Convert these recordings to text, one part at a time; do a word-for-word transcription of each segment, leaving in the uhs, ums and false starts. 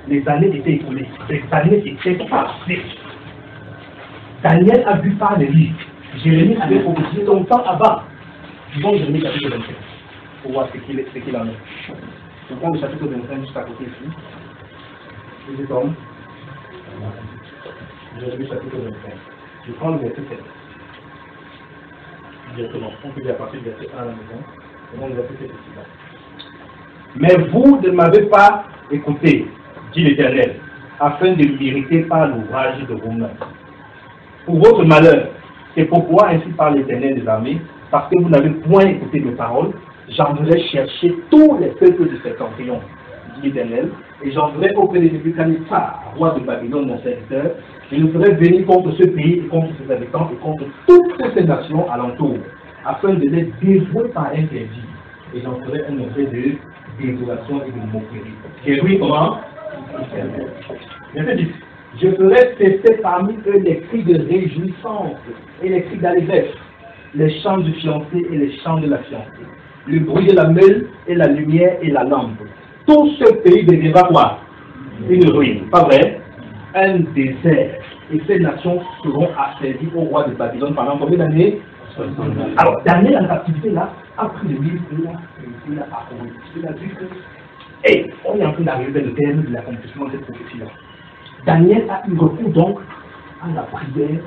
les années étaient écoulées, les années étaient passées. Daniel a vu par les livres. Jérémie avait prophétisé longtemps avant. Disons Jérémie chapitre vingt-cinq, pour voir ce qu'il qu qu en est. Je prends le chapitre vingt-cinq juste à côté ici. Je tombe. Jérémie chapitre vingt-cinq. Je prends le verset sept. Directement. On peut dire à partir du verset un à la maison. Et on le verset sept ici. Mais vous ne m'avez pas écouté, dit l'Éternel, afin de mériter par l'ouvrage de vos mains. Pour votre malheur, c'est pourquoi ainsi parle l'Éternel des armées, parce que vous n'avez point écouté mes paroles, j'enverrai chercher tous les peuples de Septentrion, dit l'Éternel, et j'enverrai auprès de Nebuchadnezzar, roi de Babylone, mon serviteur, et nous ferai venir contre ce pays et contre ses habitants et contre toutes ces nations alentour, afin de les dévouer par interdit. Et j'en ferai un objet de désolation et de moquerie. J'ai vu comment? Verset dix. Je ferai cesser parmi eux les cris de réjouissance et les cris d'allégresse, les chants du fiancé et les chants de la fiancée, le bruit de la meule et la lumière et la lampe. Tout ce pays deviendra quoi? Une ruine, pas vrai? Un désert. Et ces nations seront asservies au roi de Babylone pendant combien d'années? Alors, Daniel, en captivité, là, a pris le livre et là, il a parcouru. Il a vu que, hey, on est en train d'arriver vers le terme de l'accomplissement de cette prophétie-là. Daniel a eu recours donc à la prière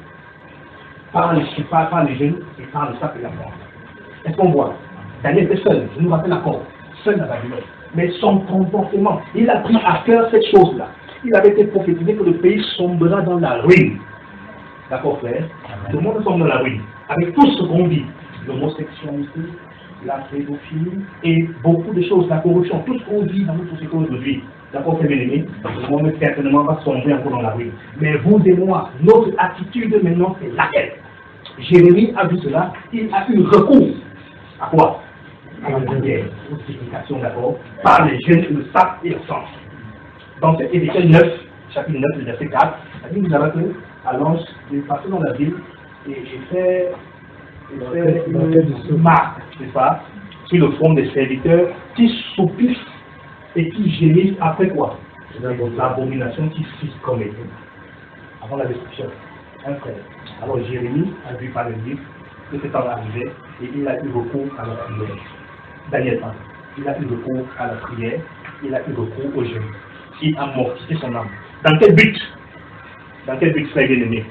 par les, par, par les jeunes et par le sac et la mort. Est-ce qu'on voit? Daniel était seul, je nous rappelle encore, seul à Babylone. Mais son comportement, il a pris à cœur cette chose-là. Il avait été prophétisé que le pays sombrera dans la ruine. D'accord, frère? Le monde sombre dans la ruine. Avec tout ce qu'on vit, l'homosexualité, la pédophilie et beaucoup de choses, la corruption, tout ce qu'on vit dans notre société aujourd'hui. D'accord, frère bien-aimé, le monde certainement va sombrer encore dans la ruine. Mais vous et moi, notre attitude maintenant, c'est laquelle? Jérémie a vu cela, il a eu recours à quoi? À la prière, aux supplications d'abord, par les jeunes, le sac et le sang. Donc, c'est Ézéchiel neuf, chapitre neuf, le verset quatre. Il dit, vous avez que, alors, je vais passer dans la ville et j'ai fait, fait une marque, c'est ça, sur le front des serviteurs qui soupissent et qui gémissent après quoi? L'abomination qui fit comme eux. Avant la destruction. Un frère. Alors, Jérémie a vu par le livre que cet temps arrivait et il a eu recours à la prière. Daniel, pardon. Il a eu recours à la prière, il a eu recours au jeûne. Il a mortifié son âme. Dans quel but? Dans quel but, frère bien-aimé?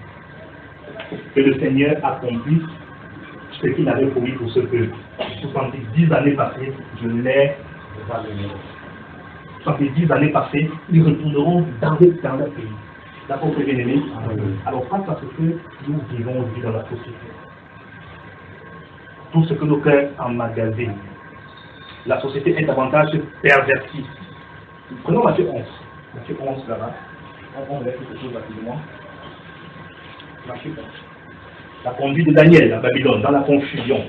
Que le Seigneur accomplisse ce qu'il avait promis pour ce peuple. soixante-dix années passées, je l'ai validé. soixante-dix années passées, ils retourneront dans le, dans leur pays. D'accord, frère bien-aimé? Alors, face à ce que nous vivons aujourd'hui dans la société, tout ce que nos cœurs emmagasinent, la société est davantage pervertie. Prenons Matthieu onze. Matthieu onze là-bas. On va quelque chose rapidement. Matthieu onze. La conduite de Daniel à Babylone, dans la confusion.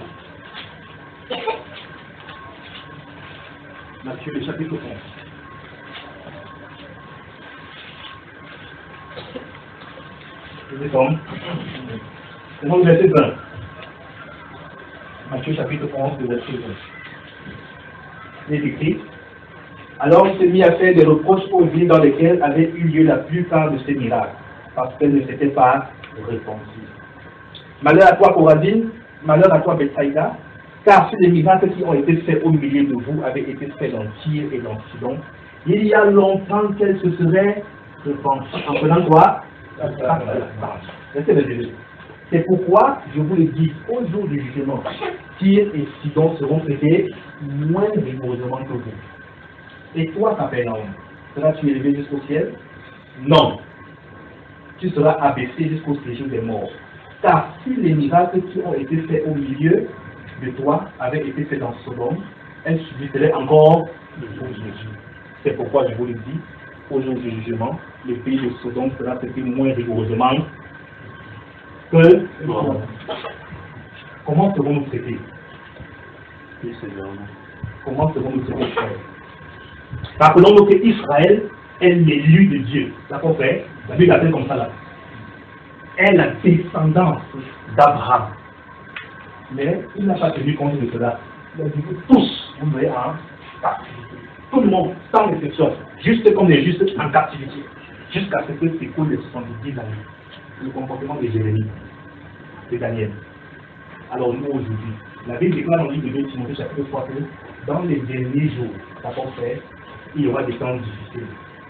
Matthieu, le chapitre onze. Je déforme. Prenons le verset vingt. Matthieu chapitre onze, le verset vingt. Il est écrit. Alors il s'est mis à faire des reproches aux villes dans lesquelles avaient eu lieu la plupart de ces miracles, parce qu'elles ne s'étaient pas repenties. Malheur à toi, Corazine, malheur à toi, Bethsaïda, car si les miracles qui ont été faits au milieu de vous avaient été faits dans Tyr et dans Sidon, il y a longtemps qu'elles se seraient repenties. En prenant quoi? C'est pourquoi, je vous le dis, au jour du jugement, Tyr et Sidon seront traités moins rigoureusement que vous. Et toi, Capernaum, seras-tu élevé jusqu'au ciel? Non. Tu seras abaissé jusqu'au séjour des morts. Car si les miracles qui ont été faits au milieu de toi avaient été faits dans Sodome, elles subsisteraient encore le jour de Jésus. C'est pourquoi je vous le dis, au jour du jugement, le pays de Sodome sera traité moins rigoureusement que bon. Comment serons-nous traités? Comment serons-nous traités, frère? Rappelons-nous que Israël est l'élu de Dieu. D'accord, frère? La Bible l'appelle comme ça là. Est la descendance d'Abraham. Mais il n'a pas tenu compte de cela. Il a dit que tous, vous voyez, en captivité. Tout le monde, sans exception, juste comme les justes en captivité, jusqu'à ce que s'écoulent les soixante-dix années. Le comportement de Jérémie, de Daniel. Alors nous aujourd'hui, la Bible déclare dans le livre de deux Timothée chapitre trois que dans les derniers jours, d'abord frère, il y aura des temps difficiles.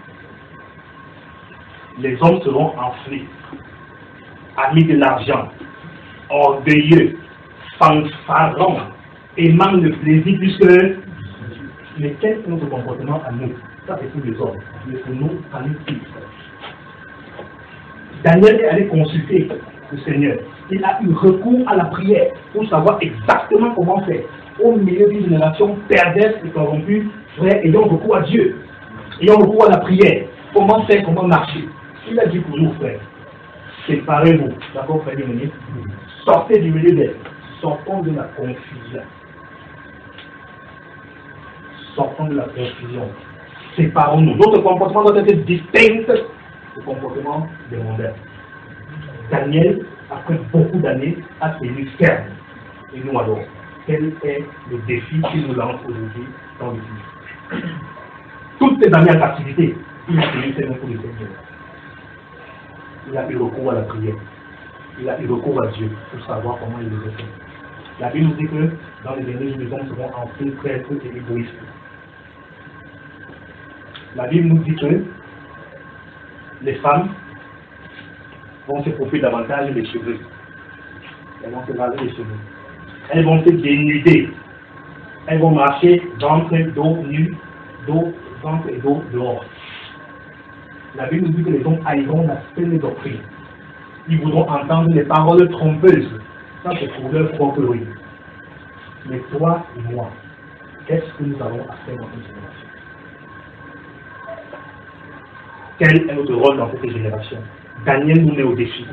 Les hommes seront enflés, amis de l'argent, orgueilleux, fanfarons, aimant le plaisir plus que... Mais quel est notre comportement à nous? Ça c'est pour les hommes, mais pour nous, à nous tous. Daniel est allé consulter le Seigneur. Il a eu recours à la prière pour savoir exactement comment faire. Au milieu d'une génération perverse et corrompue, frère, ayant recours à Dieu, ayant recours à la prière, comment faire, comment marcher. Il a dit pour nous, frère, séparez-vous, d'accord, frère Denis, sortez du milieu d'elle, sortons de la confusion. Sortons de la confusion. Séparons-nous. Notre comportement doit être distinct du comportement des mondains. Daniel, après beaucoup d'années, a tenu ferme. Et nous alors, quel est le défi qu'il nous lance aujourd'hui dans le vie? Toutes ces années en captivité, il a tenu ferme pour le Seigneur. Il a eu recours à la prière. Il a eu recours à Dieu pour savoir comment il le fait. La Bible nous dit que dans les derniers jours, les hommes seront en plein traître et égoïstes. La Bible nous dit que les femmes vont se couper davantage les cheveux. Elles vont se raser les cheveux. Elles vont se dénuder. Elles vont marcher ventre, dos, nu, dos, ventre et dos dehors. La Bible nous dit que les hommes haïront la saine doctrine. Ils voudront entendre les paroles trompeuses. Ça, c'est pour leur propre ruine. Mais toi et moi, qu'est-ce que nous avons à faire dans cette génération? Quel est notre rôle dans cette génération? Daniel nous met au défi.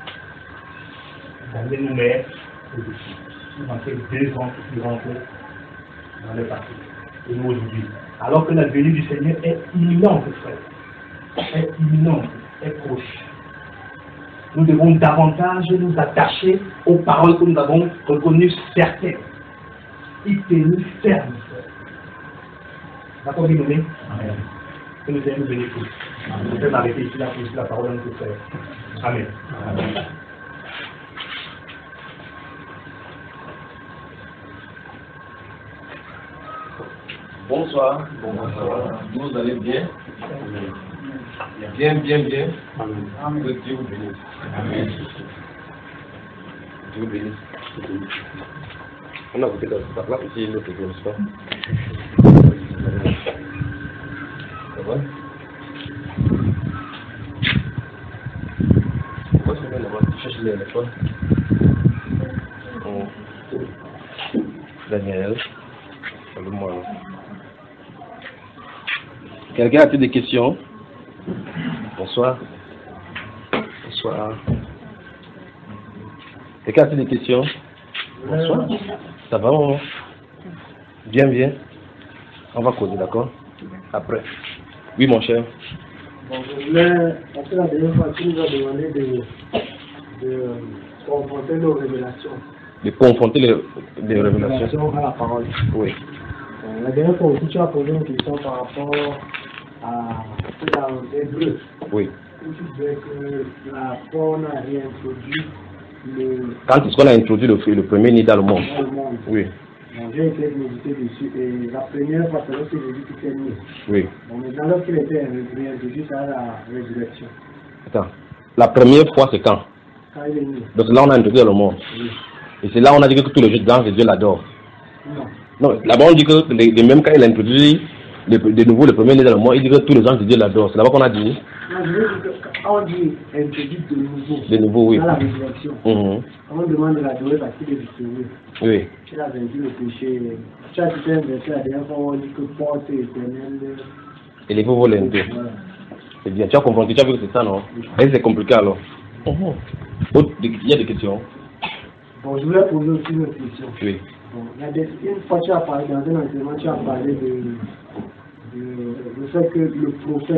Daniel nous met au défi. Nous avons fait deux ans qui rentrent dans le passé. Et nous aujourd'hui. Alors que la venue du Seigneur est imminente, frère. Est imminente, est proche. Nous devons davantage nous attacher aux paroles que nous avons reconnues certaines. Y tenir ferme, frère. D'accord, bien nommé? Amen. Que nous ayons nous bénir tous. Nous devons arrêter ici là pour la parole de notre frère. Amen. Amen. Bonsoir. Bonsoir. Vous allez bien? Bien, bien, bien. Amen. Que Dieu vous bénisse. Amen. Dieu vous bénisse. On a goûté par là aussi l'autre chose, n'est-ce pas? Ça va? Pourquoi est-ce qu'on vient d'avoir cherché les fois? Daniel, parle-moi. Quelqu'un a-t-il des questions? Bonsoir. Bonsoir. Quelqu'un a-t-il des questions? Bonsoir. Ça va, maman? Bien, bien. On va causer, d'accord? Après. Oui, mon cher. Bon, je voulais, après la dernière fois, tu nous as demandé de, de confronter nos révélations. De confronter les, les révélations à la parole. Oui. Euh, la dernière fois aussi, tu as posé une question par rapport à l'hébreu. Oui. Où tu disais que la faune a réintroduit le... Quand est-ce qu'on a introduit le, le premier nid dans le monde? Dans le monde. Oui. Bon, j'ai été méditer dessus et la première fois, c'est lorsque j'ai dit que c'était né. Oui. Bon, maintenant, lorsqu'il était réintroduit, c'est à la résurrection. Attends. La première fois, c'est quand? Quand il est né. Donc là, on a introduit dans le monde. Oui. Et c'est là on a dit que tous les jours de Dieu l'adore. Non. Non, là-bas on dit que les, les mêmes quand il a introduit de, de nouveau le premier né dans le monde, il dit que tous les gens de Dieu l'adorent. C'est là-bas qu'on a dit. Non, je veux dire que quand on dit introduit de nouveau, de nouveau, oui. dans la résurrection, Mm-hmm. on demande de l'adorer parce qu'il est sauvé. Oui. Il a vaincu le péché. Tu as cité un verset la dernière fois où on dit que porte éternelle. Et les pauvres l'entourent. Voilà. C'est bien, tu as compris, tu as vu que c'est ça, non? Et c'est compliqué alors. Mm-hmm. Il y a des questions? Bon, je voulais poser aussi une question. Oui. Bon, il y a des, une fois tu as parlé, dans un enseignement, tu as parlé de, de, de fait que le prophète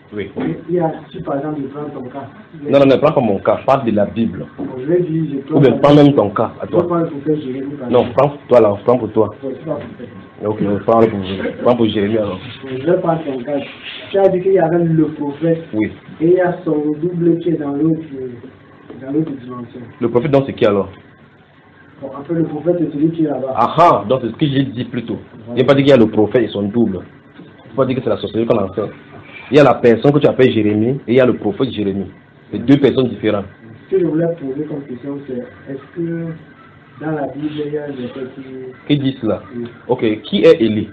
Oui. Il y a, si par exemple, je prends ton cas. Non, non, ne prends pas mon cas, parle de la Bible. Je vais dire, je prends. Ou bien prends même ton cas, à toi. Je prends le prophète Jérémie. Non, prends pour toi là, prends pour toi. Je suis pas prophète. Ok, prends pour, prends pour Jérémie alors. Je vais prendre ton cas. Tu as dit qu'il y avait le prophète. Oui. Et il y a son double qui est dans l'autre dans l'autre dimension. Le prophète donc c'est qui alors? Bon, après le prophète c'est celui qui est là-bas. Ah ah, donc c'est ce que j'ai dit plus tôt. Il n'y a pas dit qu'il y a le prophète et son double. Il ne faut pas dire que c'est la sorcellerie qu'on en fait. Il y a la personne que tu appelles Jérémie et il y a le prophète Jérémie. C'est deux personnes différentes. Ce que je voulais poser comme question c'est est-ce que dans la Bible il y a des personnes qui... Qui dit cela? Oui. Ok, qui est Élie?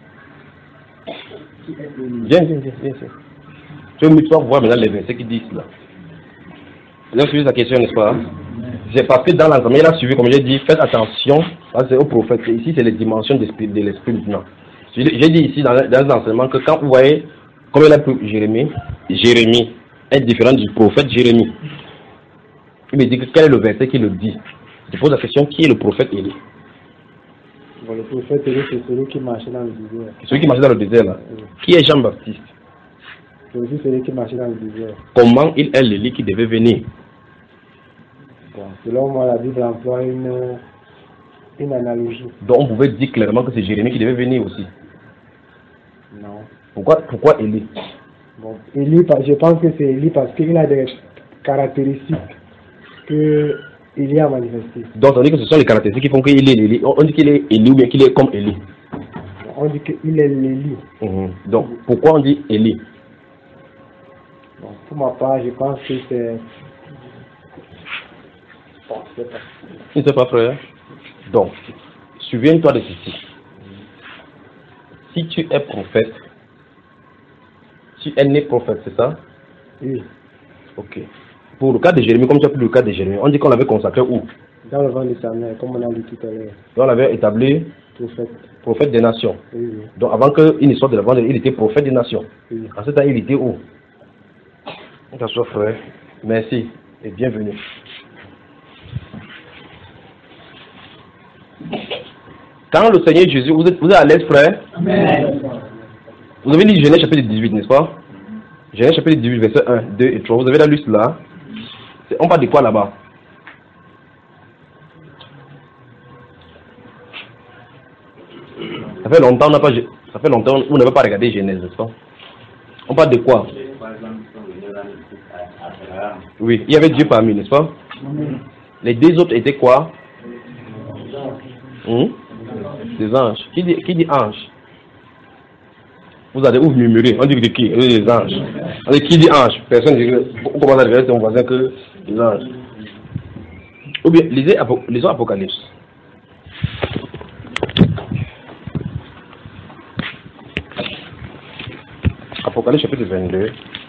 Qui est Élie? Viens, viens, viens, viens. Tu vas voir maintenant les versets qui disent cela. Vous avez suivi sa question, n'est-ce pas? C'est parce que dans l'enseignement, il a suivi, comme j'ai dit, faites attention, c'est au prophète. Ici, c'est les dimensions de l'esprit maintenant. J'ai dit ici dans, dans l'enseignement que quand vous voyez, comme il a pu Jérémie, Jérémie est différent du prophète Jérémie. Il me dit que quel est le verset qui le dit? Je pose la question, qui est le prophète Élie? Bon, le prophète Élie, c'est celui qui marchait dans le désert. Celui qui marchait dans le désert là. Oui. Qui est Jean-Baptiste? C'est aussi celui qui marchait dans le désert. Comment il est l'Élie qui devait venir? Bon, selon moi, la Bible emploie une, une analogie. Donc on pouvait dire clairement que c'est Jérémie qui devait venir aussi. Non. Pourquoi, pourquoi Élie? Bon, Élie, je pense que c'est Élie parce qu'il a des caractéristiques que Élie a manifestées. Donc on dit que ce sont les caractéristiques qui font qu'il est Élie. On dit qu'il est Élie ou bien qu'il est comme Élie. On dit qu'il est l'Élie. Mmh. Donc pourquoi on dit Élie? Bon, pour ma part, je pense que c'est... Bon, je sais pas. Tu ne sais pas, frère? Donc, souviens-toi de ceci. Si tu es prophète, tu es né prophète, c'est ça? Oui. Ok. Pour le cas de Jérémie, comme tu as pris le cas de Jérémie, on dit qu'on l'avait consacré où? Dans le ventre de sa mère, comme on a dit tout à l'heure. On l'avait établi prophète. Prophète des nations. Oui, oui. Donc avant qu'il ne sorte de la vente, il était prophète des nations. Oui. En ce temps, il était où? Bonsoir frère. Merci et bienvenue. Quand le Seigneur Jésus, vous êtes, vous êtes à l'aise, frère? Amen. Vous avez lu Genèse chapitre dix-huit, n'est-ce pas? Genèse chapitre dix-huit, verset un, deux et trois. Vous avez la liste là. On parle de quoi là-bas? Ça fait longtemps, on n'a pas, ça fait longtemps, vous n'avez pas regardé Genèse, n'est-ce pas? On parle de quoi? Oui, il y avait Dieu parmi, n'est-ce pas? Les deux autres étaient quoi? Hum? Des anges. Qui dit, qui dit ange? Vous allez où murmurer? On dit de qui? Les anges. On dit qui dit ange? Personne ne dit, on commence à dire son voisin que les anges. Ou bien, lisez, lisons Apocalypse. Apocalypse chapitre vingt-deux.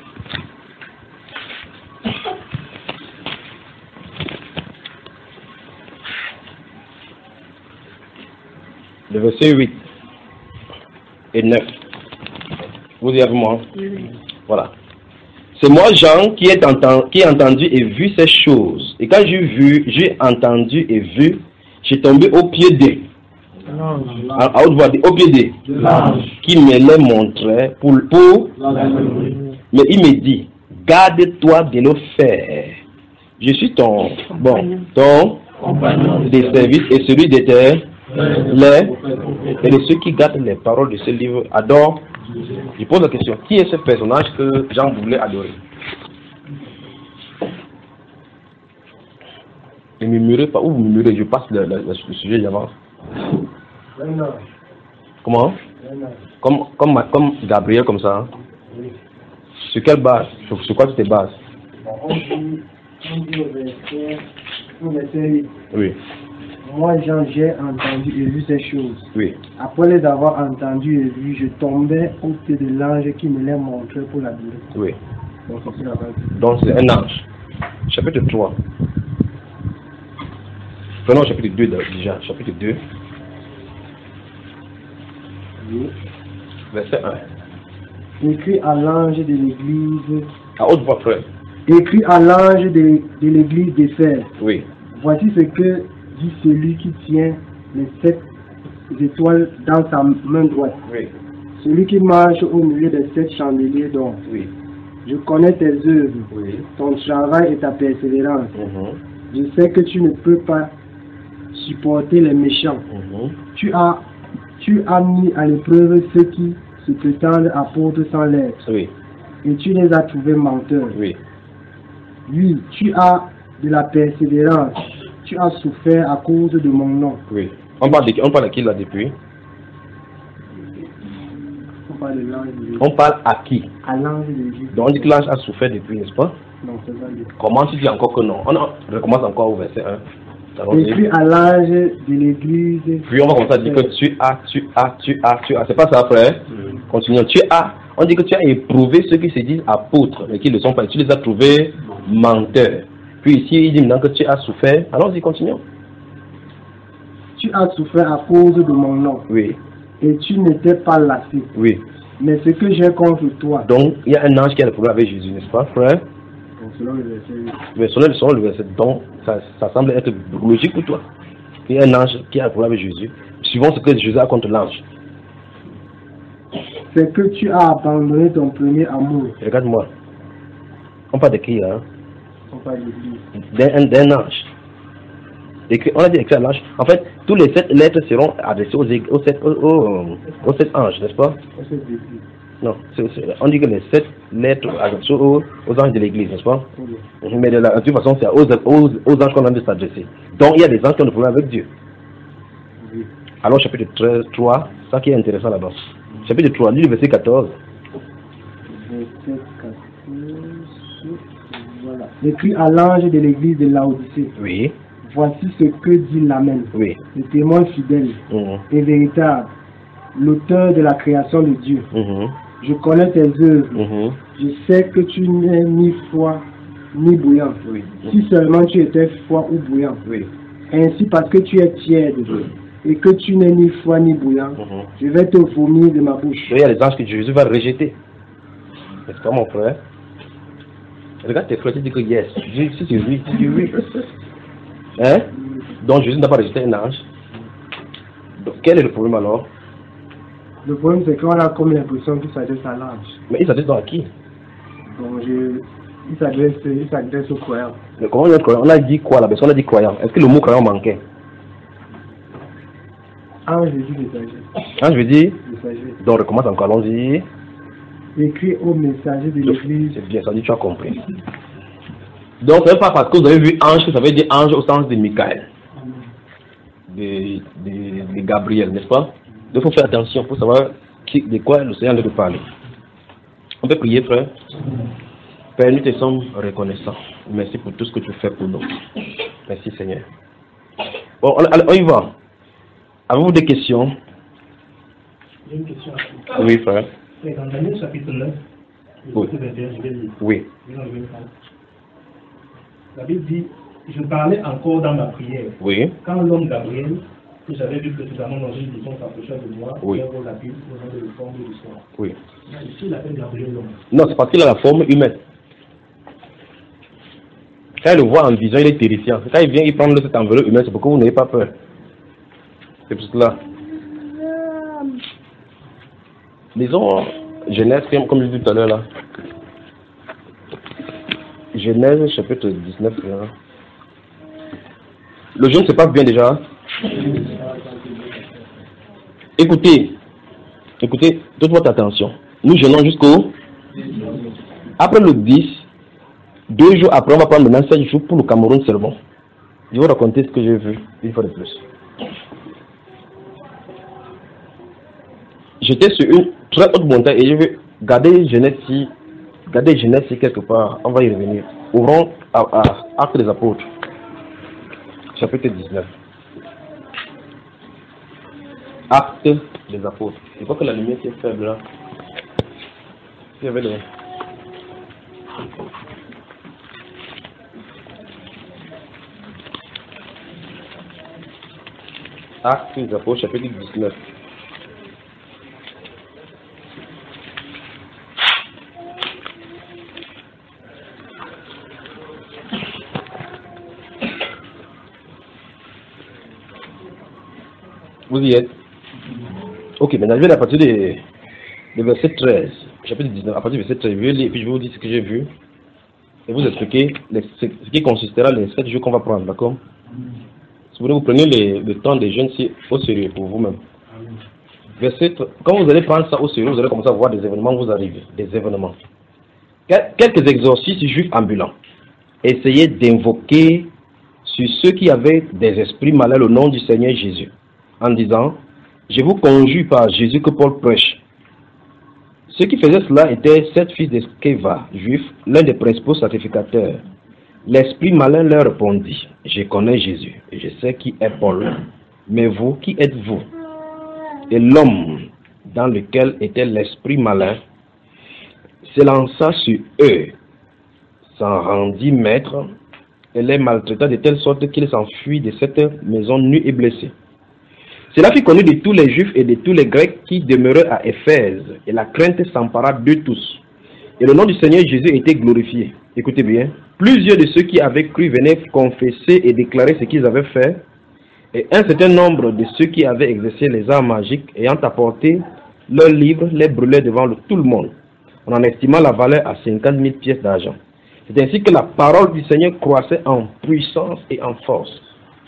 Le verset huit et neuf. Vous y avez moi? Oui. Voilà. C'est moi, Jean, qui ai entendu, qui ai entendu et vu ces choses. Et quand j'ai vu, j'ai entendu et vu, j'ai tombé au pied d'eux. À haute voix, au pied d'eux. Qui me les montrait pour, pour mais il me dit, garde-toi de le faire. Je suis ton, bon, ton des services et celui de tes les et de ceux qui gardent les paroles de ce livre adorent. Je pose la question, qui est ce personnage que Jean voulait adorer? Ne murmurez pas, ou vous murmurez, je passe le, le, le sujet, j'avance. Comment? Comme, comme, comme Gabriel, comme ça. Hein? Oui. Sur quelle base? Sur, sur quoi tu te bases? On dit, on dit au verset, au verset huit. Oui. Moi, Jean, j'ai entendu et vu ces choses. Oui. Après les avoir entendues et vues, je tombais au pied de l'ange qui me les montrait pour l'adorer. Oui. Donc, c'est la base. Donc, c'est un ange. Chapitre trois. Prenons chapitre deux déjà. Chapitre deux. Oui. Verset un. Écrit à l'ange de l'église. À haute voix, frère. Écrit à l'ange de, de l'église d'Éphèse. Oui. Voici ce que dit celui qui tient les sept étoiles dans sa main droite. Oui. Celui qui marche au milieu des sept chandeliers d'or. Oui. Je connais tes œuvres, Oui. ton travail et ta persévérance. Mhm. Je sais que tu ne peux pas supporter les méchants. Mhm. Tu as, tu as mis à l'épreuve ceux qui se prétendent apôtres sans l'être, Oui. et tu les as trouvés menteurs. Oui. Oui, tu as de la persévérance. Tu as souffert à cause de mon nom. Oui. On parle de qui, on parle de qui là depuis? On parle de l'ange de Jésus. On parle à qui? À l'ange de Jésus. Donc on dit que l'ange a souffert depuis, n'est-ce pas? Non, c'est pas lui. Comment tu dis encore que non? On a- recommence encore au verset un. Allons-y. Écrit à l'ange de l'église. Puis on va commencer à dire que tu as, tu as, tu as, tu as. C'est pas ça, frère? Continuons. Tu as. On dit que tu as éprouvé ceux qui se disent apôtres, mais qui ne le sont pas. Tu les as trouvés menteurs. Puis ici, il dit maintenant que tu as souffert. Allons-y, continuons. Tu as souffert à cause de mon nom. Oui, Et tu n'étais pas lassé. oui. Mais ce que j'ai contre toi. Donc, il y a un ange qui a le problème avec Jésus, n'est-ce pas, frère? Donc, selon le verset huit. Mais selon, selon le verset, donc, ça, ça semble être logique pour toi. Il y a un ange qui a le problème avec Jésus. Suivons ce que Jésus a contre l'ange. C'est que tu as abandonné ton premier amour. Regarde-moi. On parle de qui, hein? On parle de l'église. D'un d'un ange. Écrit- on a dit écrit à l'ange. En fait, tous les sept lettres seront adressées aux, ég- aux, sept, aux, aux, aux sept anges, n'est-ce pas? On sait de l'église. Non, c'est- c'est- on dit que les sept lettres adressées aux, aux anges de l'église, n'est-ce pas? Oui. Mais de, la, de toute façon, c'est aux, aux, aux anges qu'on a de s'adresser. Donc, il y a des anges qui ont des problèmes avec Dieu. Oui. Alors, chapitre treize, trois, ça qui est intéressant là-bas. Chapitre trois, lis le verset quatorze. Verset quatorze. Voilà. Écrit à l'ange de l'église de Laodicée. Oui, Voici ce que dit l'Amen, oui. le témoin fidèle Mhm, et véritable, l'auteur de la création de Dieu. mhm, Je connais tes œuvres. mhm. Je sais que tu n'es ni froid ni bouillant. Oui. Si seulement tu étais froid ou bouillant. Oui. Ainsi, parce que tu es tiède et que tu n'es ni froid ni bouillant, Mhm. je vais te vomir de ma bouche. Donc, il y a des anges que Jésus va rejeter. N'est-ce pas, mon frère? Regarde tes frères, tu dis que yes. Si si tu oui, tu dis oui. Hein? Donc Jésus n'a pas rejeté un ange. Donc quel est le problème alors? Le problème, c'est qu'on a comme l'impression qu'il s'adresse à l'ange. Mais il s'adresse donc à qui? Donc, je, il s'adresse il s'adresse aux croyants. Mais comment on a, croyant? On a dit quoi là? Parce qu'on a dit croyant. Est-ce que le mot croyant manquait? Ange de Dieu messager. Hein, je veux dire? Messager. Donc on recommence encore, allons-y. Écrit au messager de l'église. C'est bien, ça dit tu as compris. Donc ce n'est pas parce que vous avez vu ange que ça veut dire ange au sens de Michael, de, de, de Gabriel, n'est-ce pas? Donc il faut faire attention pour savoir qui, de quoi le Seigneur veut parler. On peut prier, frère. Père, nous te sommes reconnaissants. Merci pour tout ce que tu fais pour nous. Merci, Seigneur. Bon, on, allez, on y va. Avez-vous des questions? J'ai une question à vous. Oui, frère. C'est dans Daniel chapitre neuf, le Oui. verset vingt et un, je vais lire. Oui. Je vais enlever le temps. La Bible dit, je parlais encore dans ma prière. Oui. Quand l'homme Gabriel, que j'avais vu précédemment dans une vision, s'approcha de moi, Oui. vers la Bible, au nom de le forme du soir. Oui. Ici, il appelle Gabriel l'homme. Non, c'est parce qu'il a la forme humaine. Quand il le voit en vision, il est terrifiant. Quand il vient, il prend cette enveloppe humaine, c'est pour que vous n'ayez pas peur. C'est pour cela. Disons, Genèse, comme je disais tout à l'heure là. Genèse chapitre dix-neuf. Là. Le jeûne, c'est pas bien déjà. Écoutez, écoutez, toute votre attention. Nous jeûnons jusqu'au. Après le dix, deux jours après, on va prendre maintenant sept jours pour le Cameroun seulement. Je vais vous raconter ce que j'ai vu une fois de plus. J'étais sur une très haute montagne et je vais garder Genèse ici, garder Genèse ici quelque part, on va y revenir. Ouvrons à, à Actes des Apôtres, chapitre dix-neuf. Actes des Apôtres. Je crois que la lumière est faible là. Il y avait le... Actes des Apôtres, chapitre dix-neuf. Vous y êtes? Ok, maintenant je vais à partir de, de verset treize. chapitre dix-neuf, à partir du verset treize, je vais lire, puis je vais vous dire ce que j'ai vu, et vous expliquer les, ce qui consistera les sept jours qu'on va prendre, d'accord? Si vous voulez, vous prenez les, le temps des jeunes au sérieux pour vous-même. Verset, quand vous allez prendre ça au sérieux, vous allez commencer à voir des événements vous arrivent, des événements. Quelques exorcistes juifs ambulants. Essayez d'invoquer sur ceux qui avaient des esprits malins le nom du Seigneur Jésus, en disant, je vous conjure par Jésus que Paul prêche. Ceux qui faisaient cela étaient sept fils d'Eskéva, juifs, l'un des principaux sacrificateurs. L'esprit malin leur répondit, je connais Jésus, et je sais qui est Paul, mais vous, qui êtes-vous? Et l'homme dans lequel était l'esprit malin s'élança sur eux, s'en rendit maître, et les maltraita de telle sorte qu'ils s'enfuient de cette maison nus et blessés. Cela fut connu de tous les Juifs et de tous les Grecs qui demeuraient à Éphèse, et la crainte s'empara d'eux tous. Et le nom du Seigneur Jésus était glorifié. Écoutez bien, plusieurs de ceux qui avaient cru venaient confesser et déclarer ce qu'ils avaient fait, et un certain nombre de ceux qui avaient exercé les arts magiques, ayant apporté leurs livres, les brûlaient devant le, tout le monde, en en estimant la valeur à cinquante mille pièces d'argent. C'est ainsi que la parole du Seigneur croissait en puissance et en force.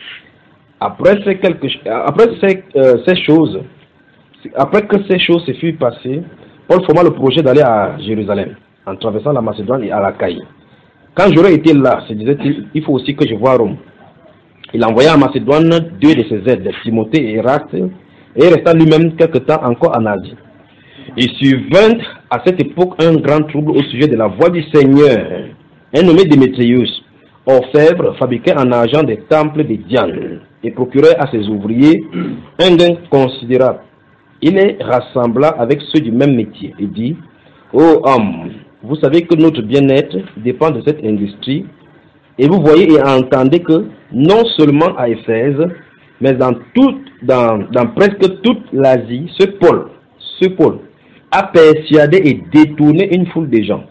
Après ces, quelques, après ces, euh, ces choses, après que ces choses se furent passées, Paul forma le projet d'aller à Jérusalem, en traversant la Macédoine et à l'Achaïe. Quand j'aurais été là, se disait-il, il faut aussi que je voie Rome. Il envoya en Macédoine deux de ses aides, Timothée et Eraste, et il resta lui-même quelque temps encore en Asie. Il survint à cette époque un grand trouble au sujet de la voix du Seigneur. Un nommé Démétrius, orfèvre, fabriquait en argent des temples de Diane et procurait à ses ouvriers un gain considérable. Il les rassembla avec ceux du même métier et dit, « Ô homme, vous savez que notre bien-être dépend de cette industrie, et vous voyez et entendez que non seulement à Éphèse, mais dans, tout, dans, dans presque toute l'Asie, ce Paul, ce Paul a persuadé et détourné une foule de gens,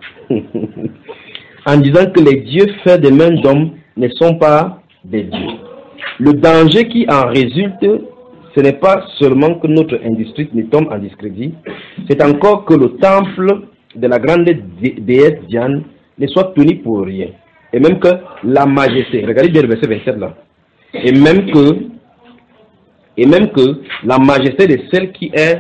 en disant que les dieux faits des mains d'hommes ne sont pas des dieux. Le danger qui en résulte, ce n'est pas seulement que notre industrie ne tombe en discrédit, c'est encore que le temple de la grande dé déesse Diane ne soit tenu pour rien. Et même que la majesté, regardez bien le verset vingt-sept là, et même que, et même que la majesté de celle qui est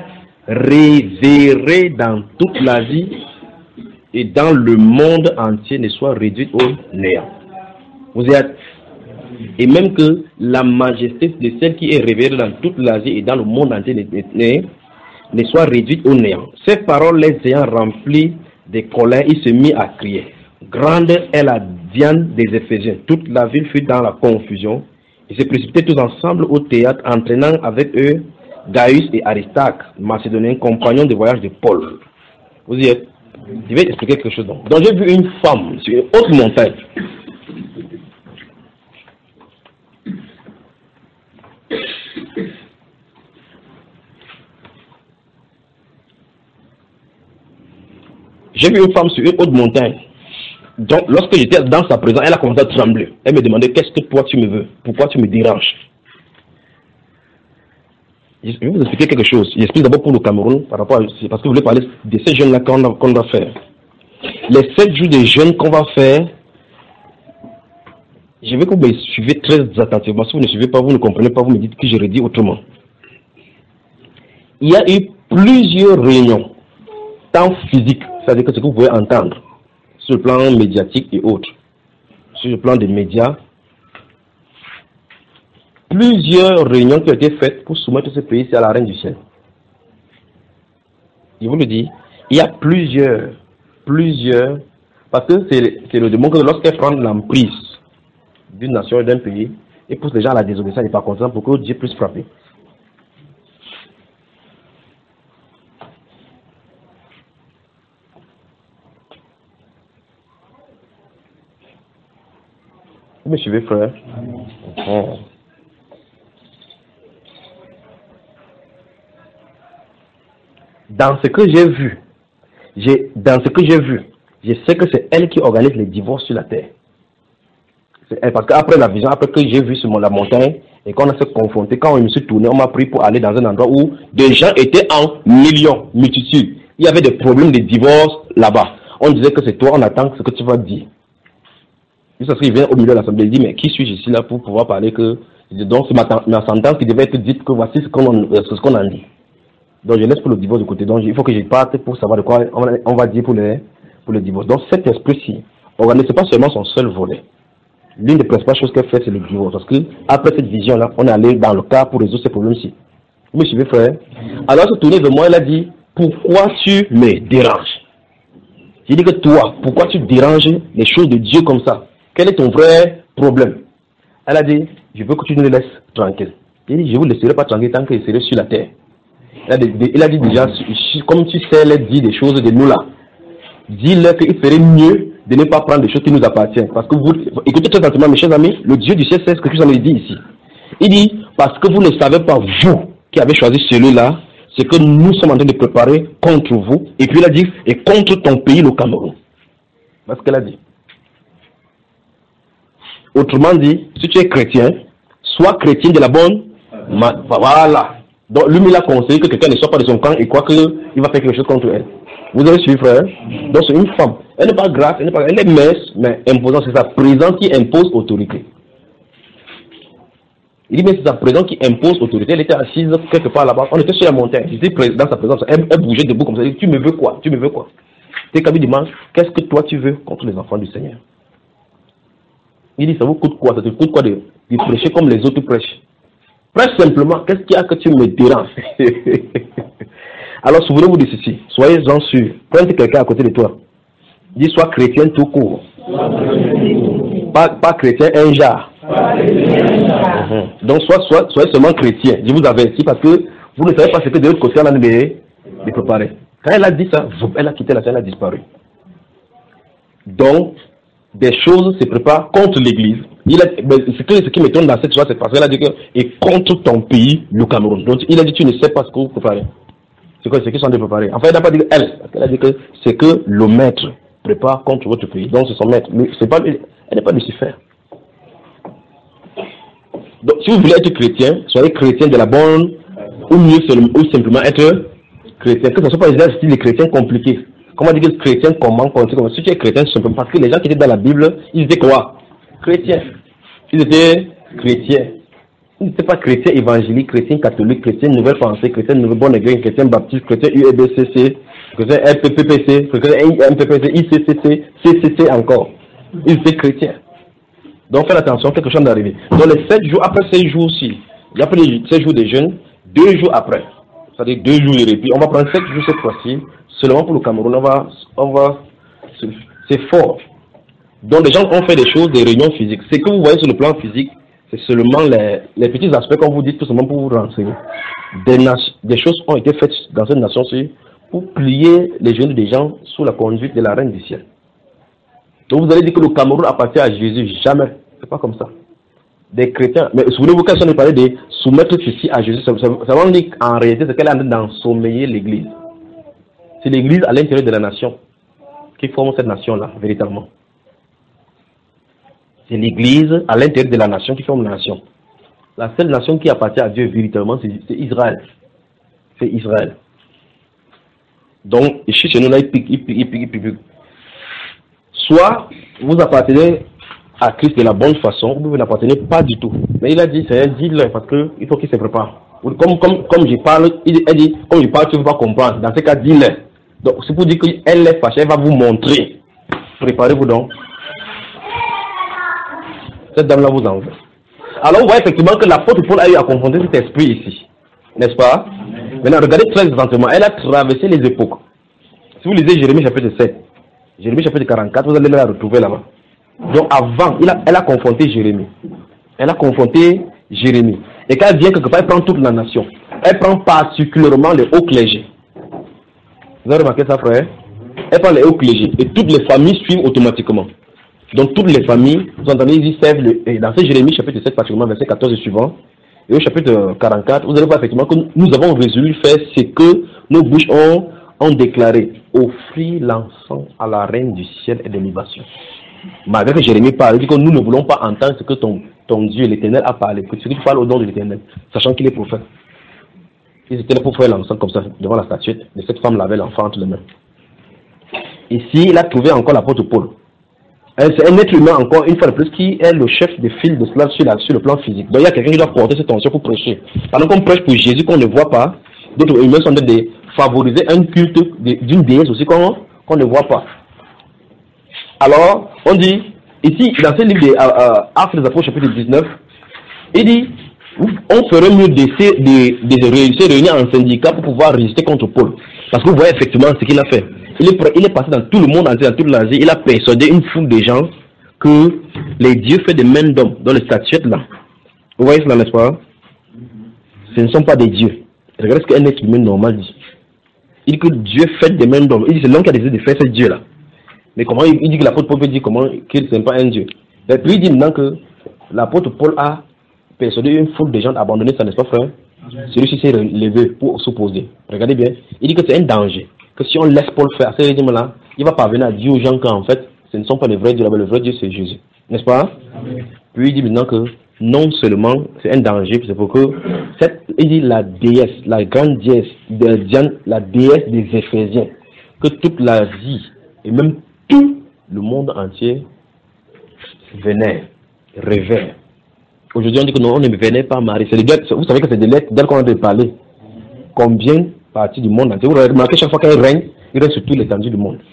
révérée dans toute l'Asie et dans le monde entier ne soit réduite au néant. Vous êtes, et même que la majesté de celle qui est révérée dans toute l'Asie et dans le monde entier ne, ne soit réduite au néant. Ces paroles les ayant remplies de colère, il se mit à crier. Grande est la Diane des Éphésiens. Toute la ville fut dans la confusion. Ils se précipitaient tous ensemble au théâtre, entraînant avec eux Gaius et Aristarque, macédoniens, compagnons de voyage de Paul. Vous y êtes? Je vais expliquer quelque chose. Donc, donc j'ai vu une femme sur une haute montagne. J'ai vu une femme sur une haute montagne. Donc, lorsque j'étais dans sa présence, elle a commencé à trembler. Elle me demandait, qu'est-ce que toi tu me veux? Pourquoi tu me déranges? Je vais vous expliquer quelque chose. J'explique d'abord pour le Cameroun, par rapport à, parce que vous voulez parler de ces jeunes-là qu'on qu'on va faire. Les sept jours de jeûne qu'on va faire, je veux que vous me suivez très attentivement. Si vous ne suivez pas, vous ne comprenez pas, vous me dites que je redis autrement. Il y a eu plusieurs réunions, tant physiques, c'est-à-dire que ce que vous pouvez entendre, sur le plan médiatique et autres, sur le plan des médias, plusieurs réunions qui ont été faites pour soumettre ce pays à la reine du ciel. Je vous le dis, il y a plusieurs, plusieurs, parce que c'est le démon que lorsqu'elle prend l'emprise d'une nation et d'un pays, et pousse les gens à la désobéissance et par contre pour que Dieu puisse frapper. Vous me suivez, frère? Oh. Dans ce que j'ai vu, j'ai, dans ce que j'ai vu, je sais que c'est elle qui organise les divorces sur la terre. C'est elle, parce qu'après la vision, après que j'ai vu sur la montagne, et qu'on a se confronté, quand on me suis tourné, on m'a pris pour aller dans un endroit où des gens étaient en millions, multitudes. il y avait des problèmes de divorce là-bas. On disait que c'est toi, on attend ce que tu vas dire. Jusqu'à ce qu'il vient au milieu de l'assemblée, il dit, mais qui suis-je ici là pour pouvoir parler que... Donc c'est ma, ma sentence qui devait être dite que voici ce qu'on ce qu'on en dit. Donc je laisse pour le divorce de côté. Donc il faut que je parte pour savoir de quoi on, on va dire pour, les, pour le divorce. Donc cet esprit-ci, organise, c'est pas seulement son seul volet. L'une des principales choses qu'elle fait, c'est le divorce. Parce que après cette vision-là, on est allé dans le cas pour résoudre ces problèmes-ci. Vous me suivez, frère? Alors elle se tournait vers moi, elle a dit, pourquoi tu me déranges? J'ai dit que toi, pourquoi tu déranges les choses de Dieu comme ça? Quel est ton vrai problème? Elle a dit, je veux que tu nous laisses tranquille. J'ai dit, je ne vous laisserai pas tranquille tant que je serai sur la terre. Elle a dit, elle a dit déjà, comme tu sais, elle dit des choses de nous là. Dis-leur qu'il serait mieux de ne pas prendre des choses qui nous appartiennent. Parce que vous, écoutez très attentivement, mes chers amis, le Dieu du ciel sait ce que Christ nous dit ici. Il dit, parce que vous ne savez pas, vous qui avez choisi celui-là, c'est que nous sommes en train de préparer contre vous. Et puis il a dit, et contre ton pays, le Cameroun. Voilà ce qu'elle a dit. Autrement dit, si tu es chrétien, sois chrétien de la bonne. Voilà. Donc lui, il a conseillé que quelqu'un ne soit pas de son camp et croit qu'il va faire quelque chose contre elle. Vous avez suivi, frère? Donc c'est une femme. Elle n'est pas grasse, elle n'est pas, elle est mince, mais imposante. C'est sa présence qui impose autorité. Il dit, mais c'est sa présence qui impose autorité. Elle était assise quelque part là-bas. On était sur la montagne. J'étais dans sa présence. Elle, elle bougeait debout comme ça. Elle dit, tu me veux quoi? Tu me veux quoi? T'es comme il demande, qu'est-ce que toi tu veux contre les enfants du Seigneur? Il dit, ça vous coûte quoi? Ça te coûte quoi de, de prêcher comme les autres prêchent? Prêche simplement, qu'est-ce qu'il y a que tu me déranges? Alors souvenez-vous de ceci, soyez-en sûrs. Prenez quelqu'un à côté de toi. Dis, sois chrétien tout court. Pas, pas chrétien un genre. Uh-huh. Donc sois, sois, soyez seulement chrétien. Je vous avertis parce que vous ne savez pas ce que de l'autre côté on a de, de préparer. Quand elle a dit ça, elle a quitté la scène, elle a disparu. Donc, des choses se préparent contre l'Église. Il a, ce, que, ce qui m'étonne dans cette chose, c'est parce qu'elle a dit que, et contre ton pays, le Cameroun. Donc, il a dit, tu ne sais pas ce que vous préparez. C'est quoi, c'est qu'ils sont de préparer. Enfin, elle n'a pas dit elle, parce qu'elle a dit que c'est que le maître prépare contre votre pays. Donc, c'est son maître. Mais c'est pas, elle n'est pas Lucifer. Donc, si vous voulez être chrétien, soyez chrétien de la bonne, ou mieux, ou simplement être chrétien. Que ce ne soit pas des les chrétiens compliqués. Comment dire que le chrétien, comment, comment, si tu es chrétien, simplement parce que les gens qui étaient dans la Bible, ils étaient quoi? Chrétiens. Ils étaient chrétiens. Ils n'étaient pas chrétiens évangéliques, chrétiens catholiques, chrétiens nouvelle pensée, chrétiens nouvelle bonne église, chrétiens baptistes, chrétiens U E B C C, chrétiens R P P P C, chrétiens M P P C, I C C C, C C C encore. Ils étaient chrétiens. Donc faites attention, quelque chose d'arrivé. Dans les sept jours, après ces jours-ci, il y a après les sept jours des jeûnes, deux jours après, c'est-à-dire deux jours de répit, on va prendre sept jours cette fois-ci, seulement pour le Cameroun, on va, on va, c'est fort. Donc les gens ont fait des choses, des réunions physiques. Ce que vous voyez sur le plan physique, c'est seulement les, les petits aspects qu'on vous dit tout simplement pour vous renseigner. Des, des choses ont été faites dans cette nation-ci pour plier les genoux des gens sous la conduite de la reine du ciel. Donc vous allez dire que le Cameroun appartient à Jésus. Jamais. C'est pas comme ça. Des chrétiens, mais souvenez-vous quand on a parlé de soumettre ceci à Jésus, ça, ça, ça veut dire qu'en réalité c'est qu'elle est en train d'ensommeiller l'église. C'est l'église à l'intérieur de la nation qui forme cette nation-là, véritablement. C'est l'église à l'intérieur de la nation qui forme la nation. La seule nation qui appartient à Dieu véritablement, c'est Israël. C'est Israël. Donc, ici chez nous, là, il pique, il pique, il pique, il pique. Soit vous appartenez à Christ de la bonne façon, ou vous n'appartenez pas du tout. Mais il a dit, c'est un deal parce qu'il faut qu'il se prépare. Comme, comme, comme je parle, il a dit, comme je parle, tu ne vas pas comprendre. Dans ce cas, dis-le. Donc, c'est pour dire qu'elle est fâchée, elle va vous montrer. Préparez-vous donc. Cette dame-là vous en veut. Alors, vous voyez effectivement que l'apôtre Paul a eu à confronter cet esprit ici. N'est-ce pas? Maintenant, regardez très attentivement. Elle a traversé les époques. Si vous lisez Jérémie chapitre sept, Jérémie chapitre quarante-quatre, vous allez la retrouver là-bas. Donc, avant, il a, elle a confronté Jérémie. Elle a confronté Jérémie. Et quand elle vient quelque part, elle prend toute la nation. Elle prend particulièrement les hauts clergés. Vous avez remarqué ça, frère? Elle prend les hauts clergés. Et toutes les familles suivent automatiquement. Donc toutes les familles, vous entendez, ils servent le, et dans ce Jérémie chapitre sept, particulièrement verset quatorze et suivant, et au chapitre quarante-quatre, vous allez voir effectivement que nous avons résolu faire ce que nos bouches ont, ont déclaré, offrir l'encens à la reine du ciel et de libation. Malgré que Jérémie parle, il dit que nous ne voulons pas entendre ce que ton, ton Dieu, l'Éternel, a parlé, que tu parles au nom de l'Éternel, sachant qu'il est prophète. Ils étaient là pour faire l'ensemble comme ça, devant la statuette, et cette femme avait l'enfant entre les mains. Ici, il a trouvé encore l'apôtre Paul. C'est un être humain, encore une fois de plus, qui est le chef de file de cela sur, la, sur le plan physique. Donc il y a quelqu'un qui doit porter cette tension pour prêcher. Pendant qu'on prêche pour Jésus, qu'on ne voit pas, d'autres humains sont en train de favoriser un culte d'une déesse aussi qu'on qu'on ne voit pas. Alors, on dit, ici, dans ce livre de euh, Actes des Apôtres, chapitre dix-neuf, il dit, on ferait mieux d'essayer de, de, de se réunir en syndicat pour pouvoir résister contre Paul. Parce que vous voyez effectivement ce qu'il a fait. Il est, il est passé dans tout le monde entier, dans toute l'Asie, il a persuadé une foule de gens que les dieux faits des mains d'hommes, dans les statuettes là. Vous voyez cela, n'est-ce pas? Ce ne sont pas des dieux. Regardez ce qu'un être humain normal dit. Il dit que Dieu fait des mains d'hommes. Il dit c'est l'homme qui a décidé de faire ce Dieu là. Mais comment il, il dit que l'apôtre Paul peut dire comment qu'il n'est pas un Dieu. Et puis il dit maintenant que l'apôtre Paul a persuadé une foule de gens d'abandonner ça, n'est-ce pas frère? Celui-ci s'est levé pour s'opposer. Regardez bien. Il dit que c'est un danger. Que si on laisse Paul faire ce régime-là, il va parvenir à dire aux gens qu'en fait, ce ne sont pas les vrais dieux là-bas, le vrai Dieu c'est Jésus. N'est-ce pas? Amen. Puis il dit maintenant que non seulement c'est un danger, c'est pour que cette, il dit la déesse, la grande déesse, de Diane, la déesse des Éphésiens, que toute l'Asie et même tout le monde entier vénère, révère. Aujourd'hui on dit que non, on ne vénère pas Marie. C'est des lettres, vous savez que c'est des lettres d'elles qu'on a de parler. Combien partie du monde entier. Vous remarquez chaque fois qu'elle règne, il règne sur toute l'étendue du monde.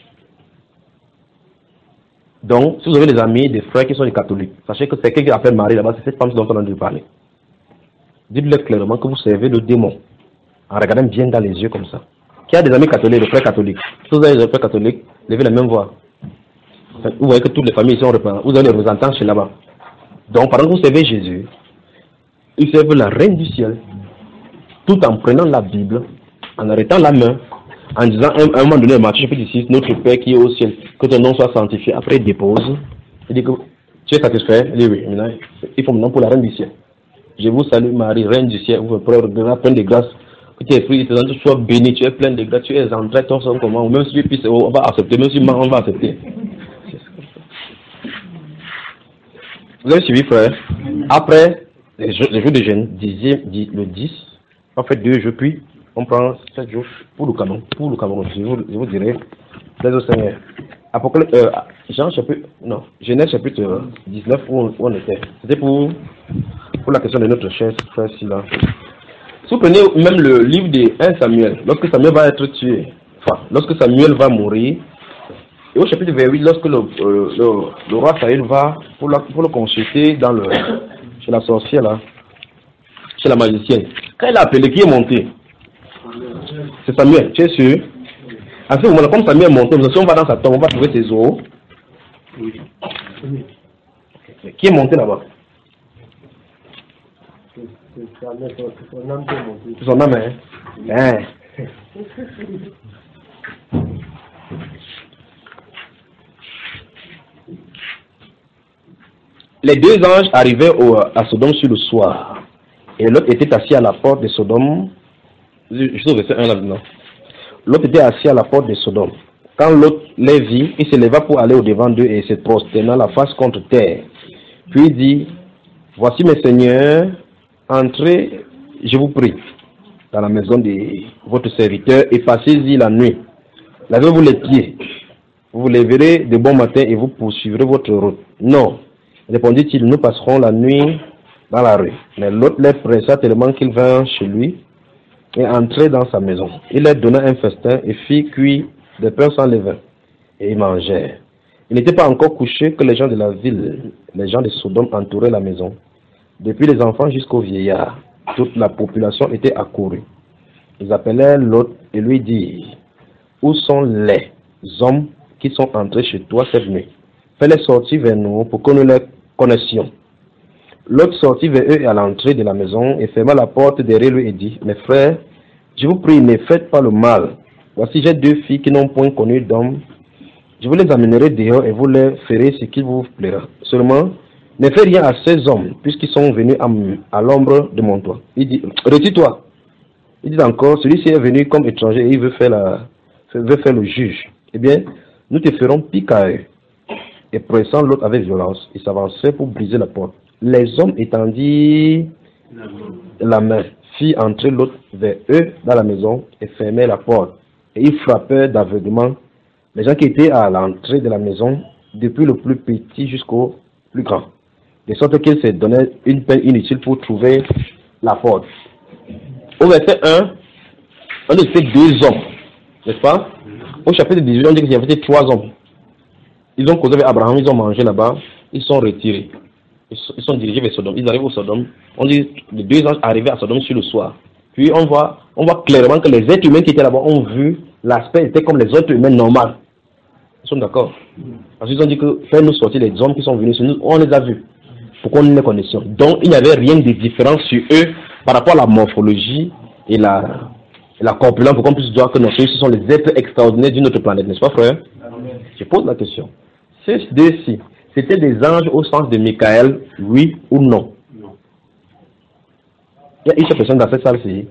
Donc, si vous avez des amis, des frères qui sont des catholiques, sachez que c'est quelqu'un qui appelle Marie là-bas, c'est cette femme dont on a dû parler. Dites-leur clairement que vous servez le démon en regardant bien dans les yeux comme ça. Qui a des amis catholiques, des frères catholiques? Si vous avez des frères catholiques, levez la même voix. Vous voyez que toutes les familles sont représentées. Vous avez des représentants chez là-bas. Donc, pendant que vous servez Jésus, ils servent la reine du ciel, tout en prenant la Bible, en arrêtant la main, en disant à un moment donné, Matthieu chapitre six, notre Père qui est au ciel, que ton nom soit sanctifié. Après, il dépose. Il dit que tu es satisfait. Il dit oui. Maintenant, il faut maintenant pour la reine du ciel. Je vous salue, Marie, reine du ciel. Vous êtes plein de grâce. Que tu es pris, tu sois béni, tu es plein de grâce, tu es entré, ton son comment. Même si tu puisses, on va accepter. Même si on va accepter. Vous avez suivi, frère. Après, les jours de jeûne, le dix, on fait deux jours, puis on prend sept jours pour le Cameroun. Pour le Cameroun, je vous, je vous dirai, les au Seigneur. Apocalypse, euh, Jean chapitre, non, Genèse chapitre dix-neuf, où on, où on était. C'était pour, pour la question de notre cher frère Sila. Si vous prenez même le livre de un Samuel, lorsque Samuel va être tué, enfin, lorsque Samuel va mourir, et au chapitre vingt-huit, lorsque le, euh, le, le roi Saül va pour, la, pour le consulter dans le, chez la sorcière là, chez la magicienne, quand il a appelé, qui est monté? C'est Samuel, tu es sûr? À ce moment-là, comme Samuel est monté, si on va dans sa tombe, on va trouver ses os. Oui. Qui est monté là-bas? C'est son âme qui est montée. C'est son âme, hein? Hein? Les deux anges arrivaient au, à Sodome sur le soir. Et l'autre était assis à la porte de Sodome. Je suis au verset un là maintenant. L'autre était assis à la porte de Sodome. Quand l'autre les vit, il se leva pour aller au devant d'eux et se prosternant la face contre terre. Puis il dit, voici mes seigneurs, entrez, je vous prie, dans la maison de votre serviteur et passez-y la nuit. Lavez-vous les pieds. Vous vous lèverez de bon matin et vous poursuivrez votre route. Non, répondit-il, nous passerons la nuit dans la rue. Mais l'autre les pressa tellement qu'il vint chez lui et entrait dans sa maison. Il leur donna un festin et fit cuire des pains sans levain. Et ils mangèrent. Il n'était pas encore couché que les gens de la ville, les gens de Sodome entouraient la maison. Depuis les enfants jusqu'aux vieillards, toute la population était accourue. Ils appelèrent l'autre et lui dirent, où sont les hommes qui sont entrés chez toi cette nuit? Fais-les sortir vers nous pour que nous les connaissions. L'autre sortit vers eux à l'entrée de la maison et ferma la porte derrière lui et dit, mes frères, je vous prie, ne faites pas le mal. Voici, j'ai deux filles qui n'ont point connu d'homme. Je vous les amènerai dehors et vous les ferez ce qui vous plaira. Seulement, ne fais rien à ces hommes, puisqu'ils sont venus à, à l'ombre de mon toit. Il dit, retire-toi. Il dit encore, celui-ci est venu comme étranger et il veut faire, la, veut faire le juge. Eh bien, nous te ferons pis qu'à eux. Et pressant l'autre avec violence, il s'avançait pour briser la porte. Les hommes étendirent la main, fit entrer l'autre vers eux dans la maison et fermait la porte. Et ils frappèrent d'aveuglement les gens qui étaient à l'entrée de la maison, depuis le plus petit jusqu'au plus grand. De sorte qu'ils se donnaient une peine inutile pour trouver la porte. Au verset un, on dit que c'était deux hommes, n'est-ce pas? Au chapitre dix-huit, on dit qu'il y avait trois hommes. Ils ont causé avec Abraham, ils ont mangé là-bas, ils sont retirés. Ils sont, ils sont dirigés vers Sodome. Ils arrivent au Sodome. On dit que les deux anges arrivaient à Sodome sur le soir. Puis on voit, on voit clairement que les êtres humains qui étaient là-bas ont vu l'aspect était comme les êtres humains normaux. Ils sont d'accord? Parce qu'ils ont dit que faites-nous sortir les hommes qui sont venus sur nous. On les a vus. Pourquoi nous les connaissions? Donc il n'y avait rien de différent sur eux par rapport à la morphologie et la, et la corpulence pour qu'on puisse dire que nos ce sont les êtres extraordinaires d'une autre planète, n'est-ce pas, frère? Je pose la question. Ces deux-ci, c'était des anges au sens de Michael, oui ou non? Non. Il y a une seule personne dans cette salle-ci.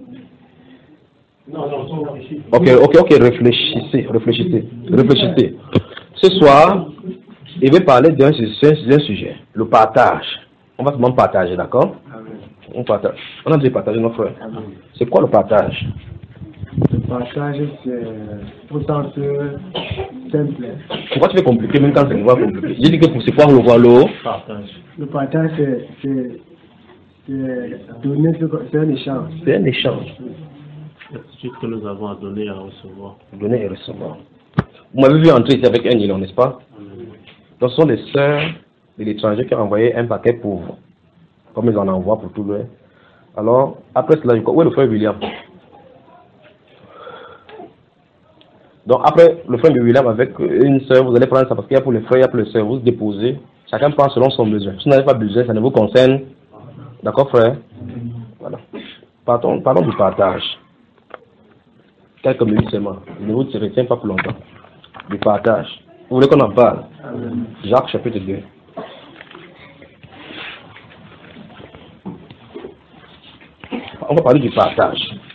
Non, non, non. Ok, ok, ok, réfléchissez, réfléchissez, réfléchissez. Ce soir, il va parler d'un sujet, le partage. On va seulement partager, d'accord? On partage. On a dit partager nos frères. C'est quoi le partage? Le partage, c'est au sens simple. Pourquoi tu fais compliqué même quand c'est une voix compliquée? J'ai dit que c'est quoi le voir l'eau? Le partage, c'est donner, c'est un échange. C'est un échange. C'est ce que nous avons à donner et à recevoir. Donner et recevoir. Vous m'avez vu entrer ici avec un îlot, n'est-ce pas? Donc ce sont les sœurs de l'étranger qui ont envoyé un paquet pour vous. Comme ils en envoient pour tout le. Alors, après cela, où est le frère William? Donc après le frère William avec une sœur, vous allez prendre ça parce qu'il y a pour les frères, il y a pour les sœurs, vous déposez. Chacun prend selon son besoin. Si vous n'avez pas besoin, ça ne vous concerne. D'accord, frère? Voilà. Parlons, parlons du partage. Quelques minutes seulement. Ne vous retiens pas pour longtemps. Du partage. Vous voulez qu'on en parle? Jacques chapitre deux. On va parler du partage.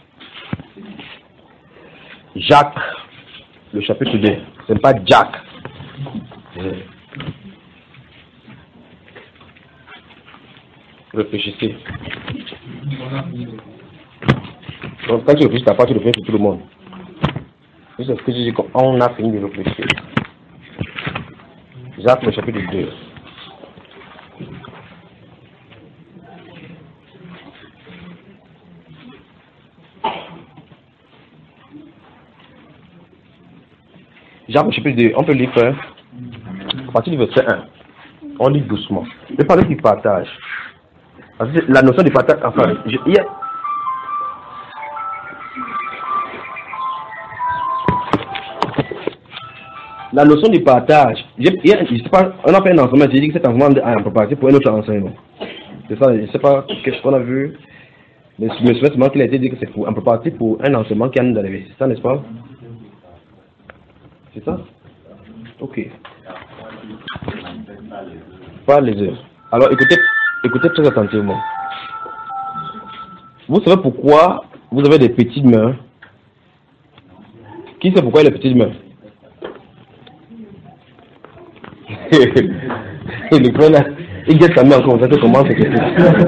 Jacques, le chapitre deux. Ce n'est pas Jack. Réfléchissez. Donc, quand tu réfléchis, tu n'as pas, tu réfléchis sur tout le monde. C'est ce que je dis, on a fini de réfléchir. Jacques, le chapitre deux. Jacques, le chapitre deux, on peut lire, frère. À partir du verset un. On lit doucement. Je vais parler du partage. Parce que la notion du partage, enfin, je, il y a, la notion du partage, je, il y a, je sais pas, on a fait un enseignement, j'ai dit que cet enseignement est en préparation pour un autre enseignement. C'est ça, je ne sais pas qu'est-ce qu'on a vu, mais je me souviens seulement qu'il a été dit que c'est pour, en préparation pour un enseignement qui a d'arriver. C'est ça, n'est-ce pas? C'est ça? Ok. Pas les heures. Alors écoutez, écoutez très attentivement. Vous savez pourquoi vous avez des petites mains? Qui sait pourquoi il a des petites mains? Et le frère là, il dit sa main encore, ça comment c'est que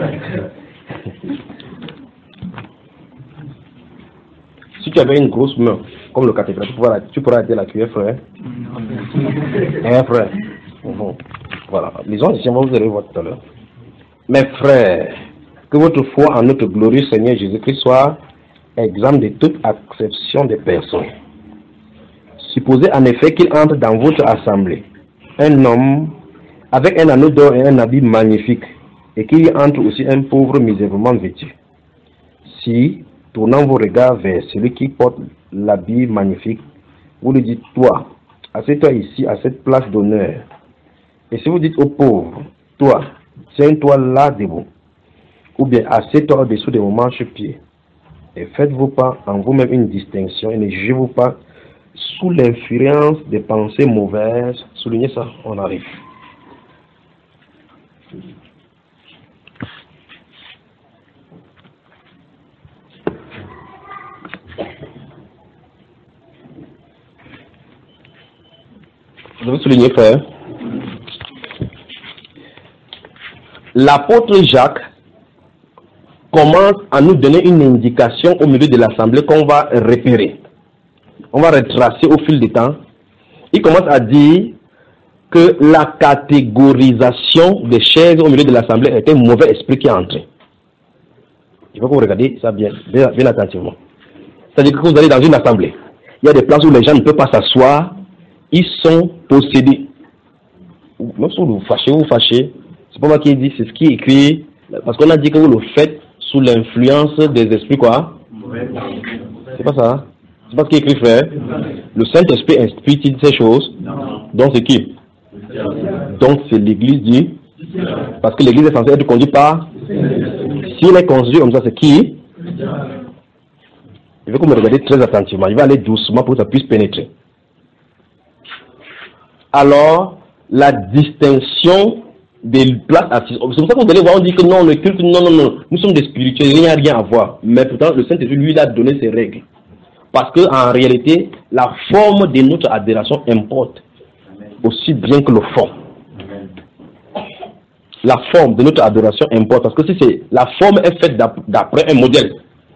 si tu avais une grosse main, comme le cathédrale, tu pourras, tu pourras être la cuillère, frère. Hein, frère? Bon. Voilà. Lisons ici, vous allez voir tout à l'heure. Mes frères, que votre foi en notre glorieux Seigneur Jésus-Christ soit exempt de toute acception des personnes. Supposez en effet qu'il entre dans votre assemblée un homme avec un anneau d'or et un habit magnifique, et qu'il y entre aussi un pauvre misérablement vêtu. Si, tournant vos regards vers celui qui porte l'habit magnifique, vous lui dites, toi, assieds-toi ici à cette place d'honneur. Et si vous dites au pauvre, toi, tiens-toi là debout, ou bien assieds-toi au-dessous de vos marchepieds, et faites-vous pas en vous-même une distinction, et ne jugez-vous pas sous l'influence des pensées mauvaises. Soulignez ça, on arrive. Vous avez souligné, frère. L'apôtre Jacques commence à nous donner une indication au milieu de l'assemblée qu'on va repérer. On va retracer au fil du temps. Il commence à dire que la catégorisation des chaises au milieu de l'assemblée est un mauvais esprit qui est entré. Il faut que vous regardiez ça bien, bien, bien attentivement. C'est-à-dire que vous allez dans une assemblée. Il y a des places où les gens ne peuvent pas s'asseoir. Ils sont possédés. Même si vous vous fâchez, vous vous fâchez. C'est pas moi qui ai dit, c'est ce qui est écrit. Parce qu'on a dit que vous le faites sous l'influence des esprits quoi? C'est pas ça. Hein? C'est pas ce qui est écrit, frère. Le Saint-Esprit inspire ces choses. Donc c'est qui? Donc c'est l'église dit. Parce que l'église est censée être conduite par. S'il est conduit comme ça, c'est qui? Il veut que vous me regardiez très attentivement. Il va aller doucement pour que ça puisse pénétrer. Alors, la distinction des places assises. C'est pour ça que vous allez voir, on dit que non, le culte, non, non, non. Nous sommes des spirituels, il n'y a rien à voir. Mais pourtant, le Saint-Esprit, lui, il a donné ses règles. Parce qu'en réalité, la forme de notre adoration importe aussi bien que le fond. La forme de notre adoration importe. Parce que si c'est la forme est faite d'après un modèle.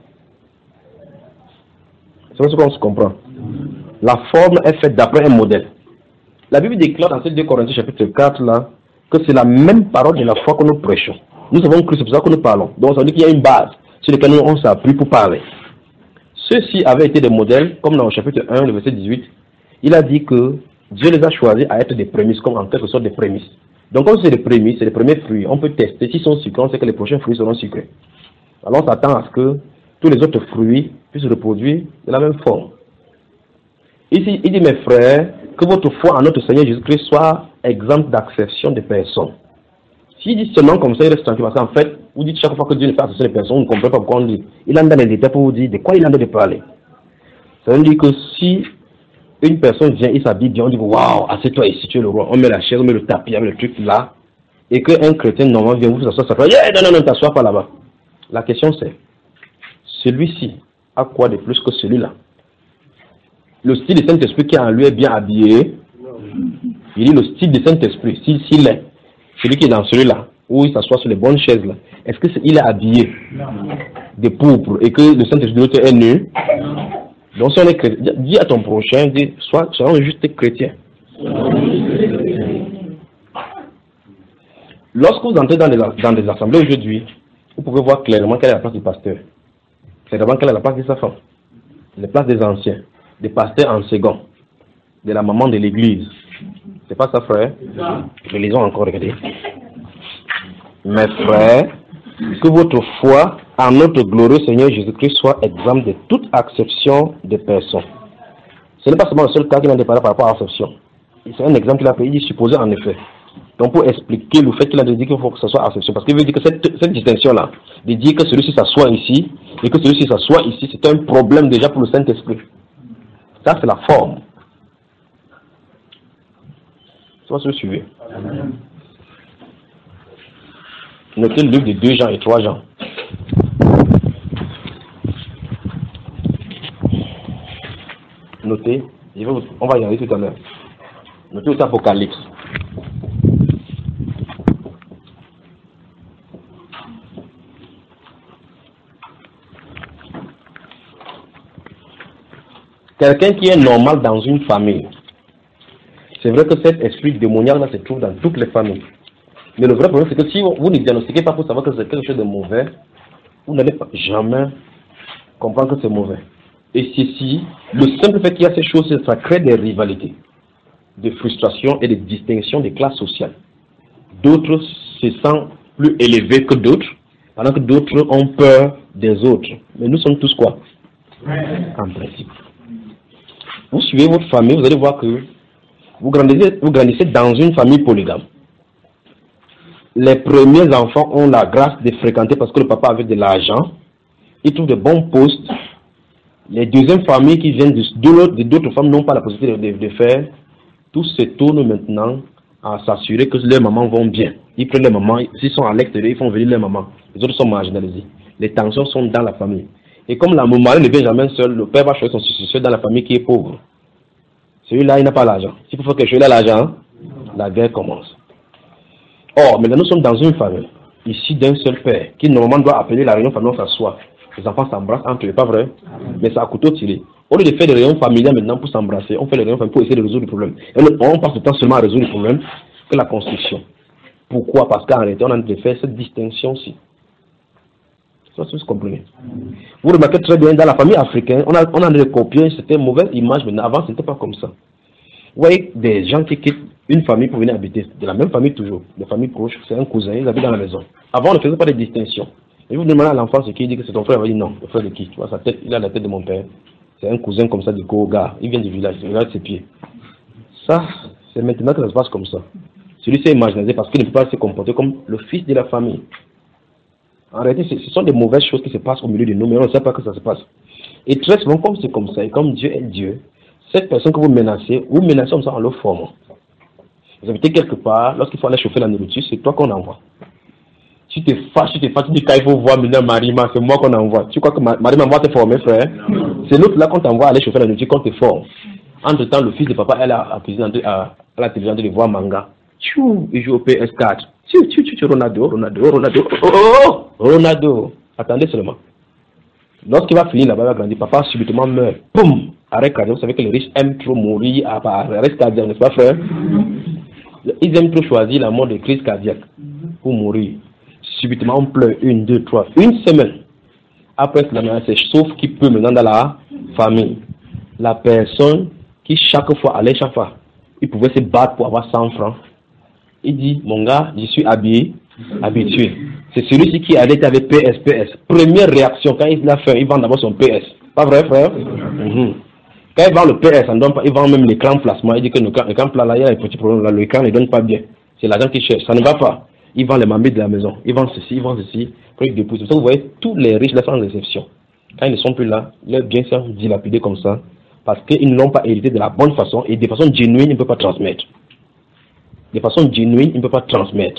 C'est ce qu'on se comprend. La forme est faite d'après un modèle. La Bible déclare dans ces deux Corinthiens chapitre quatre là, que c'est la même parole de la foi que nous prêchons. Nous avons cru, c'est pour ça que nous parlons. Donc ça veut dire qu'il y a une base sur laquelle on s'appuie pour parler. Ceux-ci avaient été des modèles, comme dans le chapitre un, le verset dix-huit, il a dit que Dieu les a choisis à être des prémices, comme en quelque sorte des prémices. Donc comme c'est des prémices, c'est les premiers fruits, on peut tester. S'ils sont sucrés, on sait que les prochains fruits seront sucrés. Alors on s'attend à ce que tous les autres fruits puissent se reproduire de la même forme. Ici, il dit, mes frères, que votre foi en notre Seigneur Jésus-Christ soit exempte d'acception des personnes. S'il dit seulement comme ça, il reste tranquille. Parce qu'en fait, vous dites chaque fois que Dieu ne fait acception des personnes, vous ne comprenez pas pourquoi on dit. Il en donne des détails pour vous dire de quoi il en a de parler. Ça veut dire que si une personne vient, il s'habille bien, on dit waouh, assieds-toi ici, tu es le roi. On met la chaise, on met le tapis avec le truc là. Et qu'un chrétien normal vient, vous s'assoit, ça fait yeah, non, non, non, t'assois pas là-bas. La question c'est, celui-ci a quoi de plus que celui-là? Le style du Saint-Esprit qui en lui est bien habillé, il dit le style du Saint-Esprit, s'il est, celui qui est dans celui-là, où il s'assoit sur les bonnes chaises là, est-ce qu'il est, est habillé de pourpre et que le Saint-Esprit de l'autre est nu? Donc si on est chrétien, dis à ton prochain, dis, sois, sois juste chrétien. Lorsque vous entrez dans des, dans des assemblées aujourd'hui, vous pouvez voir clairement quelle est la place du pasteur, clairement quelle est la place de sa femme, la place des anciens, des pasteurs en second, de la maman de l'église. C'est pas ça, frère? Relisons encore, regardez. Mes frères, que votre foi en notre glorieux Seigneur Jésus-Christ soit exempte de toute acception de personnes. Ce n'est pas seulement le seul cas qu'il a déparlé par rapport à l'acception. C'est un exemple qu'il a pris, il dit supposé en effet. Donc pour expliquer le fait qu'il a dit qu'il faut que ce soit acception, parce qu'il veut dire que cette, cette distinction-là, de dire que celui-ci s'assoit ici, et que celui-ci s'assoit ici, c'est un problème déjà pour le Saint-Esprit. Ça, c'est la forme. C'est ce que vous suivez. Notez le livre de deux Jean et trois Jean. Notez, je vais vous, on va y aller tout à l'heure. Notez aussi Apocalypse. Quelqu'un qui est normal dans une famille, c'est vrai que cet esprit démoniaque-là se trouve dans toutes les familles. Mais le vrai problème, c'est que si vous ne diagnostiquez pas pour savoir que c'est quelque chose de mauvais, vous n'allez pas jamais comprendre que c'est mauvais. Et ceci, le simple fait qu'il y a ces choses, ça crée des rivalités, des frustrations et des distinctions des classes sociales. D'autres se sentent plus élevés que d'autres, pendant que d'autres ont peur des autres. Mais nous sommes tous quoi? En principe. Vous suivez votre famille, vous allez voir que vous grandissez, vous grandissez dans une famille polygame. Les premiers enfants ont la grâce de fréquenter parce que le papa avait de l'argent. Ils trouvent de bons postes. Les deuxièmes familles qui viennent de d'autres femmes n'ont pas la possibilité de, de, de faire. Tout se tourne maintenant à s'assurer que leurs mamans vont bien. Ils prennent leurs mamans, s'ils sont à l'extérieur, ils font venir leurs mamans. Les autres sont marginalisés. Les tensions sont dans la famille. Et comme la maman ne vient jamais seul, le père va choisir son successeur dans la famille qui est pauvre. Celui-là, il n'a pas l'argent. S'il faut que celui-là ait l'argent, la guerre commence. Or, maintenant nous sommes dans une famille. ici d'un seul père, qui normalement doit appeler la réunion familiale s'asseoir. Les enfants s'embrassent entre eux, pas vrai? Mais c'est à couteau tiré. Au lieu de faire des réunions familiales maintenant pour s'embrasser, on fait les réunions familiales pour essayer de résoudre le problème. Et on passe le temps seulement à résoudre le problème que la construction. Pourquoi? Parce qu'en réalité, on a de faire cette distinction-ci. Ça, vous comprenez. Vous remarquez très bien, dans la famille africaine, on a, on a de copier cette mauvaise image, mais avant, ce n'était pas comme ça. Vous voyez des gens qui quittent une famille pour venir habiter, de la même famille toujours, de famille proche, c'est un cousin, ils habitent dans la maison. Avant, on ne faisait pas de distinction. Et vous demandez à l'enfant ce qu'il dit que c'est ton frère, il va dire non, le frère de qui? Tu vois, sa tête, il a la tête de mon père. C'est un cousin comme ça du gars, il vient du village, il regarde ses pieds. Ça, c'est maintenant que ça se passe comme ça. Celui-ci est marginalisé parce qu'il ne peut pas se comporter comme le fils de la famille. En réalité, ce sont des mauvaises choses qui se passent au milieu de nous, mais on ne sait pas que ça se passe. Et très souvent, comme c'est comme ça, et comme Dieu est Dieu, cette personne que vous menacez, vous menacez comme ça en leur formant. Vous habitez quelque part, lorsqu'il faut aller chauffer la nourriture, c'est toi qu'on envoie. Si tu te fâches, tu te fâches, tu dis qu'il faut voir maintenant Marima, c'est moi qu'on envoie. Tu crois que Marima va te former, frère? C'est l'autre là qu'on t'envoie aller chauffer la nourriture, qu'on te forme. Entre temps, le fils de papa, elle a appuyé à, à la télévision de voir manga. Tchou, il joue au P S quatre. Tchou, tchou, tchou, Ronaldo, Ronaldo, Ronaldo, oh, oh, oh, Ronaldo. Attendez seulement. Lorsqu'il va finir là-bas, il va grandir, papa subitement meurt. Poum! Arrêt cardiaque, vous savez que les riches aiment trop mourir à arrêt cardiaque, n'est-ce pas, frère? Ils aiment trop choisir la mort de crise cardiaque pour mourir. Subitement, on pleure une, deux, trois, une semaine. Après cela, c'est sauf qui peut maintenant dans la famille. La personne qui chaque fois allait chaque fois, il pouvait se battre pour avoir cent francs. Il dit, mon gars, je suis habillé, habitué. C'est celui-ci qui allait avec P S P S. Première réaction, quand il l'a fait, il vend d'abord son P S. Pas vrai, frère? Mm-hmm. Quand il vend le P S, il vend même l'écran placement. Il dit que l'écran plat là, il y a un petit problème là, l'écran ne donne pas bien. C'est l'argent qui cherche, ça ne va pas. Il vend les mamies de la maison, il vend ceci, il vend ceci, truc de pouce. Vous voyez, tous les riches, là, sans exception, quand ils ne sont plus là, leurs biens sont dilapidés comme ça, parce qu'ils ne l'ont pas hérité de la bonne façon, et de façon genuine, ils ne peuvent pas transmettre. De façon genuine, ils ne peuvent pas transmettre.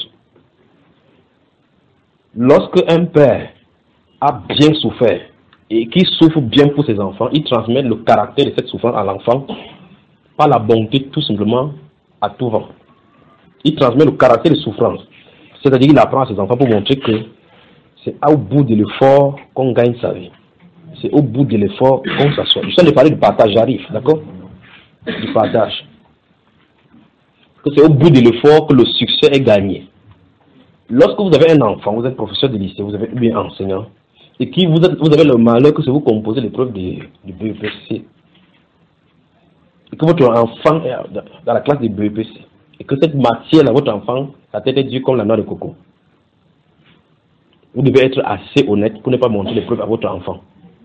Lorsque un père a bien souffert, et qui souffre bien pour ses enfants, il transmet le caractère de cette souffrance à l'enfant, par la bonté tout simplement à tout vent. Il transmet le caractère de souffrance. C'est-à-dire qu'il apprend à ses enfants pour montrer que c'est au bout de l'effort qu'on gagne sa vie. C'est au bout de l'effort qu'on s'assoit. Je suis en train de parler du partage, j'arrive, d'accord? Du partage. Que c'est au bout de l'effort que le succès est gagné. Lorsque vous avez un enfant, vous êtes professeur de lycée, vous avez bien enseignant, et que vous, êtes, vous avez le malheur que c'est vous composez l'épreuve du B E P C, et que votre enfant est dans la classe du B E P C, et que cette matière-là, votre enfant, sa tête est dure comme la noix de coco. Vous devez être assez honnête pour ne pas montrer l'épreuve à votre enfant.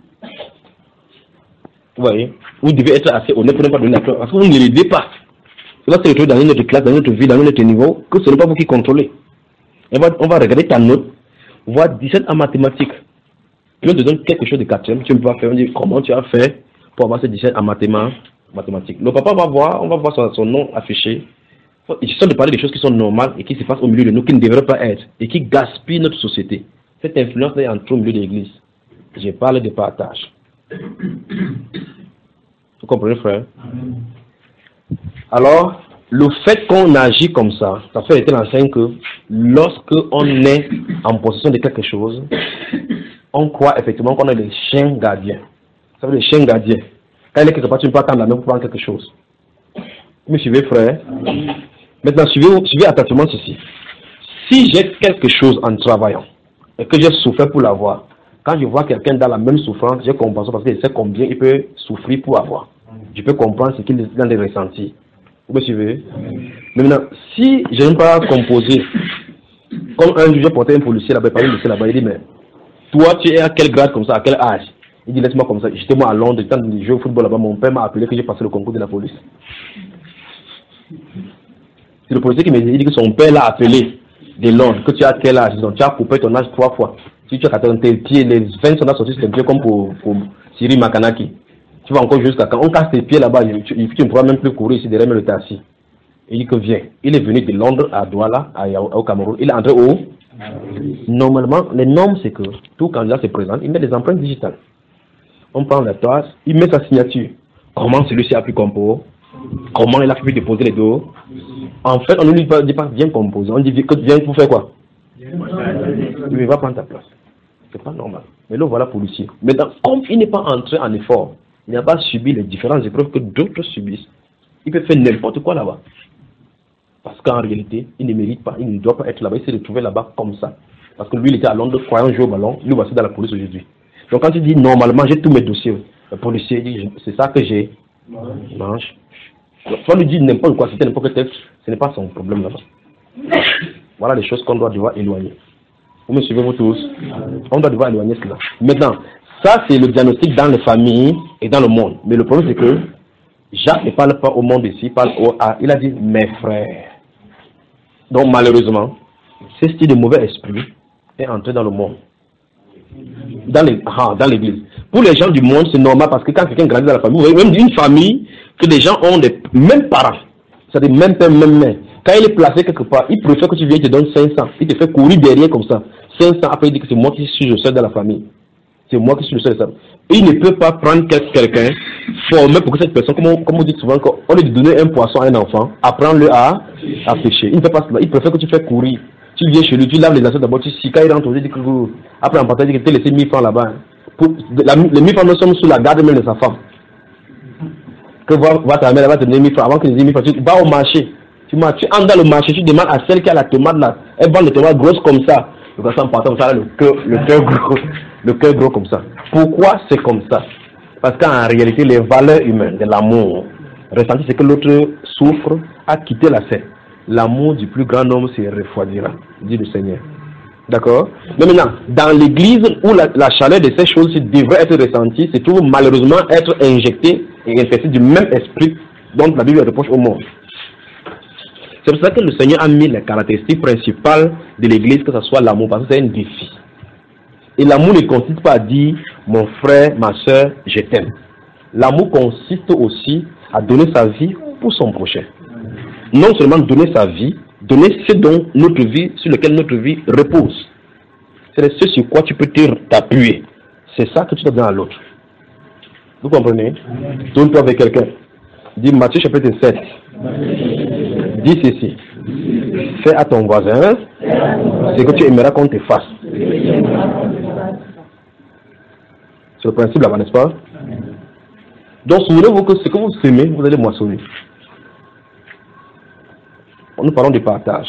Vous voyez? Vous devez être assez honnête pour ne pas donner la preuve, parce que vous ne l'aidez pas. C'est là que c'est dans une autre classe, dans une autre vie, dans un autre niveau, que ce n'est pas vous qui contrôlez. On va, on va regarder ta note, voir dix-sept en mathématiques. Puis on te donne quelque chose de quatrième, tu ne peux pas faire, on dit comment tu as fait pour avoir ces dix-sept en mathématiques. Le papa va voir, on va voir son, son nom affiché. Il s'agit de parler des choses qui sont normales et qui se passent au milieu de nous, qui ne devraient pas être, et qui gaspillent notre société. Cette influence-là est entrée au milieu de l'église. Je parle de partage. Vous comprenez, frère? Alors, le fait qu'on agit comme ça, ça fait été l'enseigne que lorsque on est en possession de quelque chose, on croit effectivement qu'on est des chiens gardiens. Ça veut dire des chiens gardiens. Quand il est quelque part, tu ne peux pas attendre la main pour prendre quelque chose. Vous me suivez, frère? Maintenant, suivez, suivez attentivement ceci. Si j'ai quelque chose en travaillant et que j'ai souffert pour l'avoir, quand je vois quelqu'un dans la même souffrance, j'ai compensé parce que je sais combien il peut souffrir pour avoir. Je peux comprendre ce qu'il a de ressentir. Vous me suivez? Mais maintenant, si je n'aime pas composer, comme un jour j'ai porté un policier là-bas, un policier là-bas, il dit, mais toi tu es à quel grade comme ça, à quel âge? Il dit, laisse-moi comme ça. J'étais moi à Londres, j'étais en train de jouer au football là-bas, mon père m'a appelé que j'ai passé le concours de la police. C'est le policier qui me dit, il dit que son père l'a appelé de Londres, que tu as quel âge? Donc, tu as coupé ton âge trois fois. Si tu as quatre-vingt pieds, les vingt soldats sortis sur tes pieds comme pour, pour Siri Makanaki. Tu vas encore jusqu'à quand on casse tes pieds là-bas, tu, tu, tu ne pourras même plus courir ici derrière le taxi. Il dit que viens. Il est venu de Londres à Douala, à, au Cameroun. Il est entré au... Normalement, les normes, c'est que tout candidat se présente, il met des empreintes digitales. On prend la toise, il met sa signature. Comment celui-ci a pu composer? Comment il a pu déposer les dos? En fait, on ne lui dit pas viens composer. On dit que viens pour faire quoi? il va prendre ta place. C'est pas normal. Mais là, voilà policier. Maintenant, comme il n'est pas entré en effort, il n'a pas subi les différentes épreuves que d'autres subissent, il peut faire n'importe quoi là-bas. Parce qu'en réalité, il ne mérite pas, il ne doit pas être là-bas, il s'est retrouvé là-bas comme ça. Parce que lui, il était à Londres, croyant jouer au ballon, lui, voici dans la police aujourd'hui. Donc quand il dit normalement, j'ai tous mes dossiers, le policier dit, c'est ça que j'ai. Mange. Soit lui dit n'importe quoi, c'était n'importe quel, ce n'est pas son problème là-bas. Voilà les choses qu'on doit devoir éloigner. Vous me suivez vous tous? On doit devoir éloigner cela. Maintenant, ça c'est le diagnostic dans les familles et dans le monde. Mais le problème c'est que Jacques ne parle pas au monde ici, il parle au A. Il a dit mes frères. Donc malheureusement, ce style de mauvais esprit est entré dans le monde. Dans les, ah, dans l'église. Pour les gens du monde, c'est normal parce que quand quelqu'un grandit dans la famille, vous voyez, même une famille, que des gens ont des mêmes parents, c'est-à-dire même père, même mère. Quand il est placé quelque part, il préfère que tu viennes, il te donne cinq cents. Il te fait courir derrière comme ça. cinq cents, après il dit que c'est moi qui suis le seul dans la famille. C'est moi qui suis le seul. Il ne peut pas prendre quelqu'un, former pour que cette personne, comme on, comme on dit souvent, on lui donne un poisson à un enfant, apprendre-le à, à pêcher. Il ne fait pas cela. Il préfère que tu fais courir. Tu viens chez lui, tu laves les assiettes d'abord, tu si quand il rentre, il dit que vous, après en partage, il dit que tu as laissé mille francs là-bas. Pour, la, les mille francs nous sommes sous la garde même de sa femme. Que va, va ta mère, elle va te donner mille francs. Avant que tu aies mille francs, tu vas au marché. Tu, tu entres dans le marché, tu demandes à celle qui a la tomate là. Elle vend les tomates grosses comme ça. Donc ça en partant comme ça, le cœur, le cœur gros, le cœur gros comme ça. Pourquoi c'est comme ça? Parce qu'en réalité, les valeurs humaines de l'amour, ressenti, c'est que l'autre souffre, a quitté la scène. L'amour du plus grand homme se refroidira, dit le Seigneur. D'accord? Mais maintenant, dans l'église où la, la chaleur de ces choses devrait être ressentie, se trouve malheureusement être injectée et infestée du même esprit dont la Bible reproche au monde. C'est pour ça que le Seigneur a mis les caractéristiques principales de l'église, que ce soit l'amour, parce que c'est un défi. Et l'amour ne consiste pas à dire mon frère, ma soeur, je t'aime. L'amour consiste aussi à donner sa vie pour son prochain. Non seulement donner sa vie, donner ce dont notre vie, sur lequel notre vie repose. C'est ce sur quoi tu peux t'appuyer. C'est ça que tu dois donner à l'autre. Vous comprenez? Tourne-toi avec quelqu'un. Dis Matthieu chapitre sept. Dis ceci. Fais à ton voisin ce que tu aimeras qu'on te fasse. C'est le principe là-bas, n'est-ce pas? Donc souvenez-vous que ce que vous semez, vous allez moissonner. Nous parlons de partage.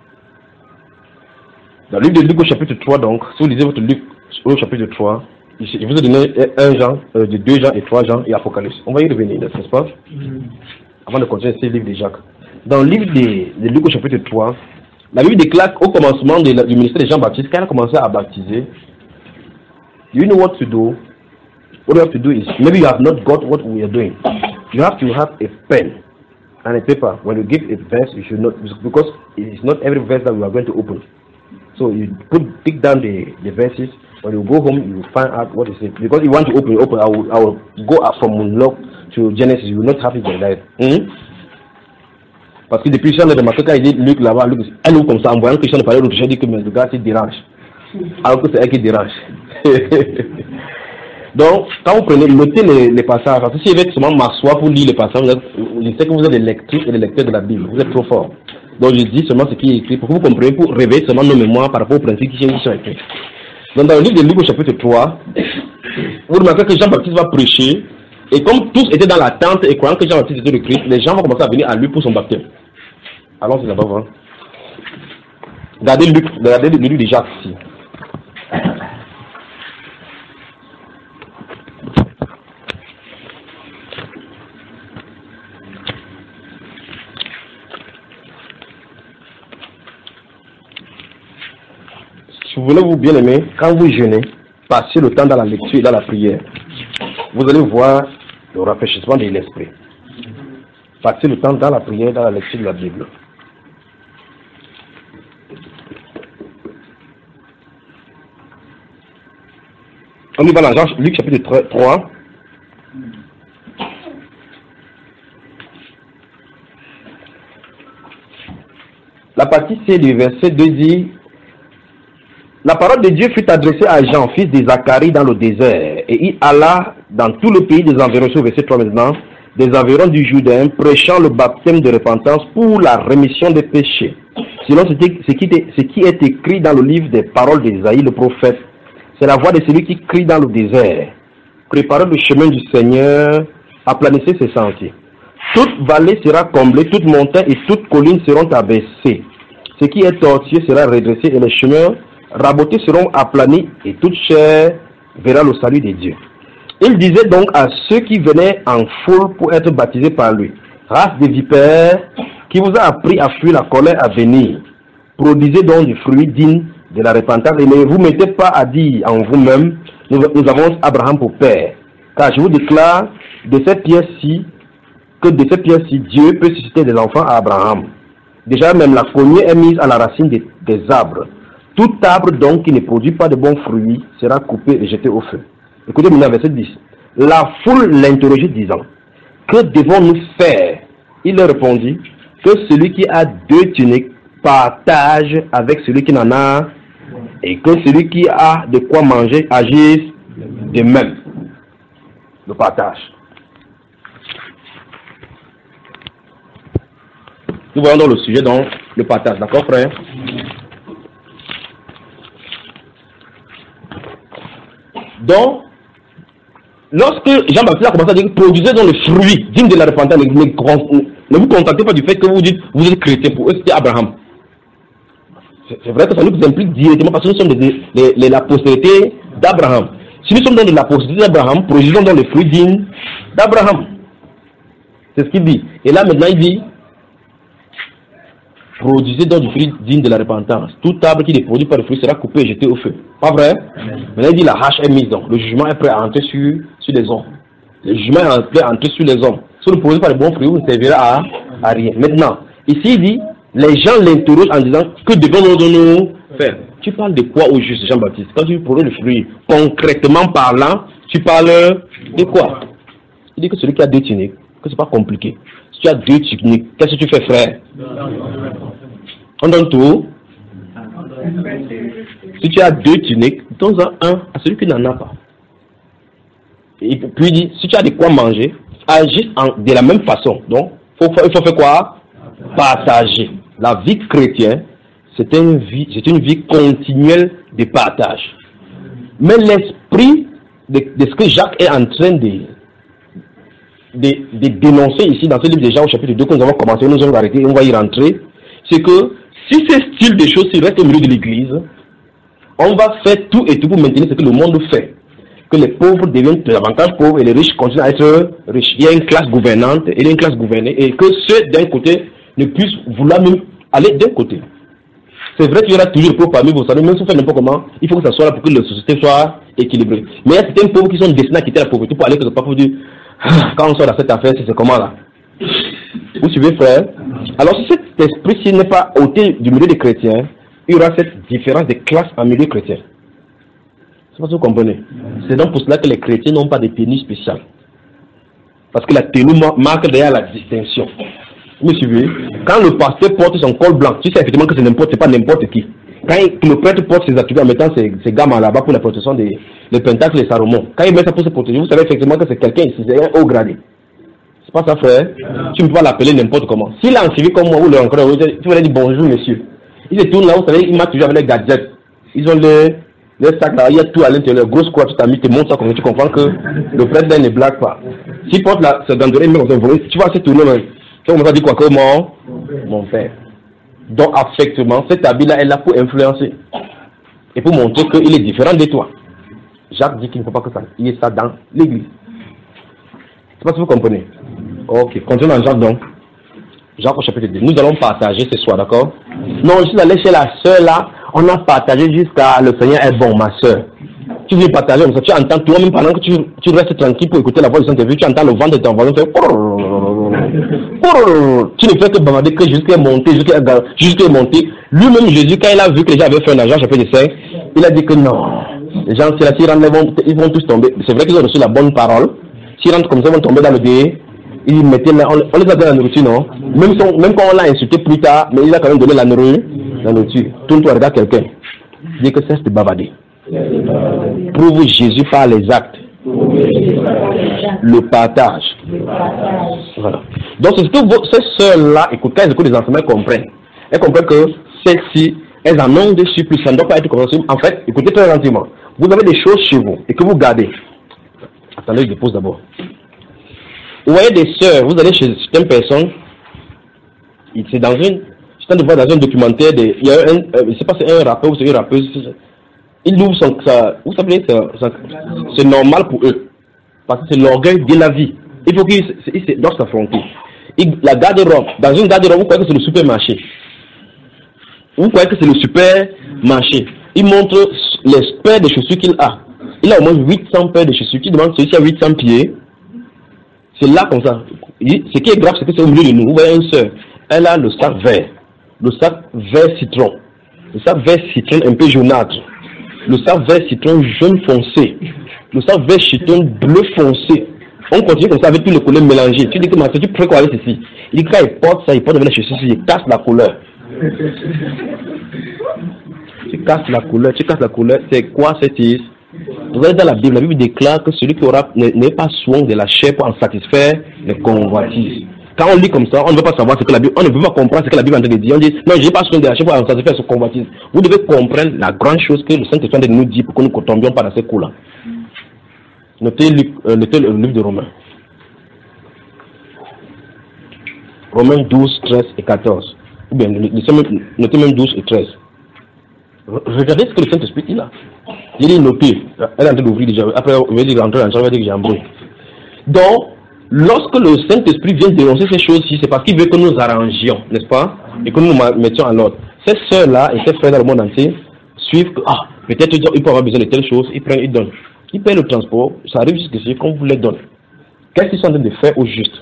Dans le livre de Luc au chapitre trois, donc, si vous lisez votre Luc au chapitre trois, je vous ai donné un Jean, euh, de deux Jean et trois Jean et Apocalypse. On va y revenir, n'est-ce pas? Mm-hmm. Avant de continuer ce livre de Jacques. Dans le livre de, de Luc au chapitre trois, la Bible déclare au commencement de la, du ministère de Jean-Baptiste, quand il a commencé à baptiser, you know what to do? What you have to do is, maybe you have not got what we are doing. You have to have a pen and a paper. When you give a verse, you should not, because it is not every verse that we are going to open. So you put, pick down the, the verses. When you go home, you will find out what is it. Because you want to open, open. I will, I will go up from Monologue to Genesis. You will not have it like that. Hmm? Parce que depuis ça, on a remarqué quand il dit Luc là-bas, Luc, elle ouvre comme ça, en voyant que Christian ne parlait pas, je dis que le gars, il dérange. Alors que c'est elle qui dérange. Donc, quand vous prenez, notez les, les passages, parce que si je vais seulement m'asseoir pour lire les passages, je sais que vous êtes des lecteurs et des lecteurs de la Bible, vous êtes trop forts. Donc, je dis seulement ce qui est écrit pour que vous compreniez, pour réveiller seulement nos mémoires par rapport aux principes qui sont écrits. Donc, dans le livre de Luc au chapitre trois, vous remarquez que Jean-Baptiste va prêcher, et comme tous étaient dans l'attente et croyant que Jean-Baptiste était le Christ, les gens vont commencer à venir à lui pour son baptême. Allons-y là-bas, voir. Regardez Luc, regardez le livre de Jacques ici. Si vous voulez vous bien aimer, quand vous jeûnez, passez le temps dans la lecture et dans la prière. Vous allez voir le rafraîchissement de l'esprit. Passez le temps dans la prière et dans la lecture de la Bible. On y va dans Luc chapitre trois. La partie C du verset deux dit: la parole de Dieu fut adressée à Jean, fils de Zacharie, dans le désert, et il alla dans tout le pays des environs, sur verset trois maintenant, des environs du Jourdain, prêchant le baptême de repentance pour la rémission des péchés. selon ce qui, ce qui est, ce qui est écrit dans le livre des paroles d'Ésaïe, le prophète. C'est la voix de celui qui crie dans le désert. Préparez le chemin du Seigneur, aplanissez ses sentiers. Toute vallée sera comblée, toute montagne et toute colline seront abaissées. Ce qui est tortueux sera redressé et les chemins rabotés seront aplanis et toute chair verra le salut de Dieu. Il disait donc à ceux qui venaient en foule pour être baptisés par lui, race de vipères, qui vous a appris à fuir la colère à venir, produisez donc du fruit digne de la repentance et ne vous mettez pas à dire en vous-même, nous, nous avons Abraham pour père. Car je vous déclare de cette pierre-ci, que de cette pierre-ci, Dieu peut susciter des enfants à Abraham. Déjà même la cognée est mise à la racine des, des arbres. Tout arbre donc qui ne produit pas de bons fruits sera coupé et jeté au feu. Écoutez maintenant verset dix. La foule l'interrogeait disant, que devons-nous faire? Il leur répondit, que celui qui a deux tuniques partage avec celui qui n'en a, et que celui qui a de quoi manger agisse de même. Le partage. Nous voyons dans le sujet, donc, le partage. D'accord, frère? Donc, lorsque Jean-Baptiste a commencé à dire, produisez donc le fruit digne de la repentance, ne, ne, ne vous contentez pas du fait que vous dites, vous êtes chrétien. Pour eux, c'était Abraham. C'est vrai que ça nous implique directement parce que nous sommes de, de, de la postérité d'Abraham. Si nous sommes dans de la postérité d'Abraham, produisons donc le fruit digne d'Abraham. C'est ce qu'il dit. Et là, maintenant, il dit, produisez donc du fruit digne de la repentance. Tout arbre qui ne produit pas de fruit sera coupé et jeté au feu. Pas vrai? Maintenant il dit la hache est mise donc. Le jugement est prêt à entrer sur, sur les hommes. Le jugement est prêt à entrer sur les hommes. Si vous ne produisez pas de bons fruits, vous ne servirez à, à rien. Maintenant, ici il dit, les gens l'interrogent en disant, que devons-nous faire? Tu parles de quoi au juste, Jean-Baptiste? Quand tu produis le fruit, concrètement parlant, tu parles de quoi? Il dit que celui qui a deux tuniques, que c'est pas compliqué. Si tu as deux tuniques, qu'est-ce que tu fais, frère? On donne tout. Si tu as deux tuniques, donne-en un à celui qui n'en a pas. Et puis il dit, si tu as de quoi manger, agis en, de la même façon. Donc, faut, il faut faire quoi? Partager. La vie chrétienne, c'est une vie, c'est une vie continuelle de partage. Mais l'esprit de, de ce que Jacques est en train de, de, de dénoncer ici dans ce livre déjà au chapitre deux que nous avons commencé, nous allons arrêter et on va y rentrer, c'est que si ce style de choses reste au milieu de l'église, on va faire tout et tout pour maintenir ce que le monde fait. Que les pauvres deviennent davantage pauvres et les riches continuent à être riches. Il y a une classe gouvernante et une classe gouvernée et que ceux d'un côté ne puissent vouloir même aller d'un côté. C'est vrai qu'il y aura toujours des pauvres parmi vous, savez, même si on fait n'importe comment, il faut que ça soit là pour que la société soit équilibrée. Mais il y a certains pauvres qui sont destinés à quitter la pauvreté pour aller quelque part pour dire, quand on sort dans cette affaire, c'est comment là? Vous suivez, frère? Alors si cet esprit-ci n'est pas ôté du milieu des chrétiens, il y aura cette différence de classe en milieu chrétien. C'est pas ce que vous comprenez. C'est donc pour cela que les chrétiens n'ont pas de tenue spéciale. Parce que la tenue marque derrière la distinction. Vous me suivez? Quand le pasteur porte son col blanc, tu sais effectivement que c'est n'importe, c'est pas n'importe qui. Quand il, le prêtre porte ses attributs en mettant ses, ses gammes là-bas pour la protection des, des pentacles et Salomon, quand il met ça pour se protéger, vous savez effectivement que c'est quelqu'un ici, c'est un haut gradé. C'est pas ça, frère? Tu ne peux pas l'appeler n'importe comment. S'il a un civil comme moi, vous le rencontrez, tu vas lui dire bonjour, monsieur. Il se tourne là, vous savez, il m'a toujours avec les gadgets. Ils ont les, les sacs là, il y a tout à l'intérieur, grosse croix, tu t'as mis, tu montres ça comme ça, tu comprends que le prêtre là ne blague pas. S'il porte là, ce gandouré, même dans un volet, tu vas se tourner, même. Tu vas dire quoi que mon, mon père. Donc, affectivement, cet habit-là est là pour influencer. Et pour montrer qu'il est différent de toi. Jacques dit qu'il ne faut pas que ça, il y ait ça dans l'église. Je ne sais pas si vous comprenez. Ok, continuons dans Jacques donc. Jacques au chapitre deux. Nous allons partager ce soir, d'accord? Non, je suis allé chez la soeur là, on a partagé jusqu'à le Seigneur est bon, ma soeur. Tu veux partager comme ça, tu entends toi-même pendant que tu, tu restes tranquille pour écouter la voix du Saint-Esprit, tu entends le vent de ton voisin faire. Tu ne fais que bavader que jusqu'à monter, jusqu'à monter. Lui-même, Jésus, quand il a vu que les gens avaient fait un argent, chapitre cinq, il a dit que non. Les gens, c'est là, s'ils rentrent, ils vont, ils vont tous tomber. C'est vrai qu'ils ont reçu la bonne parole. S'ils rentrent comme ça, ils vont tomber dans le dé. Ils mettaient là, on, on les a donné la nourriture, non? Même, son, même quand on l'a insulté plus tard, mais il a quand même donné la nourriture. La nourriture. Tourne-toi, regarde quelqu'un. Dis que cesse de bavader. Prouve Jésus par les actes. Le partage. Voilà. Donc c'est ce que vos, ces sœurs-là, écoute, quand elles écoutent les enseignements, elles comprennent. Elles comprennent que celles-ci, elles en ont des surplus, ça ne doit pas être comme ça. En fait, écoutez très gentiment. Vous avez des choses chez vous et que vous gardez. Attendez, je dépose d'abord. Vous voyez des sœurs, vous allez chez certaines personnes, c'est dans une, je train de voir dans un documentaire, de, il y a un, euh, je sais pas si c'est un rappeur ou c'est une rappeuse, il ouvre son, ça, vous savez, c'est normal pour eux, parce que c'est l'orgueil de la vie. Il faut qu'ils doivent s'affronter. La garde-robe, dans une garde-robe, vous croyez que c'est le supermarché. Vous croyez que c'est le supermarché. Il montre les paires de chaussures qu'il a. Il a au moins huit cents paires de chaussures. Tu demandes celui-ci a huit cents pieds. C'est là comme ça. Ce qui est grave, c'est que c'est au milieu de nous. Vous voyez une soeur, elle a le sac vert. Le sac vert citron. Le sac vert citron un peu jaunâtre. Le sac vert citron jaune foncé. Le sac vert citron bleu foncé. On continue comme ça avec tous les couleurs mélangées. Tu dis que ma soeur, tu préfères quoi avec ceci? Il dit que quand il porte ça, il porte avec les chaussures, il casse la couleur. Tu casses la couleur, tu casses la couleur. C'est quoi cette is? Vous allez dans la Bible, la Bible déclare que celui qui aura n'est pas soin de la chair pour en satisfaire les convoitises. Quand on lit comme ça, on ne veut pas savoir ce que la Bible, on ne veut pas comprendre ce que la Bible est en train de dire. On dit, non, je n'ai pas soin de la chair pour en satisfaire ce convoitise. Vous devez comprendre la grande chose que le Saint-Esprit nous dit pour que nous ne tombions pas dans ces coups-là. Notez, euh, notez le livre de Romains. Romains douze, treize et quatorze. Ou bien, notez même douze et treize. Regardez ce que le Saint-Esprit dit là. Il dit notez. Elle est en train d'ouvrir déjà. Après, on va dire rentrer dans le champ, on va dire que j'ai embrouillé. Donc, lorsque le Saint-Esprit vient dénoncer ces choses-ci, c'est parce qu'il veut que nous arrangions, n'est-ce pas? Et que nous nous mettions en ordre. Ces sœurs-là et ces frères dans le monde entier suivent que, ah, peut-être ils peuvent avoir besoin de telles choses, ils prennent, ils donnent. Ils paient le transport, ça arrive jusqu'ici, qu'on vous les donne. Qu'est-ce qu'ils sont en train de faire au juste?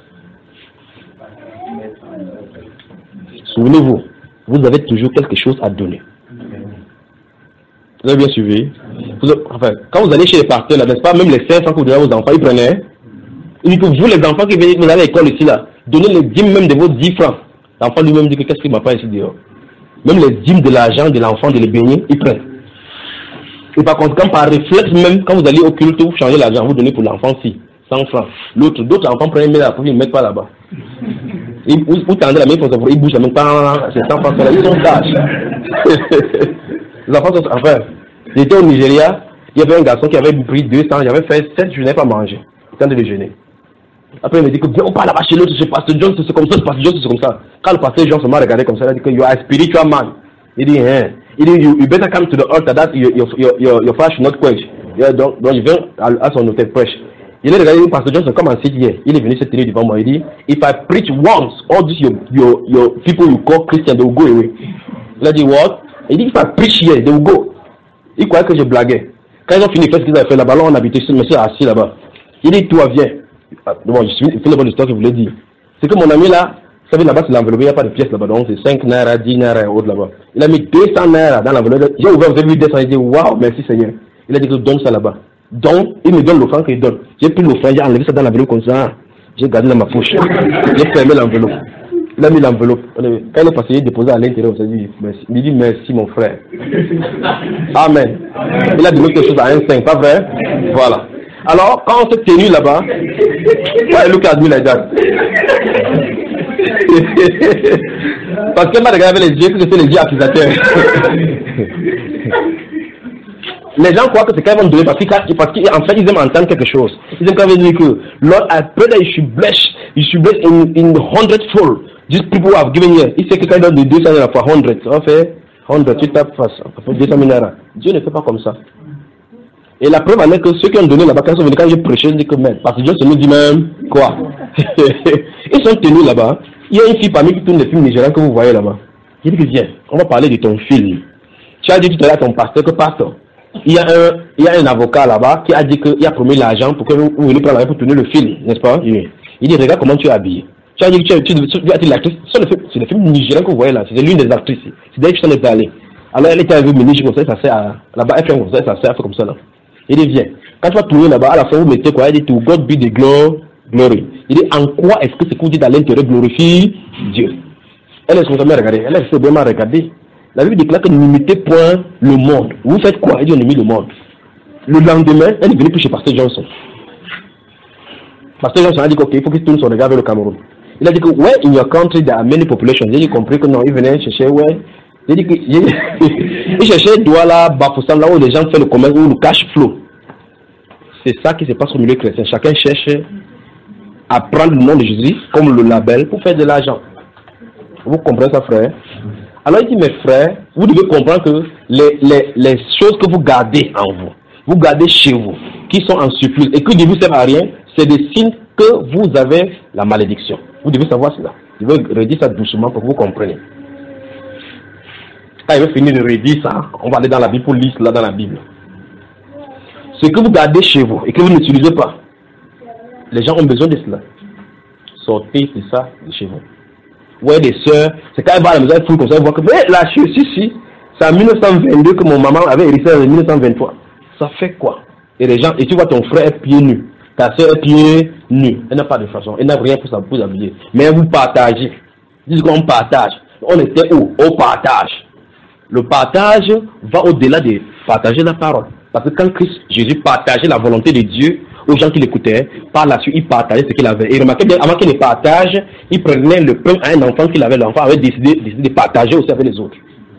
Souvenez-vous, vous avez toujours quelque chose à donner. Vous avez bien suivi? Vous, enfin, quand vous allez chez les partenaires, n'est-ce pas, même les cinq cents que vous donnez à vos enfants, ils prenaient. Ils disent que vous, les enfants qui venez, vous allez à l'école ici, là, donnez les dîmes même de vos dix francs. L'enfant lui-même dit que qu'est-ce qu'il m'a pas ici dehors. Même les dîmes de l'argent de l'enfant, de les bénir, ils prennent. Et par conséquent, par réflexe même, quand vous allez au culte, vous changez l'argent, vous donnez pour l'enfant-ci, cent francs. L'autre, d'autres enfants prennent la pour ils ne mettent pas là-bas. Ils, vous, vous tendez la main, ils bougent la main, c'est cent francs, ils sont sages. Les enfants sont, enfin, j'étais au Nigeria, il y avait un garçon qui avait pris deux cents, j'avais fait sept journées pas manger, temps de déjeuner. Après, il me dit que viens, on parle là-bas chez l'autre, c'est Pasteur John, c'est comme ça, c'est Pasteur John, c'est comme ça. Quand le Pasteur John se m'a regardé comme ça, il a dit que you are a spiritual man. Il dit, hein. Il dit, you, you better come to the altar that your, your, your, your fire should not quench. Yeah, donc, donc, il vient à, à son hôtel prêche. Il a regardé, Pasteur John, comme un site hier. Il est venu se tenir devant moi. Il dit, if I preach once, all these your, your, your people you call Christian, they will go away. Il a dit, what? Il dit, if I preach here, they will go. Il croyait que je blaguais. Quand ils ont fini de faire ce qu'ils avaient fait là-bas, là, on habitait ce monsieur assis là-bas. Il dit, toi, viens. Bon, je suis fini de l'histoire que je voulais dire. C'est que mon ami là, vous savez, là-bas, c'est l'enveloppe, il n'y a pas de pièces là-bas, donc c'est cinq naira, dix naira et autres là-bas. Il a mis deux cents naira dans l'enveloppe. J'ai ouvert, vous avez vu deux cents, il dit, waouh, merci Seigneur. Il a dit que donne ça là-bas. Donc, il me donne l'offrande qu'il donne. J'ai pris l'offrande, j'ai enlevé ça dans l'enveloppe comme ça. J'ai gardé dans ma poche. J'ai fermé l'enveloppe. Il a mis l'enveloppe. Quand il est passé, il est déposé à l'intérieur, il dit merci. Il dit merci, mon frère. Amen. Il a donné quelque chose à un cinq, pas vrai? Voilà. Alors, quand on s'est tenu là-bas, ouais, look at me like that. Parce qu'elle m'a regardé avec les yeux, que c'était les yeux accusateurs. Les gens croient que c'est quand ils vont donner parce qu'en fait, ils aiment entendre quelque chose. Ils aiment quand même dire que, Lord, I pray that you should bless, you should bless in, in hundredfold. These people who have given here. Il sait que quand ils donnent de deux cents naira fois hundred, on fait hundred, tu tapes face, deux cents naira. Dieu ne fait pas comme ça. Et la preuve en est que ceux qui ont donné là-bas, quand ils sont venus, quand j'ai prêché, je dis que merde, parce que Dieu se nous dit même quoi. Ils sont tenus là-bas. Il y a une fille parmi qui tourne les films nigériens que vous voyez là-bas. Il dit que viens, on va parler de ton film. Tu as dit tout à l'heure à ton pasteur que pasteur. Il y a un, il y a un avocat là-bas qui a dit qu'il a promis l'argent pour que vous, vous veniez prendre l'argent pour tourner le film, n'est-ce pas? Il dit, regarde comment tu es habillé. Tu as dit que tu, tu, tu, tu as dit l'actrice. C'est le film nigérien que vous voyez là, c'est l'une des actrices. C'est d'ailleurs que tu t'en es allé. Alors elle était avec vous, mais comme ça, ça sert à, là-bas, elle fait comme ça, ça sert à faire comme ça là. Il dit, viens. Quand tu vas tourner là-bas, à la fin, vous mettez quoi? Il dit, to God be the glory. Il dit, en quoi est-ce que ce que vous dites à l'intérieur glorifie Dieu? Elle est complètement regardée. Elle est vraiment regardée. La Bible déclare que n'imitez point le monde. Vous faites quoi? Il dit, on imite le monde. Le lendemain, elle est venue plus chez Pasteur Johnson. Pasteur Johnson a dit, ok, il faut qu'il tourne son regard vers le Cameroun. Il a dit que, ouais, in your country, there are many populations. J'ai compris que non, il venait chercher, ouais, Il dit que il cherchait Douala, Bafoussam, là où les gens font le commerce, ou le cash flow. C'est ça qui se passe au milieu chrétien. Chacun cherche à prendre le nom de Jésus comme le label pour faire de l'argent. Vous comprenez ça, frère? Alors il dit, mes frères, vous devez comprendre que les, les, les choses que vous gardez en vous, vous gardez chez vous, qui sont en surplus et qui ne vous servent à rien, c'est des signes que vous avez la malédiction. Vous devez savoir cela. Je vais redire ça doucement pour que vous compreniez. Quand il va finir de redire ça, on va aller dans la Bible pour lire cela dans la Bible. Ce que vous gardez chez vous et que vous n'utilisez pas, les gens ont besoin de cela. Sortez de ça de chez vous. Ouais, des sœurs, c'est quand elle va à la maison, elle fout comme ça, elle voit que, mais la chute, si, si, c'est en mille neuf cent vingt-deux que mon maman avait hérité en mille neuf cent vingt-trois. Ça fait quoi? Et les gens, et tu vois ton frère est pieds nus, ta sœur est pieds nus, elle n'a pas de façon, elle n'a rien pour s'habiller. Mais vous partagez. Dis qu'on partage. On était où? Au partage. Le partage va au-delà de partager la parole. Parce que quand Christ, Jésus partageait la volonté de Dieu aux gens qui l'écoutaient, par la suite, il partageait ce qu'il avait. Et remarquez bien, avant qu'il ne partage, il prenait le pain à un enfant qu'il avait. L'enfant avait décidé, décidé de partager aussi avec les autres.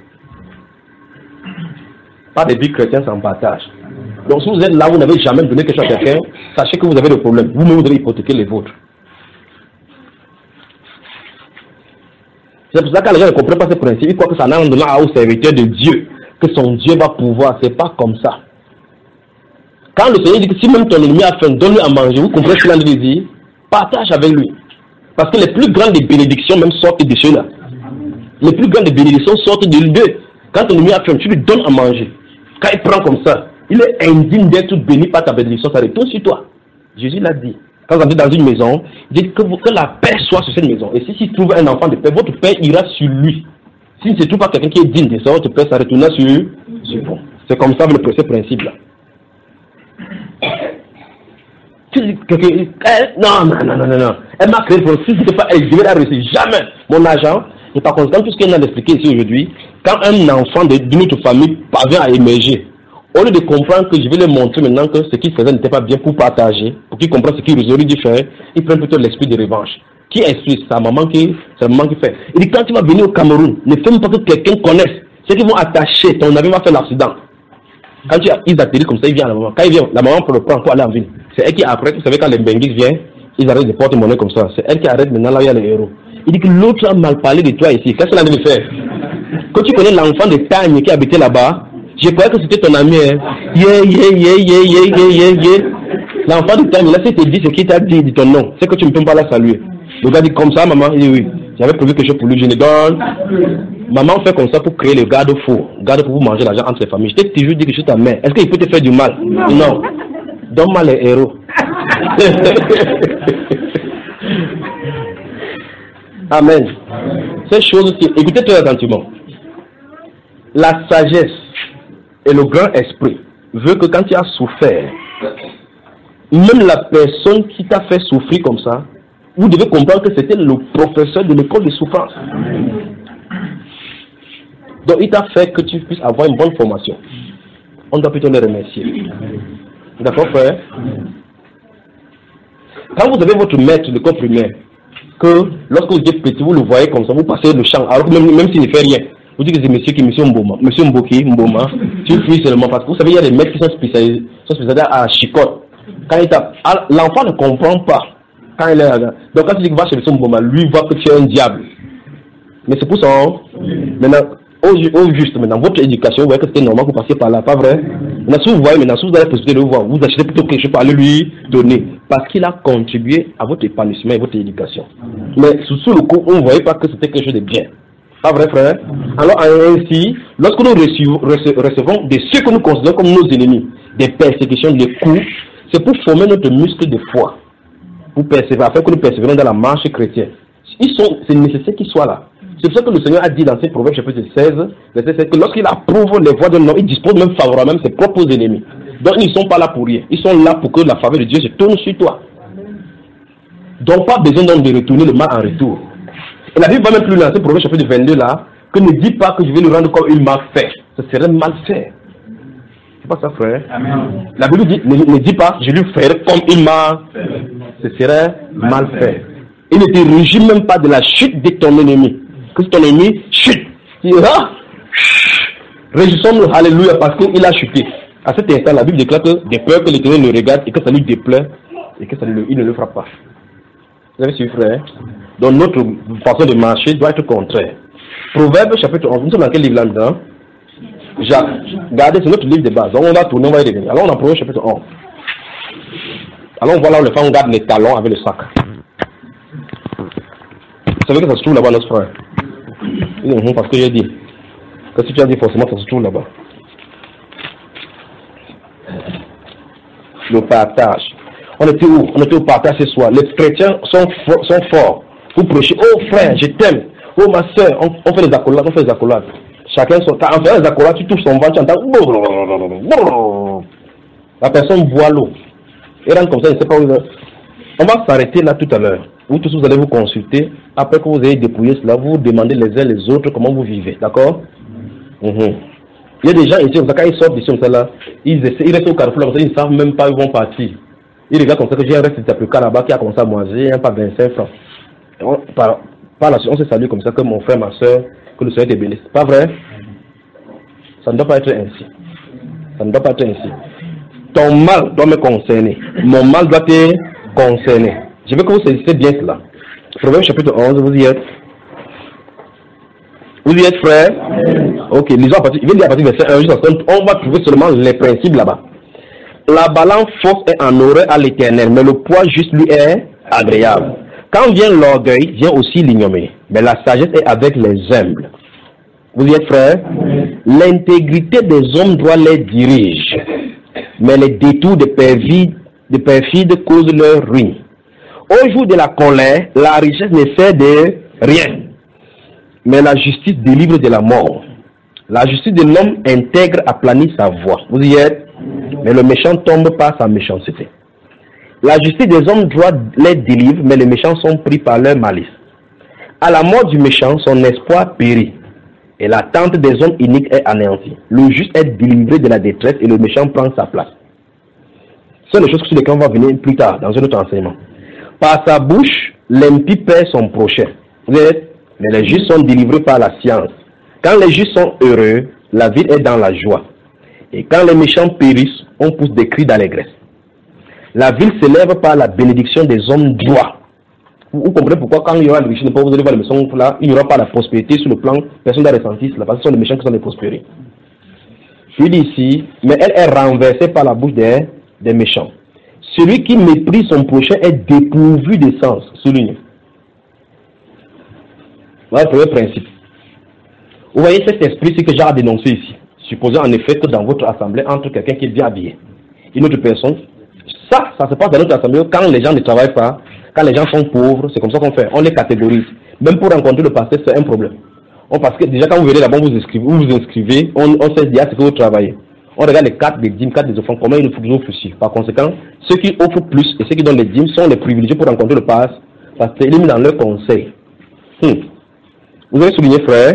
Pas des vies chrétiennes sans partage. Donc si vous êtes là, vous n'avez jamais donné quelque chose à quelqu'un, sachez que vous avez des problèmes. Vous-même, vous devez hypothéquer les vôtres. C'est pour ça que les gens ne comprennent pas ce principe. Ils croient que ça n'a en donnant au serviteur de Dieu, que son Dieu va pouvoir. C'est pas comme ça. Quand le Seigneur dit que si même ton ennemi a faim, donne-lui à manger, vous comprenez ce qu'il a dit? Partage avec lui. Parce que les plus grandes des bénédictions même sortent de ceux-là. Les plus grandes des bénédictions sortent de l'eux. Quand ton ennemi a faim, tu lui donnes à manger. Quand il prend comme ça, il est indigne d'être béni par ta bénédiction, ça retourne sur toi. Jésus l'a dit. Quand vous entrez dans une maison, dites que, vous, que la paix soit sur cette maison. Et si s'il trouve un enfant de paix, votre paix ira sur lui. S'il ne se trouve pas quelqu'un qui est digne de ça, votre paix, ça retournera sur, sur vous. C'est comme ça le ce principe-là. Non, non, non, non, non. Elle m'a créé pour si c'était pas elle, je vais la réussir. Jamais. Mon argent. Et par conséquent, tout ce qu'elle a expliqué ici aujourd'hui, quand un enfant de, de notre famille parvient à émerger, au lieu de comprendre que je vais lui montrer maintenant que ce qu'il faisait n'était pas bien pour partager, pour qu'il comprenne ce qu'il aurait dû faire, il prend plutôt l'esprit de revanche. Qui explique? C'est sa maman qui, c'est la maman qui fait. Il dit, quand tu vas venir au Cameroun, ne fais même pas que quelqu'un connaisse. C'est qu'ils vont attacher, ton avion va faire l'accident. Quand tu as, ils atterrissent comme ça, il vient à la maman. Quand il vient, la maman peut le prendre pour aller en ville. C'est elle qui arrête, vous savez, quand les Benguis viennent, ils arrêtent de porter monnaie comme ça. C'est elle qui arrête maintenant, là où il y a les héros. Il dit que l'autre a mal parlé de toi ici. Qu'est-ce qu'il a de faire? Quand tu connais l'enfant de Tagne qui habitait là-bas, je croyais que c'était ton ami. Hein. Yeah, yeah, yeah, yeah, yeah, yeah, yeah, yeah. L'enfant de Tagne, là, c'est te dit ce qu'il t'a dit de ton nom. C'est que tu ne peux pas la saluer. Le gars dit comme ça, maman. Il dit oui. J'avais prévu quelque chose pour lui, je ne donne. Maman fait comme ça pour créer le garde-fou. Garde pour vous manger l'argent entre les familles. Je t'ai toujours dit que je suis ta mère. Est-ce qu'il peut te faire du mal? Non. Donne-moi les héros. Amen. Ces choses-ci, écoutez très attentivement. La sagesse et le grand esprit veut que quand tu as souffert, même la personne qui t'a fait souffrir comme ça, vous devez comprendre que c'était le professeur de l'école de souffrance. Donc il t'a fait que tu puisses avoir une bonne formation. On doit plutôt le remercier. D'accord, frère? Quand vous avez votre maître de l'école primaire, que lorsque vous êtes petit, vous le voyez comme ça, vous passez le champ, alors que même, même s'il ne fait rien, vous dites que c'est monsieur qui, monsieur Mboma, monsieur Mboki, Mboma, tu fuis seulement parce que vous savez, il y a des maîtres qui sont spécialisés, sont spécialisés à chicote. Quand il tape, l'enfant ne comprend pas. Quand il est là, donc quand tu dis que va chez monsieur Mboma, lui voit que tu es un diable. Mais c'est pour ça, hein? Maintenant, au, au juste, maintenant, votre éducation, vous voyez que c'était normal que vous passiez par là, pas vrai? Maintenant, si vous voyez, maintenant, si vous avez la possibilité de le voir, vous achetez plutôt quelque chose pour aller lui donner. Parce qu'il a contribué à votre épanouissement et votre éducation. Mais sous, sous le coup, on ne voyait pas que c'était quelque chose de bien. Pas vrai, frère? Alors, ainsi, lorsque nous recevons, recevons de ceux que nous considérons comme nos ennemis, des persécutions, des coups, c'est pour former notre muscle de foi. Pour persévérer, afin que nous persévérons dans la marche chrétienne. Ils sont, c'est nécessaire qu'ils soient là. C'est pour ça que le Seigneur a dit dans ses Proverbes chapitre seize, verset sept, que lorsqu'il approuve les voies d'un homme, il dispose même favorablement ses propres ennemis. Donc ils ne sont pas là pour rien. Ils sont là pour que la faveur de Dieu se tourne sur toi. Donc pas besoin donc de retourner le mal en retour. Et la Bible va même plus loin, c'est Proverbes chapitre vingt-deux là, que ne dis pas que je vais le rendre comme il m'a fait. Ce serait mal fait. C'est pas ça, frère? Amen. La Bible dit, ne, ne dis pas, je lui ferai comme il m'a fait. Ce serait mal fait. Il ne te régit même pas de la chute de ton ennemi. Que ton ennemi chute. Tu dis, ah, Réjouissons-nous, alléluia, parce qu'il a chuté. À cet instant, la Bible déclare que des peurs que l'Éternel le regarde et que ça lui déplaît et que ça ne le, il ne le frappe pas. Vous avez suivi, frère? Donc notre façon de marcher doit être contraire. Proverbe chapitre onze, nous sommes dans quel livre là-dedans? Jacques. Regardez, c'est notre livre de base. Donc on va tourner, on va y revenir. Alors on a Proverbe chapitre onze. Alors on voit là où les femmes gardent les talons avec le sac. Vous savez que ça se trouve là-bas, notre frère? Non, parce que j'ai dit. Que si tu as dit forcément, ça se trouve là-bas. Le partage. On était où? On était au partage ce soir. Les chrétiens sont, for sont forts. Vous prêchez, oh frère, je t'aime. Oh ma soeur, on, on fait des accolades, on fait des accolades. Chacun son. Quand on fait des accolades, tu touches son ventre, tu entends. La personne voit l'eau. Et rentre comme ça, je ne sais pas où. On va s'arrêter là tout à l'heure. Vous tous, vous allez vous consulter. Après que vous ayez dépouillé cela, vous vous demandez les uns les autres comment vous vivez. D'accord? Mm-hmm. Il y a des gens ici, quand ils sortent d'ici comme ça là, ils, essaient, ils restent au carrefour là, ils ne savent même pas où ils vont partir. Ils regardent comme ça que j'ai un reste de tapuka là-bas qui a commencé à manger, un pas vingt-cinq francs. On, par, par la suite, on s'est salué comme ça que mon frère, ma soeur, que le Seigneur te bénisse. Pas vrai? Ça ne doit pas être ainsi. Ça ne doit pas être ainsi. Ton mal doit me concerner. Mon mal doit te concerner. Je veux que vous saisissiez bien cela. Proverbe chapitre onze, vous y êtes. Vous y êtes, frère? Ok, lisons à partir, il vient dire à partir du verset un jusqu'à cinq, on va trouver seulement les principes là-bas. La balance fausse est en horreur à l'Éternel, mais le poids juste lui est agréable. Quand vient l'orgueil, vient aussi l'ignominie, mais la sagesse est avec les humbles. Vous y êtes, frère? L'intégrité des hommes droits les dirige, mais les détours des perfides, des perfides causent leur ruine. Au jour de la colère, la richesse ne sert de rien, mais la justice délivre de la mort. La justice de l'homme intègre aplanit sa voie. Vous y êtes? Mais le méchant tombe par sa méchanceté. La justice des hommes droits les délivre, mais les méchants sont pris par leur malice. À la mort du méchant, son espoir périt, et la tente des hommes iniques est anéantie. Le juste est délivré de la détresse, et le méchant prend sa place. Ce sont les choses sur lesquelles on va venir plus tard, dans un autre enseignement. Par sa bouche, l'impie perd son prochain. Vous êtes? Mais les justes sont délivrés par la science. Quand les justes sont heureux, la ville est dans la joie. Et quand les méchants périssent, on pousse des cris d'allégresse. La ville s'élève par la bénédiction des hommes droits. Vous, vous comprenez pourquoi quand il y aura le richesse de pauvres, vous allez voir les maisons là, il n'y aura pas la prospérité sur le plan, personne n'a ressenti cela, parce que ce sont les méchants qui sont les prospérés. Je dis ici, mais elle est renversée par la bouche des, des méchants. Celui qui méprise son prochain est dépourvu de sens. Souligne. Voilà le premier principe. Vous voyez cet esprit que j'ai à dénoncer ici. Supposons en effet que dans votre assemblée entre quelqu'un qui est bien habillé, une autre personne, ça, ça se passe dans notre assemblée quand les gens ne travaillent pas, quand les gens sont pauvres, c'est comme ça qu'on fait, on les catégorise. Même pour rencontrer le pasteur, c'est un problème. On, parce que déjà quand vous venez là-bas, vous inscrivez, vous vous inscrivez, on, on sait déjà ce que vous travaillez. On regarde les cartes des dîmes, cartes des offrandes, comment ils nous officient. Par conséquent, ceux qui offrent plus et ceux qui donnent les dîmes sont les privilégiés pour rencontrer le pasteur, parce qu'ils mis dans leur conseil. Hmm. Vous avez souligné, frère,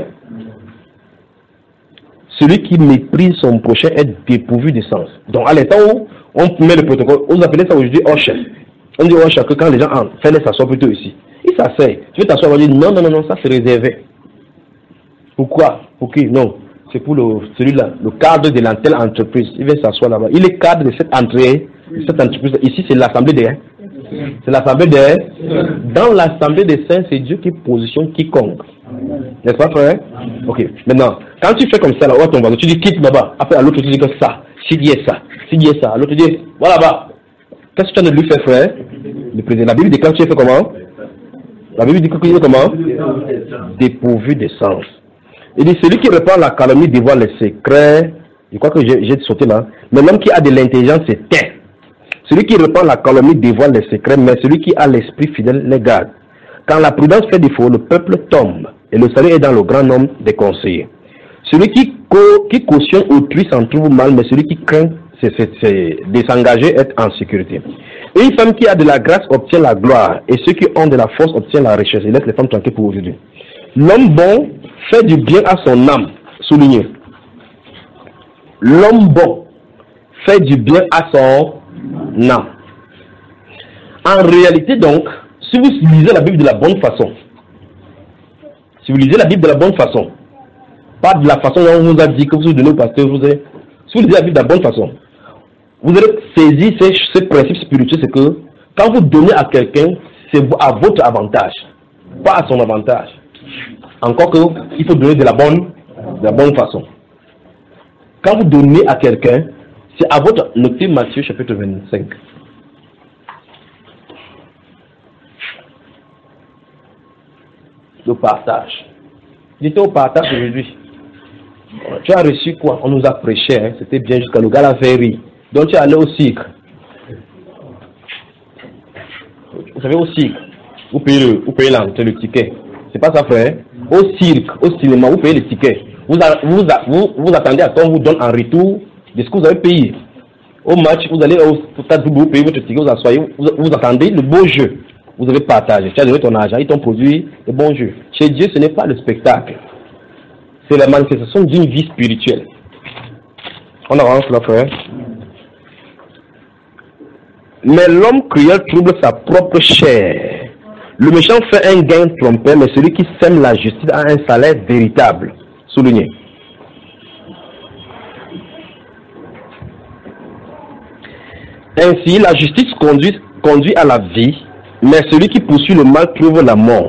celui qui méprise son prochain est dépourvu de sens. Donc, à l'instant où on met le protocole, vous appelez ça aujourd'hui hors chef. On dit hors chef que quand les gens entrent, faites-les s'asseoir plutôt ici. Ils s'asseyent. Tu veux t'asseoir, on dit non, non, non, non, ça c'est réservé. Pourquoi? Pour qui? Non. C'est pour celui-là, le cadre de l'antenne entreprise. Il vient s'asseoir là-bas. Il est cadre de cette entrée, de cette entreprise. Ici, c'est l'assemblée des. C'est l'assemblée des. Dans l'assemblée des saints, c'est Dieu qui positionne quiconque. N'est-ce pas, frère? Ok. Maintenant, quand tu fais comme ça, là, où ton voisin, tu dis quitte là-bas. Après, à l'autre, tu dis que ça. Si dit ça. Si dit ça. L'autre dit, voilà là-bas. Qu'est-ce que tu as de lui faire, frère? Le président. La Bible dit quand tu fais comment? La Bible dit que tu es comment? Dépourvu de sens. Il dit, celui qui répand la calomnie dévoile les secrets. Je crois que j'ai sauté là. Mais l'homme qui a de l'intelligence se tait. Celui qui répand la calomnie dévoile les secrets, mais celui qui a l'esprit fidèle les garde. Quand la prudence fait défaut, le peuple tombe, et le salut est dans le grand nombre des conseillers. Celui qui, co qui cautionne autrui s'en trouve mal, mais celui qui craint de s'engager est en sécurité. Et une femme qui a de la grâce obtient la gloire, et ceux qui ont de la force obtiennent la richesse. Il laisse les femmes tranquilles pour aujourd'hui. L'homme bon fait du bien à son âme. Soulignez. L'homme bon fait du bien à son âme. En réalité donc, si vous lisez la Bible de la bonne façon, si vous lisez la Bible de la bonne façon, pas de la façon dont on vous a dit que vous donnez au pasteur, vous avez, si vous lisez la Bible de la bonne façon, vous allez saisir ces, ces principes spirituels, c'est que quand vous donnez à quelqu'un, c'est à votre avantage, pas à son avantage. Encore que, il faut donner de la bonne, de la bonne façon. Quand vous donnez à quelqu'un, c'est à votre... Notez Matthieu chapitre vingt-cinq. Le partage. J'étais au partage aujourd'hui. Tu as reçu quoi? On nous a prêché, hein? C'était bien jusqu'à le gars la féerie. Donc tu es allé au cirque. Vous savez, au cirque, vous payez le, vous payez l'entrée, le ticket. C'est pas ça, frère. Au cirque, au cinéma, vous payez le ticket. Vous, a, vous, a, vous, vous attendez à qu'on vous donne en retour de ce que vous avez payé. Au match, vous allez au stade, vous payez votre ticket, vous asseyez, vous, vous attendez le beau jeu. Vous avez partagé, tu as donné ton argent, ils t'ont produit le bon jeu. Chez Dieu, ce n'est pas le spectacle. C'est la manifestation d'une vie spirituelle. On avance là, frère. Mais l'homme cruel trouble sa propre chair. Le méchant fait un gain trompeur, mais celui qui sème la justice a un salaire véritable. Souligné. Ainsi, la justice conduit, conduit à la vie, mais celui qui poursuit le mal trouve la mort.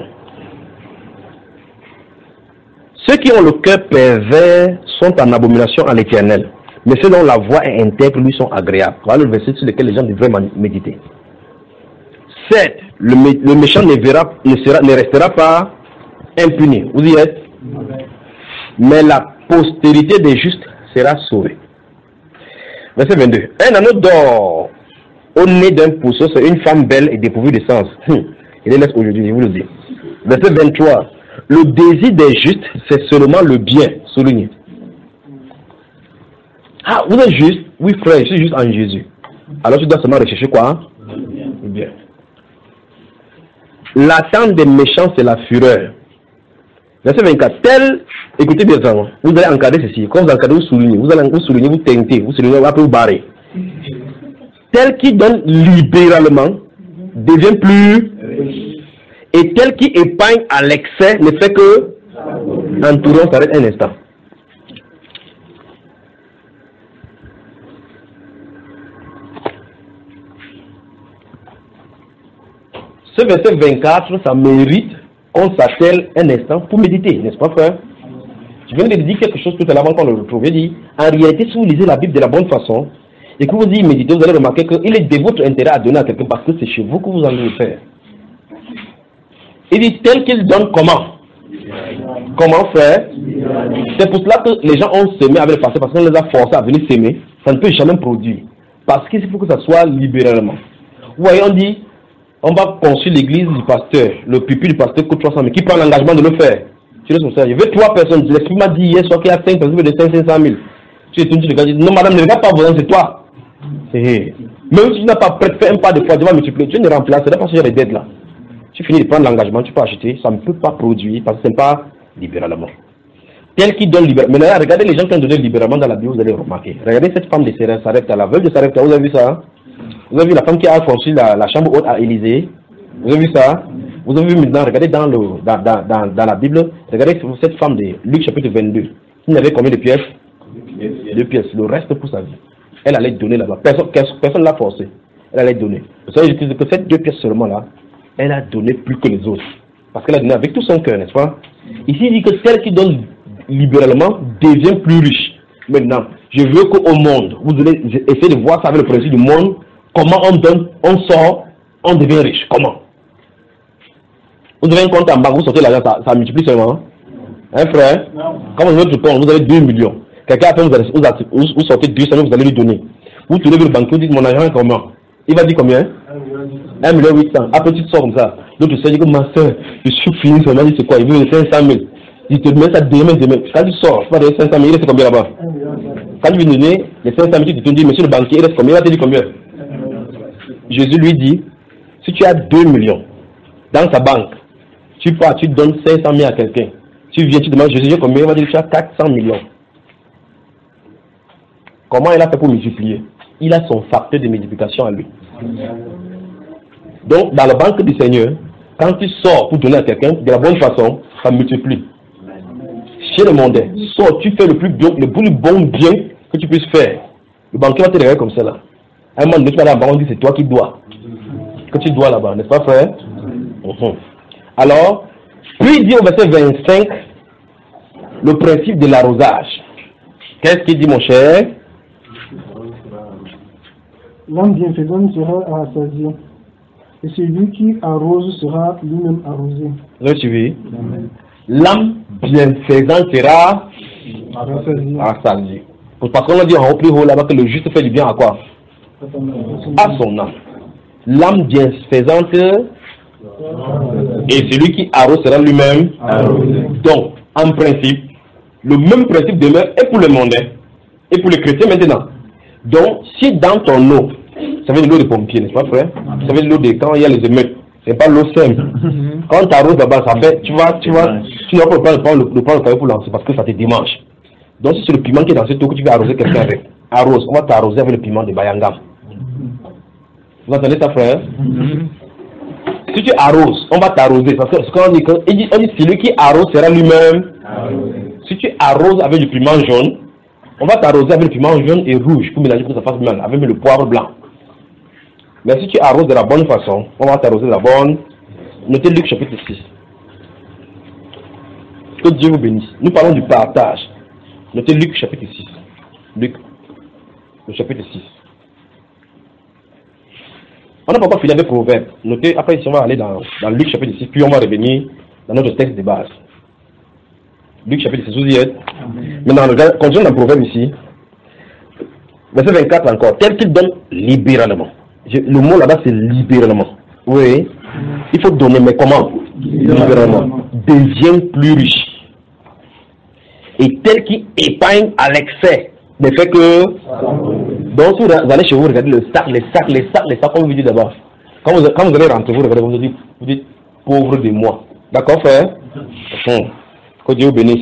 Ceux qui ont le cœur pervers sont en abomination à l'Éternel, mais ceux dont la voix est intègre lui sont agréables. Voilà le verset sur lequel les gens devraient méditer. Certes, le, mé le méchant ne, verra, ne, sera, ne restera pas impuni. Vous y êtes? Mais la postérité des justes sera sauvée. Verset vingt-deux. Un anneau d'or au nez d'un pousseau, c'est une femme belle et dépourvue de sens. Hum. Il les laisse aujourd'hui, je vous le dis. Verset vingt-trois. Le désir des justes, c'est seulement le bien. Soulignez. Ah, vous êtes juste? Oui, frère, je suis juste en Jésus. Alors tu dois seulement rechercher quoi? Le bien. L'attente des méchants, c'est la fureur. Verset vingt-quatre. Tel, écoutez bien ça, vous allez encadrer ceci. Quand vous encadrez, vous soulignez. Vous allez vous souligner, vous teintez, vous soulignez, après vous barrez. Tel qui donne libéralement devient plus, et tel qui épargne à l'excès ne fait que entourant, s'arrête un instant. Ce verset vingt-quatre, ça mérite qu'on s'attelle un instant pour méditer, n'est-ce pas, frère? Je viens de dire quelque chose tout à l'heure avant qu'on le retrouve. Je dis, en réalité, si vous lisez la Bible de la bonne façon, et que vous y méditez, vous allez remarquer qu'il est de votre intérêt à donner à quelqu'un parce que c'est chez vous que vous allez le faire. Il dit tel qu'il donne comment? Comment faire? C'est pour cela que les gens ont semé avec le passé, parce qu'on les a forcés à venir s'aimer. Ça ne peut jamais produire. Parce qu'il faut que ça soit libéralement. Vous voyez, on dit, on va construire l'église du pasteur, le pupitre du pasteur coûte trois cent mille. Qui prend l'engagement de le faire? Tu laisses ça. Je veux trois personnes. L'esprit m'a dit hier soir qu'il y a cinq personnes de cinq cents mille. Tu es tout de suite, non madame, ne regarde pas vos c'est toi. Même si tu n'as pas prêt, fais un pas de foi, tu vas multiplier. Tu ne remplaceras pas ce genre de dette là. Tu finis de prendre l'engagement, tu peux acheter, ça ne peut pas produire parce que ce n'est pas libéralement. Tel qui donne libéralement. Maintenant, regardez les gens qui ont donné libéralement dans la Bible, vous allez remarquer. Regardez cette femme de Sarepta, la veuve de Sarepta, vous avez vu ça? Vous avez vu la femme qui a construit la, la chambre haute à Élysée? Vous avez vu ça? Vous avez vu maintenant, regardez dans, le, dans, dans, dans, dans la Bible, regardez cette femme de Luc chapitre vingt-deux. Il avait combien de pièces? Deux pièces. Le reste pour sa vie. Elle allait donner là-bas. Personne ne personne l'a forcé. Elle allait donner. Vous savez que cette deux pièces seulement là, elle a donné plus que les autres. Parce qu'elle a donné avec tout son cœur, n'est-ce pas? Ici, il dit que celle qui donne libéralement devient plus riche. Maintenant, je veux qu'au monde, vous allez essayer de voir ça avec le principe du monde, comment on donne, on sort, on devient riche. Comment? Vous avez un compte en banque, vous sortez l'argent, ça, ça multiplie seulement. Hein, frère? Quand vous avez votre compte, vous avez deux millions. Quelqu'un après, vous, allez, vous, vous sortez deux cent mille, vous allez lui donner. Vous tournez vers le banquier, vous dites, mon argent est combien? Il va dire combien? un million huit cents. Après, tu te sors comme ça. L'autre se dit que ma soeur, je suis fini, ça m'a dit c'est quoi? Il veut cinq cent mille. Il te met ça demain, demain. Quand tu sors, tu vas donner cinq cent mille, il reste combien là-bas? Quand tu lui donner les cinq cent mille, tu te dis, monsieur le banquier, il reste combien? Il va te dire combien? Jésus lui dit, si tu as deux millions dans ta banque, tu pars, tu donnes cinq cent mille à quelqu'un. Tu viens, tu demandes, Jésus, combien? Il va dire, tu as quatre cents millions. Comment il a fait pour multiplier? Il a son facteur de multiplication à lui. Donc, dans la banque du Seigneur, quand tu sors pour donner à quelqu'un, de la bonne façon, ça multiplie. chez les mondains, soit tu fais le plus, bien, le plus bon bien que tu puisses faire. Le banquier va te regarder comme ça là. À un moment donné, tu vas dans la banque, on dit c'est toi qui dois. Que tu dois là-bas, n'est-ce pas frère? uh-huh. Alors, puis il dit au verset vingt-cinq, le principe de l'arrosage. Qu'est-ce qu'il dit mon cher? L'âme bienfaisante sera rassasiée, et celui qui arrose sera lui-même arrosé. Vous avez suivi? L'âme bienfaisante sera rassasiée. Parce qu'on a dit en haut plus haut là-bas que le juste fait du bien à quoi? À son âme. L'âme bienfaisante et celui qui arrose sera lui-même arrosé. Donc, en principe, le même principe demeure et pour les mondains et pour les chrétiens maintenant. Donc, si dans ton eau, ça veut dire l'eau de pompier, n'est-ce pas frère? Ça veut dire l'eau de quand il y a les émeutes. C'est pas l'eau simple. Quand tu arroses là-bas, ça fait, tu vois, tu vois, tu ne vas pas prendre le pain pour lancer parce que ça te démange. Donc, si c'est le piment qui est dans cette eau que tu veux arroser quelqu'un avec, arrose, on va t'arroser avec le piment de Bayangam. Vous entendez ça, frère? Si tu arroses, on va t'arroser. Parce que ce qu'on dit, on dit, on dit celui qui arrose sera lui-même. Si tu arroses avec du piment jaune, on va t'arroser avec le piment jaune et rouge pour mélanger pour que ça fasse mal, avec le poivre blanc. Mais si tu arroses de la bonne façon, on va t'arroser de la bonne. Notez Luc chapitre six. Que Dieu vous bénisse. Nous parlons du partage. Notez Luc chapitre six. Luc, le chapitre six. On n'a pas encore fini avec Proverbe. Notez, après ici on va aller dans, dans Luc chapitre six, puis on va revenir dans notre texte de base. Luc chapitre six, vous y êtes? Maintenant, continuons dans Proverbe ici. Verset vingt-quatre encore. Tel qu'il donne libéralement. Je, le mot là-bas c'est libéralement. Oui. Il faut donner, mais comment? Libéralement. Devient plus riche. Et tel qui épargne à l'excès. Ne fait que. Donc, si vous allez chez vous, regardez le sac, les sacs, les sacs, les sacs, comme vous dites d'abord. Quand vous, quand vous allez rentrer, vous regardez, vous dites, vous dites pauvre de moi. D'accord, frère? Hum. Que Dieu vous bénisse.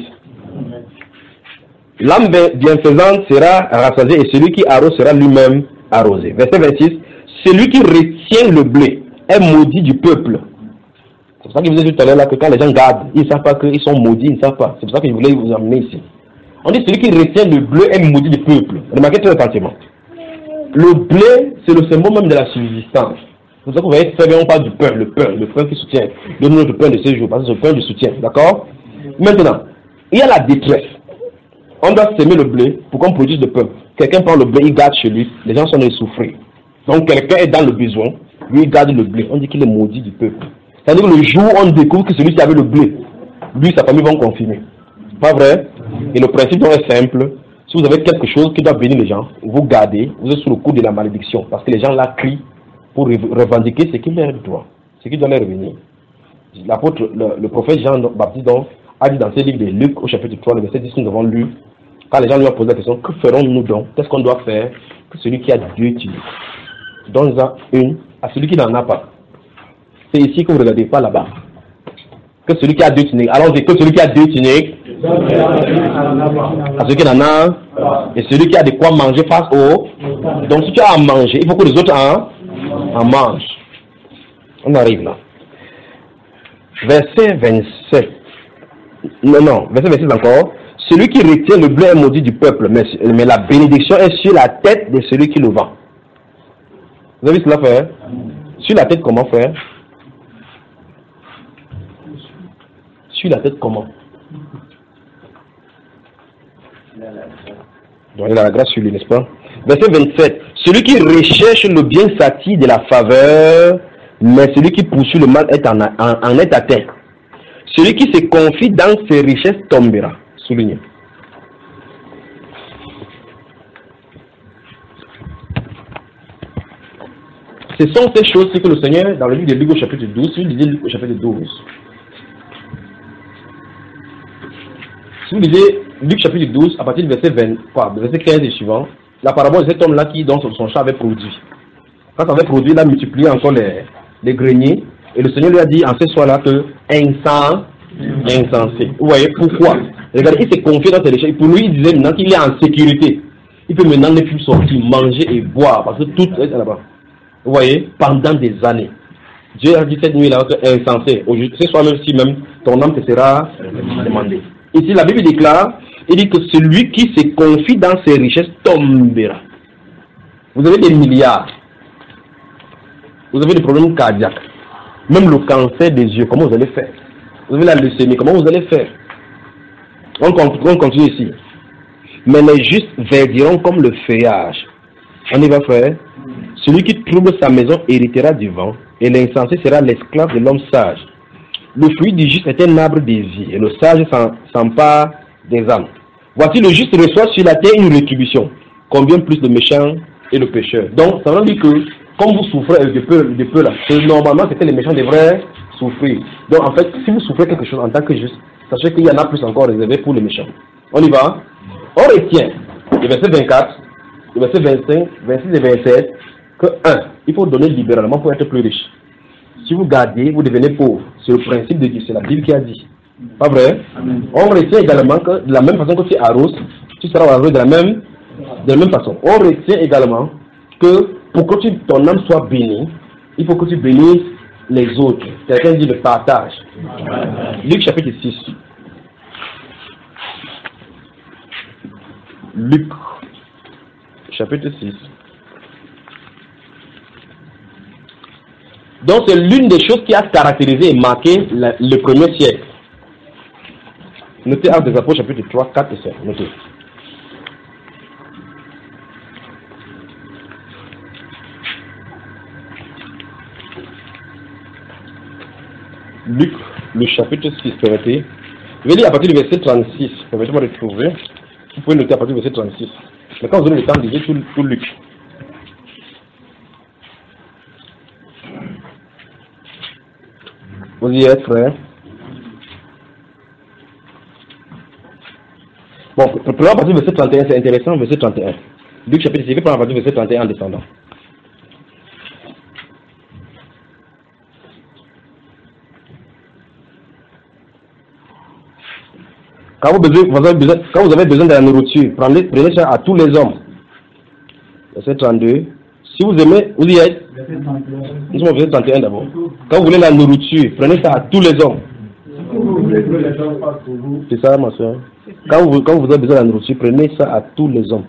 L'âme bienfaisante sera rassasiée et celui qui arrose sera lui-même arrosé. Verset vingt-six. Celui qui retient le blé est maudit du peuple. C'est pour ça que je vous ai dit tout à l'heure là que quand les gens gardent, ils ne savent pas qu'ils sont maudits, ils ne savent pas. C'est pour ça que je voulais vous amener ici. On dit celui qui retient le blé est maudit du peuple. Remarquez très attentivement. Le blé, c'est le symbole même de la subsistance. C'est pour ça que vous voyez très bien, on parle du pain, le pain, le pain qui soutient. Donne-nous le pain de ces jours, parce que c'est le pain de soutien. D'accord? Maintenant, il y a la détresse. On doit s'aimer le blé pour qu'on produise le pain. Quelqu'un prend le blé, il garde chez lui, les gens sont allés souffrir. Donc quelqu'un est dans le besoin, lui il garde le blé. On dit qu'il est maudit du peuple. C'est-à-dire que le jour où on découvre que celui qui avait le blé, lui sa famille vont confirmer. Pas vrai? Et le principe est simple. Si vous avez quelque chose qui doit bénir les gens, vous gardez, vous êtes sous le coup de la malédiction. Parce que les gens là crient pour revendiquer ce qui leur doit, ce qui doit leur revenir. L'apôtre, le, le prophète Jean-Baptiste a dit dans ses livres de Luc au chapitre trois, le verset dix que nous avons lu, quand les gens lui ont posé la question, que ferons-nous donc? Qu'est-ce qu'on doit faire? Que celui qui a deux tuniques donne-en une à celui qui n'en a pas. C'est ici que vous ne regardez pas là-bas. Que celui qui a deux tuniques. Alors c'est que celui qui a deux tuniques à celui qui n'en a et celui qui a de quoi manger face au. Donc si tu as à manger, il faut que les autres en, en mangent. On arrive là. Verset vingt-sept. Non, non, verset vingt-six encore. Celui qui retient le blé est maudit du peuple, mais, mais la bénédiction est sur la tête de celui qui le vend. Vous avez vu cela, frère? Sur la tête comment, frère? Sur la tête comment? Donc il a la grâce sur lui, n'est-ce pas? Verset vingt-sept. Celui qui recherche le bien s'attire de la faveur, mais celui qui poursuit le mal est en, en, en est atteint. Celui qui se confie dans ses richesses tombera. Souligné. Ce sont ces choses que le Seigneur, dans le livre de Luc au chapitre douze, si vous lisez Luc au chapitre douze, si vous lisez Luc chapitre douze, à partir du verset vingt, quoi, verset quinze et suivant, la parabole de cet homme-là qui, dans son champ, avait produit. Quand ça avait produit, il a multiplié encore les, les greniers, et le Seigneur lui a dit en ce soir-là que insensé, insensé. Vous voyez pourquoi? Regardez, il s'est confié dans ses richesses. Pour lui, il disait maintenant qu'il est en sécurité. Il peut maintenant ne plus sortir, manger et boire, parce que tout est là-bas. Vous voyez, pendant des années. Dieu a dit cette nuit-là que insensé. Ce soir même si même ton âme te sera demandée. Ici, la Bible déclare, il dit que celui qui se confie dans ses richesses tombera. Vous avez des milliards. Vous avez des problèmes cardiaques. Même le cancer des yeux, comment vous allez faire? Vous avez la leucémie, comment vous allez faire? On continue ici. Mais les justes verdiront comme le feuillage. On y va, frère. Celui qui trouble sa maison héritera du vent, et l'insensé sera l'esclave de l'homme sage. Le fruit du juste est un arbre de vie, et le sage s'empare des âmes. Voici, le juste reçoit sur la terre une rétribution. Combien plus de méchants et le pécheur? Donc, ça veut dire que, comme vous souffrez de peu, de peu là, que normalement, c'était les méchants devraient souffrir. Donc, en fait, si vous souffrez quelque chose en tant que juste, sachez qu'il y en a plus encore réservé pour les méchants. On y va. On retient le verset vingt-quatre, le verset vingt-cinq, vingt-six et vingt-sept, que un, il faut donner libéralement pour être plus riche. Si vous gardez, vous devenez pauvre. C'est le principe de Dieu, c'est la Bible qui a dit. Pas vrai? Amen. On retient également que de la même façon que tu arroses, tu seras arrosé de la même, de la même façon. On retient également que pour que tu, ton âme soit bénie, il faut que tu bénisses les autres. Quelqu'un dit le partage. Amen. Luc chapitre six. Luc chapitre six. Donc c'est l'une des choses qui a caractérisé et marqué la, le premier siècle. Notez Actes des Apôtres chapitre trois, quatre et cinq. Notez. Luc, le chapitre six, permettez. Je vais lire à partir du verset trente-six. Permettez-moi de trouver. Vous pouvez noter à partir du verset trente-six. Mais quand vous avez le temps, lisez tout, tout Luc. Vous y êtes, frère? Bon, prenons à partir du verset trente et un, c'est intéressant, verset trente et un. Luc chapitre six, je vais prendre à partir du verset trente et un en descendant. Quand vous, besoin, vous avez besoin, quand vous avez besoin de la nourriture, prenez, prenez ça à tous les hommes. Verset trente-deux. Si vous aimez, vous y êtes. Nous sommes au verset trente et un d'abord. Quand vous voulez la nourriture, prenez ça à tous les hommes. C'est ça, ma soeur. Quand vous, quand vous avez besoin de la nourriture, prenez ça à tous les hommes.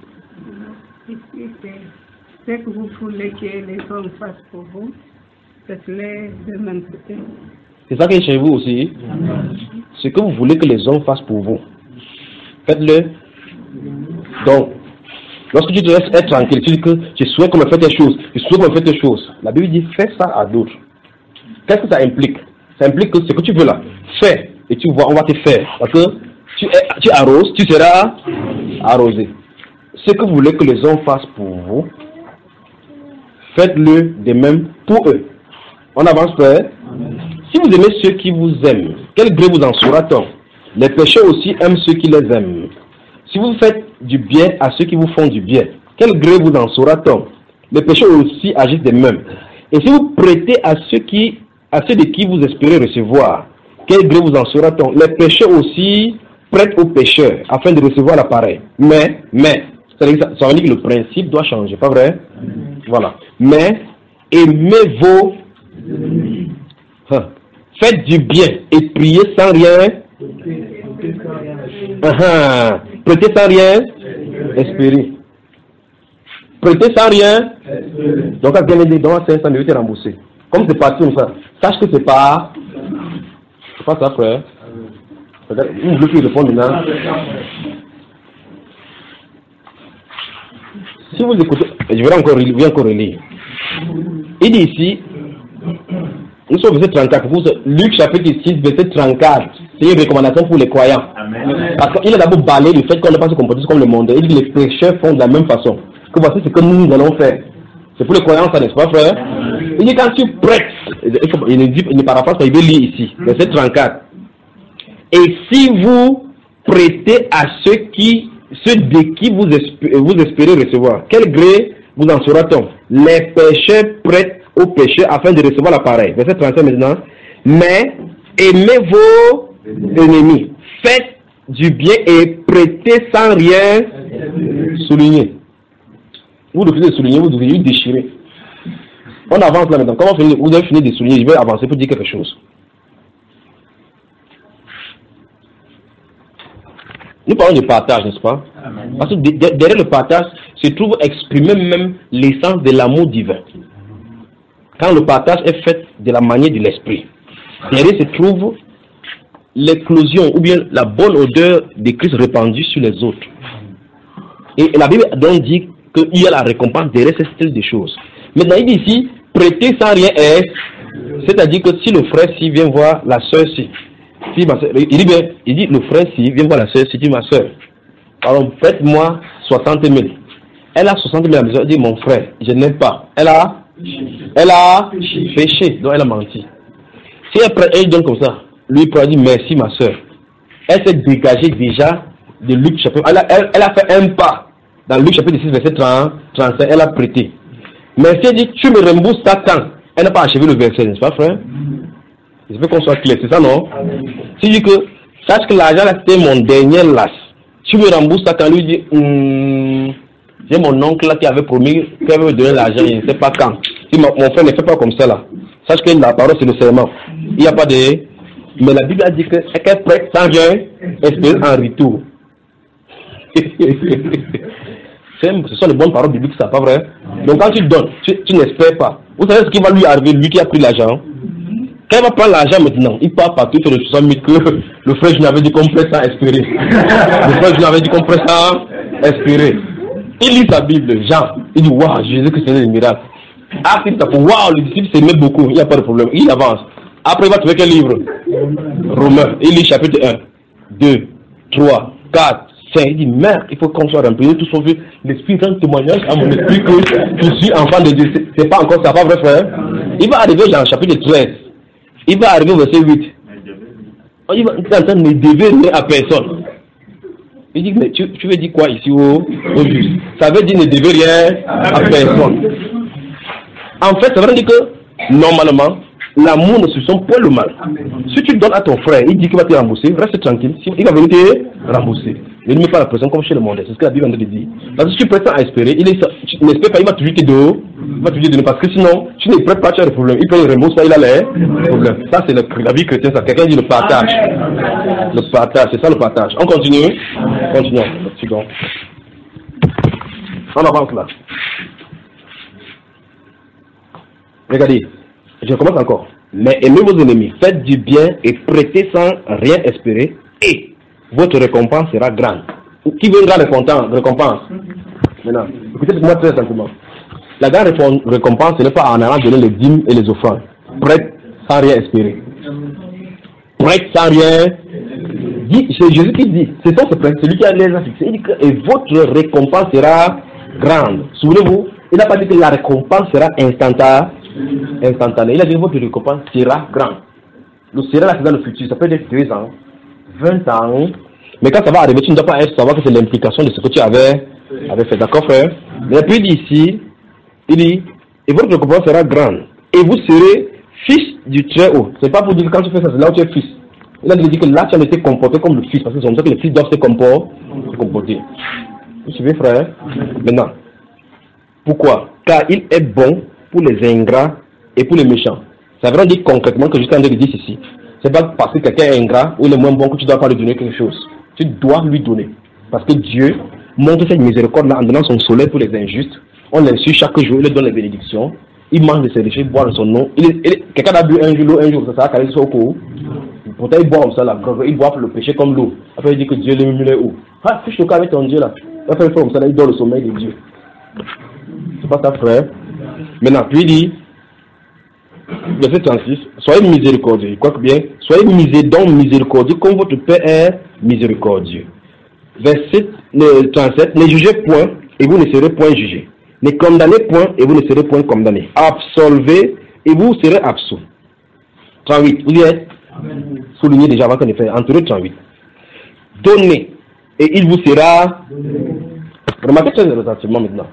C'est que vous voulez que les hommes fassent pour vous, faites-les de même côté. C'est ça qui est chez vous aussi. Ce que vous voulez que les hommes fassent pour vous, faites-le. Donc, lorsque tu te laisses être tranquille, tu dis que je souhaite qu'on me fasse des choses, je souhaite qu'on me fasse des choses. La Bible dit fais ça à d'autres. Qu'est-ce que ça implique? Ça implique que ce que tu veux là, fais et tu vois, on va te faire. Parce que tu, tu arroses, tu seras arrosé. Ce que vous voulez que les hommes fassent pour vous, faites-le de même pour eux. On avance, frère. Si vous aimez ceux qui vous aiment, quel gré vous en sera-t-on? Les pécheurs aussi aiment ceux qui les aiment. Si vous faites du bien à ceux qui vous font du bien, quel gré vous en sera-t-on? Les pécheurs aussi agissent de même. Et si vous prêtez à ceux, qui, à ceux de qui vous espérez recevoir, quel gré vous en sera-t-on? Les pécheurs aussi prêtent aux pécheurs afin de recevoir l'appareil. Mais, mais, ça veut dire que le principe doit changer, pas vrai? Voilà. Mais, aimez vos... Hein. Faites du bien et priez sans rien. Uh-huh. Prêtez sans rien. Espérez. Prêtez sans rien. Donc, à gagner des dons à cinq cents mille, remboursé. Comme c'est parti comme ça, sache que c'est pas. C'est pas ça, frère. Vous voulez que je réponde maintenant? Si vous écoutez, je vais encore, je vais encore relire. Il dit ici. Nous sommes au verset trente-quatre. Vous, Luc chapitre six, verset trente-quatre. C'est une recommandation pour les croyants. Amen. Parce qu'il a d'abord balayé le fait qu'on ne peut pas se comporter comme le monde. Il dit que les pécheurs font de la même façon. Que voici ce que nous, nous allons faire. C'est pour les croyants, ça n'est-ce pas, frère? Amen. Il dit quand tu prêtes, il ne dit, il ne paraphrase pas, il veut lire ici, verset trente-quatre. Et si vous prêtez à ceux qui, ceux de qui vous espérez, vous espérez recevoir, quel gré vous en sera-t-on? Les pécheurs prêtent aux pécheurs afin de recevoir l'appareil. Verset trente-cinq maintenant. Mais aimez vos ennemis. Faites du bien et prêtez sans rien souligner. Vous refusez de souligner, vous devez déchirer. On avance là maintenant. Comment finir? Vous avez fini de souligner, je vais avancer pour dire quelque chose. Nous parlons de partage, n'est-ce pas? Amen. Parce que de, de, derrière le partage se trouve exprimé même l'essence de l'amour divin. Quand le partage est fait de la manière de l'esprit, derrière se trouve l'éclosion ou bien la bonne odeur de Christ répandue sur les autres. Et la Bible donc dit qu'il y a la récompense derrière ce style de choses. Maintenant, il dit ici, prêter sans rien est, c'est-à-dire que si le frère ci vient voir la soeur ci, si ma soeur, il dit bien, il dit le frère ci vient voir la soeur ci, dit ma soeur, alors prête-moi soixante mille. Elle a soixante mille à la maison, elle dit mon frère, je n'aime pas. Elle a, elle a péché, donc elle a menti. Si elle, elle donne comme ça, lui pourra dire merci ma soeur. Elle s'est dégagée déjà de Luc chapitre. Elle a, elle, elle a fait un pas dans Luc chapitre six, verset trente, trente-cinq, elle a prêté. Mais si elle dit tu me rembourses ça quand, elle n'a pas achevé le verset, n'est-ce pas frère? Je veux qu'on soit clair, c'est ça non? Si je dis que sache que l'argent là c'était mon dernier las, tu me rembourses ça quand, lui dit hum, j'ai mon oncle là qui avait promis qu'il avait me donner l'argent, je ne sais pas quand. Si mon, mon frère ne fait pas comme ça là, sache que la parole c'est le serment. Il n'y a pas de. Mais la Bible a dit qu'elle prête sans rien espérer en retour. Ce sont les bonnes paroles bibliques, ça, pas vrai? Donc quand tu donnes, tu, tu n'espères pas. Vous savez ce qui va lui arriver, lui qui a pris l'argent? Quand il va prendre l'argent maintenant, il part partout, il fait le soixante mille que le frère, je lui avais dit qu'on prête sans espérer. Le frère, je lui avais dit qu'on prête sans espérer. Il lit sa Bible, Jean, il dit waouh, Jésus que c'est le miracle. Ah, c'est ça, waouh, le disciple s'aimait beaucoup, il n'y a pas de problème, il avance. Après, il va trouver quel livre? Romains. Il lit chapitre un, deux, trois, quatre, cinq. Il dit, merde, il faut qu'on soit rempli. Tout sauf l'esprit rend témoignage à mon esprit que je suis enfant de Dieu. C'est pas encore ça, pas vrai, frère? Il va arriver dans le chapitre treize. Il va arriver au verset huit. Il va être en train de ne devait rien à personne. Il dit, mais tu, tu veux dire quoi ici au, au juste? Ça veut dire ne devait rien à personne. En fait, ça veut dire que, normalement, l'amour ne se sent point le mal. Si tu donnes à ton frère, il dit qu'il va te rembourser, reste tranquille, il va venir te rembourser. Ne mets pas la pression comme chez le monde, c'est ce que la Bible dit. Parce que si tu prétends à espérer, il n'espère pas, il va toujours te donner, il va toujours te donner, parce que sinon, tu ne prêtes pas, tu as des problèmes. Il peut le rembourser, il a les problèmes. Ça, c'est le, la vie chrétienne, ça. Quelqu'un dit le partage. Le partage, c'est ça le partage. On continue. Continuons. Second. On avance là. Regardez. Je commence encore. Mais aimez vos ennemis, faites du bien et prêtez sans rien espérer, et votre récompense sera grande. Qui veut une grande récompense? Maintenant, écoutez-moi très simplement. La grande récompense, ce n'est pas en allant donner les dîmes et les offrandes. Prête sans rien espérer. Prête sans rien. C'est Jésus qui dit, c'est ça, c'est celui qui a les a fixés. Il dit que et votre récompense sera grande. Souvenez-vous, il n'a pas dit que la récompense sera instantanée. instantané. Il a dit votre récompense sera grande. Le sera là, c'est dans le futur. Ça peut être deux ans, vingt ans. Mais quand ça va arriver, tu ne dois pas savoir que c'est l'implication de ce que tu avais, avais fait. D'accord, frère? Mais puis il dit ici, il dit, et votre récompense sera grande. Et vous serez fils du Très-Haut. C'est pas pour dire que quand tu fais ça, c'est là où tu es fils. Il a dit que là, tu as été comporté comme le fils. Parce que c'est comme ça que les fils doivent se comporter. Vous suivez, frère? Maintenant, pourquoi? Car il est bon pour les ingrats et pour les méchants. Ça veut dire concrètement que jusqu'à ce que je dis ici, c'est pas parce que quelqu'un est ingrat ou il est moins bon que tu ne dois pas lui donner quelque chose. Tu dois lui donner. Parce que Dieu montre cette miséricorde-là en donnant son soleil pour les injustes. On l'insulte chaque jour, il lui donne les bénédictions. Il mange de ses richesses, il boit de son nom. Quelqu'un a bu un jour l'eau, un jour, ça, ça a calé son cou. Pourtant, il boit comme ça, là. Il boit pour le péché comme l'eau. Après, il dit que Dieu lui met où? Ah, fiche le cas avec ton Dieu, là. Après, il fait comme ça, là, il dort le sommeil de Dieu. C'est pas ta frère. Maintenant, puis il dit, verset trente-six, soyez miséricordieux, quoique bien, soyez misé, donc miséricordieux, comme votre Père est miséricordieux. Verset trente-sept, ne jugez point, et vous ne serez point jugés. Ne condamnez point, et vous ne serez point condamnés. Absolvez, et vous serez absous. trente-huit, vous y êtes? Soulignez déjà avant qu'on ait fait, entre trente-huit. Donnez, et il vous sera... Remarquez très attentivement maintenant.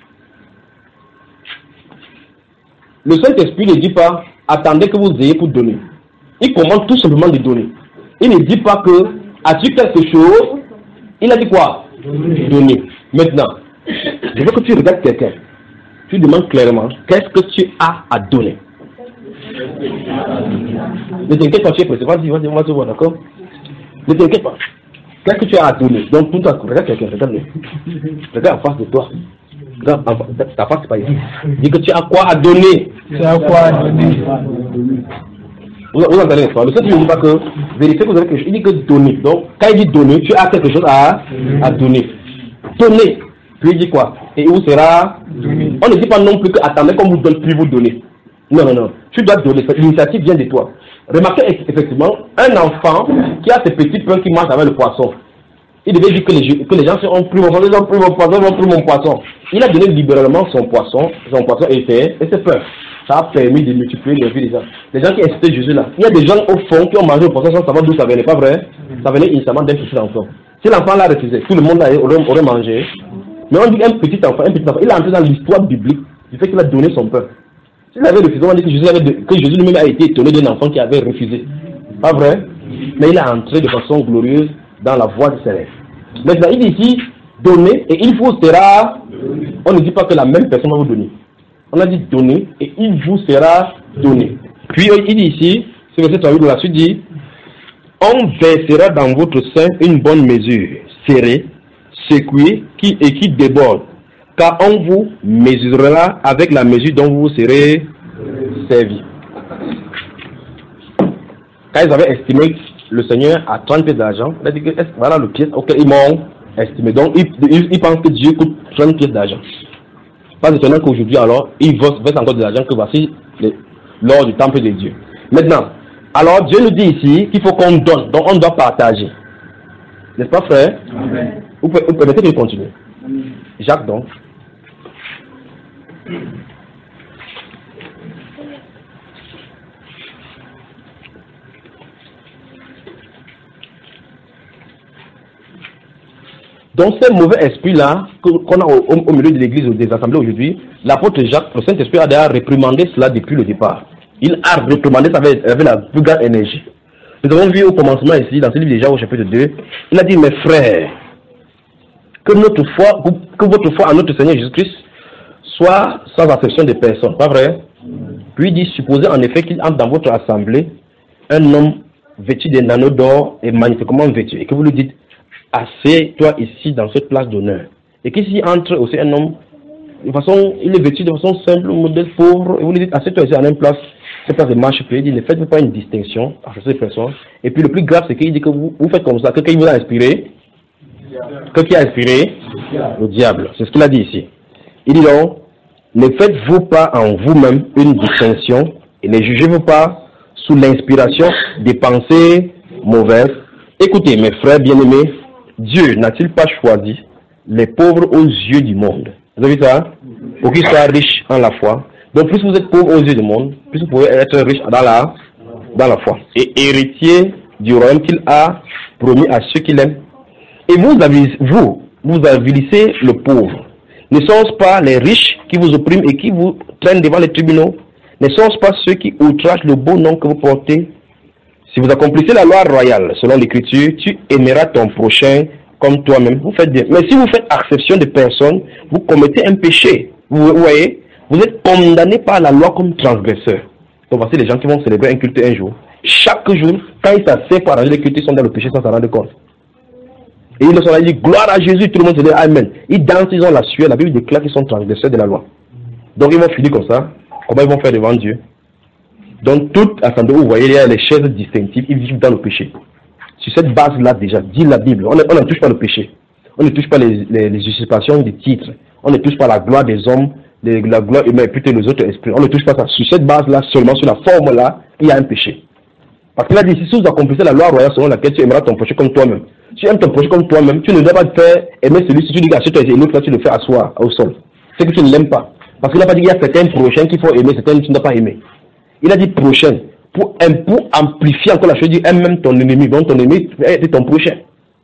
Le Saint-Esprit ne dit pas attendez que vous ayez pour donner. Il commande tout simplement de donner. Il ne dit pas que as-tu quelque chose? Il a dit quoi? Donner. Donner. Maintenant, je veux que tu regardes quelqu'un. Tu demandes clairement qu'est-ce que tu as à donner. Ne t'inquiète pas, tu es pressé. Vas-y, vas-y, on va se voir, d'accord? Ne t'inquiète pas. Qu'est-ce que tu as à donner? Donc, tout à coup, regarde quelqu'un, regarde, regarde en face de toi. Regarde, en face, ta face, c'est pas ici. Dis que tu as quoi à donner. Tu as quoi à donner. Vous, vous entendez pas? Le Seigneur ne dit pas que vérifiez que vous avez quelque chose. Il dit que donner. Donc, quand il dit donner, tu as quelque chose à, à donner. Donner. Puis il dit quoi? Et où sera? Donner. On ne dit pas non plus que attendez qu'on vous donne, puis vous donnez. Non, non, non. Tu dois donner. L'initiative vient de toi. Remarquez effectivement, un enfant qui a ses petits pains qui marchent avec le poisson. Il devait dire que les, que les gens ont pris mon poisson, ils ont pris mon poisson, ils ont pris mon poisson. Il a donné libéralement son poisson, son poisson et ses, et ses pains. Ça a permis de multiplier les vies des gens. Les gens qui incitaient Jésus là. Il y a des gens au fond qui ont mangé le poisson sans savoir d'où ça venait, pas vrai? Ça venait initialement d'un petit enfant. Si l'enfant l'a refusé, tout le monde aurait, aurait mangé. Mais on dit qu'un petit enfant, un petit enfant, il est entré dans l'histoire biblique du fait qu'il a donné son pain. S'il avait refusé, on dit que Jésus, avait de, que Jésus lui-même a été étonné d'un enfant qui avait refusé. Pas vrai? Mais il est entré de façon glorieuse dans la voie du Seigneur. Maintenant, il dit ici, donner et il vous sera. On ne dit pas que la même personne va vous donner. On a dit donner et il vous sera donné. Puis il dit ici, ce verset trois de la suite dit, on versera dans votre sein une bonne mesure, serrée, secouée qui, et qui déborde. Car on vous mesurera avec la mesure dont vous serez servi. Quand ils avaient estimé le Seigneur à trente pièces d'argent, il a dit que voilà le pièce auquel ils m'ont estimé. Donc ils, ils, ils pensent que Dieu coûte trente pièces d'argent. Pas étonnant qu'aujourd'hui alors, ils versent encore de l'argent que voici l'or du temple de Dieu. Maintenant, alors Dieu nous dit ici qu'il faut qu'on donne, donc on doit partager. N'est-ce pas frère? Amen. Vous permettez qu'il continue. Jacques donc. Donc ces mauvais esprits-là qu'on a au, au milieu de l'église ou des assemblées aujourd'hui, l'apôtre Jacques, le Saint-Esprit a déjà réprimandé cela depuis le départ. Il a réprimandé ça avec, avec la plus grande énergie. Nous avons vu au commencement ici, dans ce livre déjà au chapitre deux, il a dit, mes frères, que notre foi, que votre foi en notre Seigneur Jésus-Christ soit sans acception de personne, pas vrai? Puis il dit, supposez en effet qu'il entre dans votre assemblée un homme vêtu d'un anneau d'or et magnifiquement vêtu, et que vous lui dites, assieds-toi ici dans cette place d'honneur. Et qu'ici entre aussi un homme, de façon, il est vêtu de façon simple, modeste, pauvre, et vous lui dites, assieds-toi ici en une place, cette place de marche, puis il dit, ne faites pas une distinction entre ces personnes. Et puis le plus grave, c'est qu'il dit que vous, vous faites comme ça, que qui vous a inspiré, que qui a inspiré le diable. C'est ce qu'il a dit ici. Il dit donc, ne faites-vous pas en vous-même une distinction et ne jugez-vous pas sous l'inspiration des pensées mauvaises. Écoutez, mes frères bien-aimés, Dieu n'a-t-il pas choisi les pauvres aux yeux du monde? Vous avez vu ça? Pour qu'ils soient riches en la foi. Donc plus vous êtes pauvres aux yeux du monde, plus vous pouvez être riches dans la, dans la foi. Et héritier du royaume qu'il a promis à ceux qui l'aiment. Et vous, vous, vous avilissez le pauvre. Ne sont-ce pas les riches qui vous oppriment et qui vous traînent devant les tribunaux? Ne sont-ce pas ceux qui outragent le beau nom que vous portez? Si vous accomplissez la loi royale selon l'écriture, tu aimeras ton prochain comme toi-même. Vous faites bien. Mais si vous faites exception de personnes, vous commettez un péché. Vous voyez, vous êtes condamné par la loi comme transgresseur. Donc voici les gens qui vont célébrer un culte un jour. Chaque jour, quand ils s'asseyent pour arranger les cultes, ils sont dans le péché sans s'en rendre compte. Et ils sont là, ils disent gloire à Jésus, tout le monde se dit Amen. Ils dansent, ils ont la sueur, la Bible déclare qu'ils sont transgresseurs de la loi. Donc ils vont finir comme ça. Comment ils vont faire devant Dieu? Donc toute assemblée, vous voyez, il y a les chaises distinctives, ils vivent dans le péché. Sur cette base-là déjà, dit la Bible, on ne, on ne touche pas le péché. On ne touche pas les, les, les usurpations des titres. On ne touche pas la gloire des hommes, les, la gloire humaine et plutôt les autres esprits. On ne touche pas ça. Sur cette base-là, seulement sur la forme-là, il y a un péché. Parce qu'il a dit, si vous accomplissez la loi royale selon laquelle tu aimeras ton prochain comme toi-même, tu aimes ton prochain comme toi-même, tu ne dois pas te faire aimer celui si tu dis que toi et l'autre, là, tu le fais asseoir au sol. C'est que tu ne l'aimes pas. Parce qu'il n'a pas dit qu'il y a certains prochains qu'il faut aimer, certains que tu ne dois pas aimer. Il a dit prochain. Pour, pour amplifier encore la chose, il dit aime même ton ennemi. Donc ton ennemi est ton prochain.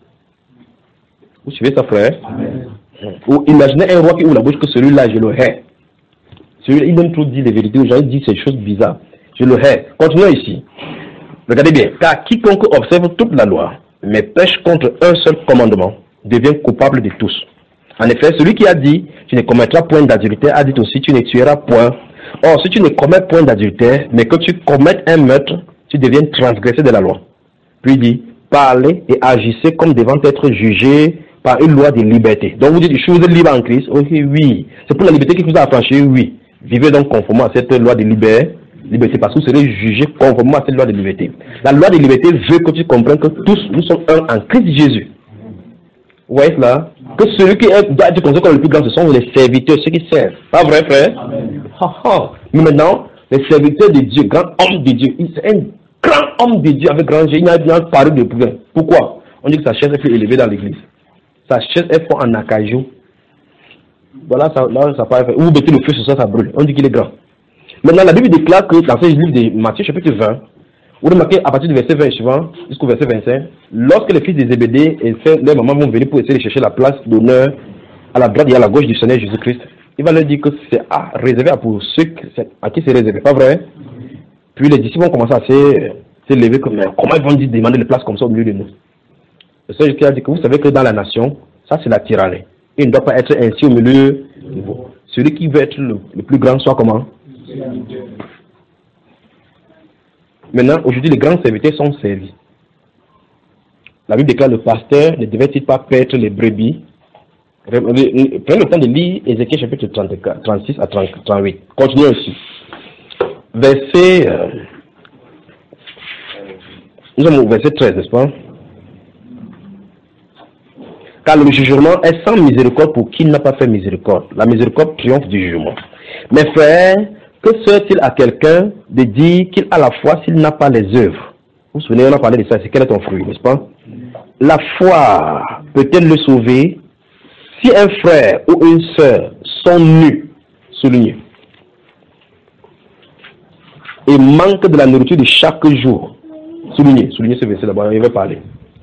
Vous suivez ça, frère? Amen. Ou imaginez un roi qui ouvre la bouche que celui-là, je le hais. Celui-là, il même trop dit les vérités aux gens, il dit ces choses bizarres. Je le hais. Continuons ici. Regardez bien. Car quiconque observe toute la loi, mais pêche contre un seul commandement, devient coupable de tous. En effet, celui qui a dit, tu ne commettras point d'adultère, a dit aussi, tu ne tueras point. Or, si tu ne commets point d'adultère, mais que tu commettes un meurtre, tu deviens transgressé de la loi. Puis il dit, parlez et agissez comme devant être jugés par une loi de liberté. Donc vous dites, je suis libre en Christ. Ok, oui. C'est pour la liberté qui vous a affranchi, oui. Vivez donc conformément à cette loi de liberté, liberté parce que vous serez jugés conformément à cette loi de liberté. La loi de liberté veut que tu comprennes que tous nous sommes un en Christ Jésus. Vous voyez cela? Que celui qui est du conseil comme le plus grand, ce sont les serviteurs, ceux qui servent. Pas vrai, frère? Ha, ha. Mais maintenant, les serviteurs de Dieu, grand homme de Dieu, c'est un grand homme de Dieu avec grand G, il n'a pas parlé de pouvoir. Pourquoi? On dit que sa chaise est plus élevée dans l'église. Sa chaise est faite en acajou. Voilà, ça, là, ça paraît. Vous mettez le feu sur ça, ça brûle. On dit qu'il est grand. Maintenant, la Bible déclare que dans ce livre de Matthieu, chapitre vingt, vous remarquez à partir du verset vingt suivant jusqu'au verset vingt-cinq, lorsque les fils des Zébédée et leurs mamans vont venir pour essayer de chercher la place d'honneur à la droite et à la gauche du Seigneur Jésus-Christ, il va leur dire que c'est ah, réservé pour ceux à qui c'est réservé, pas vrai? Puis les disciples vont commencer à s'élever comme comment ils vont dire demander les places comme ça au milieu de nous? Le Seigneur Jésus a dit que vous savez que dans la nation, ça c'est la tyrannie. Il ne doit pas être ainsi au milieu de vous. Celui qui veut être le, le plus grand soit comment? Maintenant, aujourd'hui, les grands serviteurs sont servis. La Bible déclare le pasteur ne devait-il pas perdre les brebis? Prenez le temps de lire Ézéchiel chapitre trente-quatre, trente-six à trente, trente-huit. Continuons ici. Verset, euh, nous sommes au verset treize, n'est-ce pas? Car le jugement est sans miséricorde pour qui n'a pas fait miséricorde. La miséricorde triomphe du jugement. Mes frères, que sert-il à quelqu'un de dire qu'il a la foi s'il n'a pas les œuvres? Vous vous souvenez, on a parlé de ça, c'est quel est ton fruit, n'est-ce pas? La foi peut-elle le sauver? Si un frère ou une sœur sont nus, soulignez, et manquent de la nourriture de chaque jour, soulignez, soulignez ce verset d'abord, il va parler.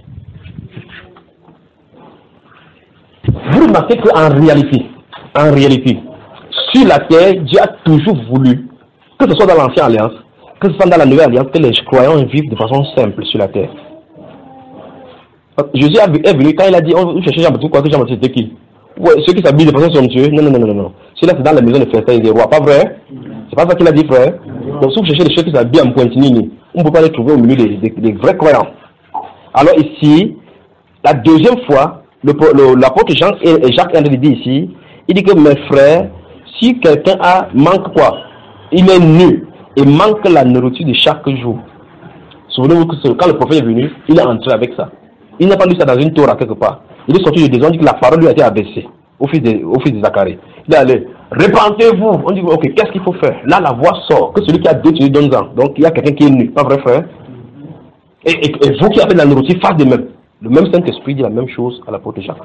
Vous remarquez qu'en réalité, en réalité, sur la terre, Dieu a toujours voulu, que ce soit dans l'ancienne alliance, que ce soit dans la nouvelle alliance, que les croyants vivent de façon simple sur la terre. Jésus est venu, quand il a dit, on cherchait Jean-Baptiste, quoi que Jean-Baptiste c'était qui? Ouais, ceux qui s'habillent de façon somptueuse, non, non, non, non, non. Ceux-là, c'est dans la maison de festin des rois, pas vrai? C'est pas ça qu'il a dit, frère. Donc, si vous cherchez des choses qui s'habillent en pointinini, on ne peut pas les trouver au milieu des, des, des vrais croyants. Alors ici, la deuxième fois, l'apôtre Jean et Jacques Henry dit ici, il dit que mes frères, si quelqu'un a manque quoi? Il est nu et manque la nourriture de chaque jour. Souvenez-vous que quand le prophète est venu, il est entré avec ça. Il n'a pas lu ça dans une Torah quelque part. Il est sorti de désordre, on dit que la parole lui a été abaissée au fils de, au fils de Zacharie. Il est allé, répentez-vous. On dit, ok, qu'est-ce qu'il faut faire? Là, la voix sort, que celui qui a deux, tu lui donnes-en. Donc, il y a quelqu'un qui est nu, pas vrai, frère? Et, et, et vous qui avez de la nourriture, faites de même. Le même Saint-Esprit dit la même chose à l'apôtre Jacques.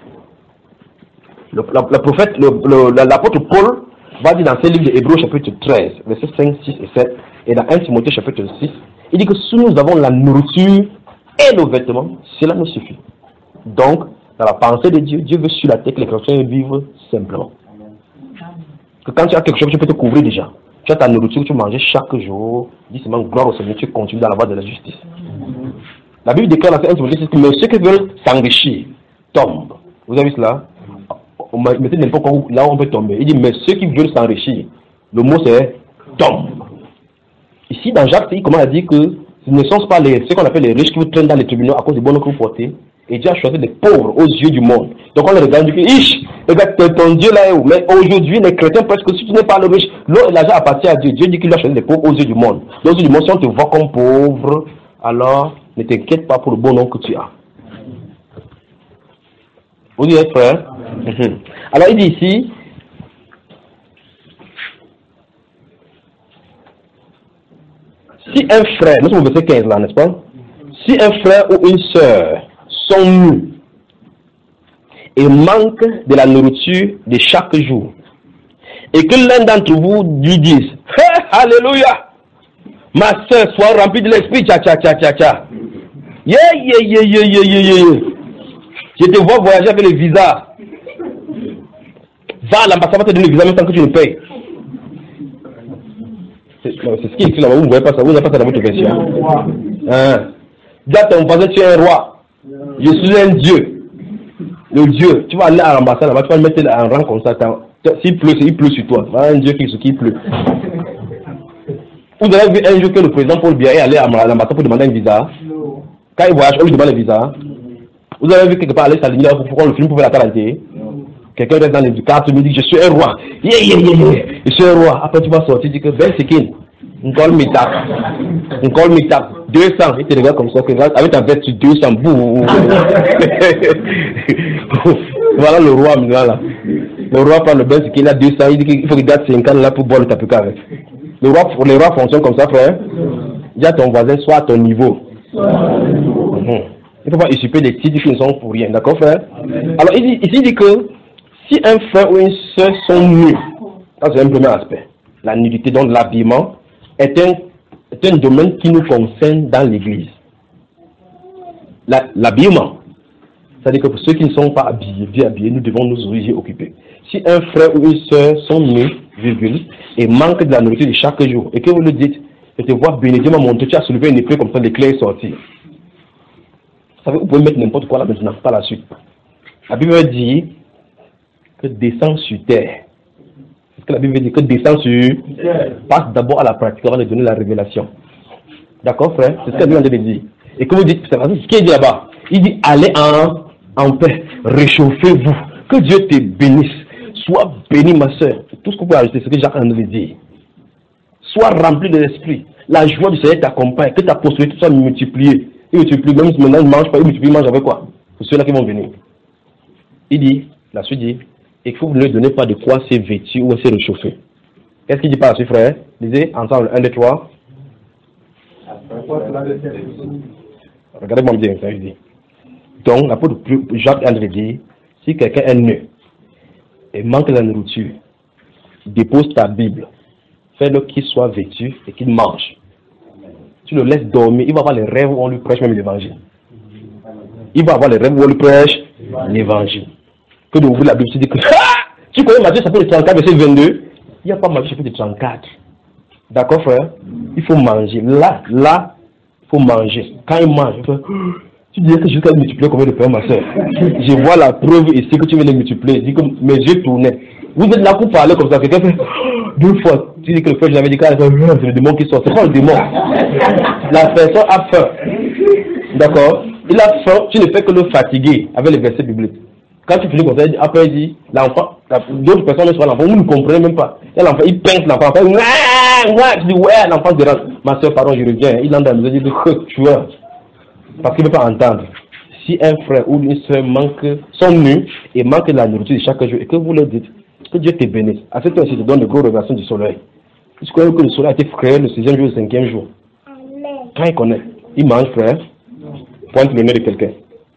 Le, la, la prophète, l'apôtre Paul va dire dans ses livres d'Hébreux chapitre treize, versets cinq, six et sept, et dans premier Timothée chapitre six, il dit que si nous avons la nourriture et nos vêtements, cela nous suffit. Donc, dans la pensée de Dieu, Dieu veut sur la terre que les chrétiens vivent simplement. Que quand tu as quelque chose, tu peux te couvrir déjà. Tu as ta nourriture que tu manges chaque jour, dis seulement gloire au Seigneur, tu continues dans la voie de la justice. La Bible déclare dans premier Timothée que ceux qui veulent s'enrichir tombent. Vous avez vu cela? On mettait n'importe où, là où on peut tomber. Il dit, mais ceux qui veulent s'enrichir, le mot c'est tombe. Ici, dans Jacques, il commence à dire que ce ne sont pas les, ceux qu'on appelle les riches qui vous traînent dans les tribunaux à cause des bonnes que vous portez. Et Dieu a choisi les pauvres aux yeux du monde. Donc on les regarde et dit, ish, regarde, ton Dieu là est où? Mais aujourd'hui, les chrétiens, parce que si tu n'es pas le riche, l'eau et l'argent appartient à Dieu. Dieu dit qu'il a choisi les pauvres aux yeux du monde. Donc, aux yeux du monde, si on te voit comme pauvre, alors ne t'inquiète pas pour le bon nom que tu as. Vous dites, frère? Mm-hmm. Alors il dit ici, si un frère, nous sommes au verset quinze là, n'est-ce pas? Si un frère ou une sœur sont nus et manquent de la nourriture de chaque jour, et que l'un d'entre vous lui dise, hey, alléluia, ma sœur, sois remplie de l'esprit, tcha tcha tcha tcha tcha. Yeah, yeah, yeah, yeah, yeah, yeah, yeah. Je te vois voyager avec le visa. Va à l'ambassade, va te donner le visa même sans que tu le payes. C'est ce qui est écrit là-bas, vous ne voyez pas ça, vous n'avez pas ça dans votre version. Hein? Dis à ton voisin, tu es un roi. Je suis un Dieu. Le Dieu. Tu vas aller à l'ambassade là-bas, tu vas le mettre en rang comme ça. S'il pleut, il pleut sur toi. Voilà un Dieu qui, qui pleut. Vous avez vu un jour que le président Paul Biya est allé à l'ambassade pour demander un visa. Quand il voyage, on lui demande le visa. Vous avez vu quelque part aller s'aligner là pour le film pour faire la qualité. Quelqu'un reste dans les quatre me dit je suis un roi. Yeah, yeah, yeah, yeah. Je suis un roi. Après tu vas sortir, tu dis que Ben Sekin, on colle mes tacs. On colle mes tacs. deux cents. Il te regarde comme ça, avec ta veste sur deux cents. Bouh. Voilà le roi maintenant là. Le roi prend le Ben Sekin, il a deux cents. Il dit qu'il faut qu'il garde cinquante là pour boire le tapuka avec. Le roi, les rois fonctionnent comme ça, frère. Dis à ton voisin, soit à ton niveau. Mmh. Il ne faut pas usurper des titres qui ne sont pour rien. D'accord, frère? Amen. Alors, il dit, ici, il dit que si un frère ou une soeur sont nus, ça c'est un premier aspect. La nudité, donc l'habillement, est un, est un domaine qui nous concerne dans l'église. La, l'habillement, c'est-à-dire que pour ceux qui ne sont pas habillés, bien habillés, nous devons nous y occuper. Si un frère ou une soeur sont nus, virgule, et manquent de la nourriture de chaque jour, et que vous le dites, je te vois béni, Dieu m'a montré, tu as soulevé une épée comme ça, l'éclair est sorti. Vous savez, vous pouvez mettre n'importe quoi là maintenant, pas la suite. La Bible dit que descend sur terre. C'est ce que la Bible dit, que descend sur terre. Passe d'abord à la pratique avant de donner la révélation. D'accord, frère? C'est ce que la Bible dit. Et que vous dites, c'est ce qu'il dit là-bas. Il dit, allez en, en paix, réchauffez-vous, que Dieu te bénisse. Sois béni, ma soeur. Tout ce que vous pouvez ajouter, c'est ce que Jacques en avait dit. Sois rempli de l'esprit. La joie du Seigneur t'accompagne, que ta postérité soit multipliée. Il multiplie, même si maintenant il ne mange pas, il multiplie, il mange avec quoi? Pour ceux-là qui vont venir. Il dit, la suite dit, et que vous ne lui donnez pas de quoi c'est vêtu ou c'est réchauffé. Qu'est-ce qu'il dit par la suite, frère? Lisez ensemble, un, deux, trois. Regardez-moi bien, ça je dis. Donc, l'apôtre Jacques André dit, si quelqu'un est nu et manque de la nourriture, dépose ta Bible, fais-le qu'il soit vêtu et qu'il mange. Tu le laisses dormir, il va avoir les rêves où on lui prêche même l'évangile. Il va avoir les rêves où on lui prêche l'évangile. Que de ouvrir la Bible, tu dis que ah, tu connais Matthieu chapitre trente-quatre, verset vingt-deux. Il n'y a pas Matthieu chapitre trente-quatre. D'accord, frère? Il faut manger. Là, là, il faut manger. Quand il mange, il fait, tu disais que je vais multiplier combien de frères, ma soeur? Je vois la preuve ici que tu viens de multiplier. Dis que mes yeux tournaient. Vous êtes là pour parler comme ça. Quelqu'un fait deux fois. Tu dis que le frère, je l'avais dit, quand c'est le démon qui sort. C'est pas le démon. La personne a faim. D'accord? Il a faim. Tu ne fais que le fatiguer avec les versets bibliques. Quand tu finis comme ça, après il dit, l'enfant, d'autres personnes sont l'enfant, vous ne comprenez même pas. Et l'enfant, il pince l'enfant. Il ouais, ouais. Tu dis, ouais, l'enfant se rentre. Ma soeur, pardon, je reviens. Il entre dans la maison, il dit, tu vois. Parce qu'il ne veut pas entendre. Si un frère ou une soeur manque, sont nus et manque de la nourriture de chaque jour, et que vous leur dites, que Dieu te bénisse. À cette heure-ci, je te donne de grosses révélations du soleil. Tu connais que le soleil a été créé le sixième jour et le cinquième jour. Quand il connaît, il mange, frère, pointe le nez de quelqu'un.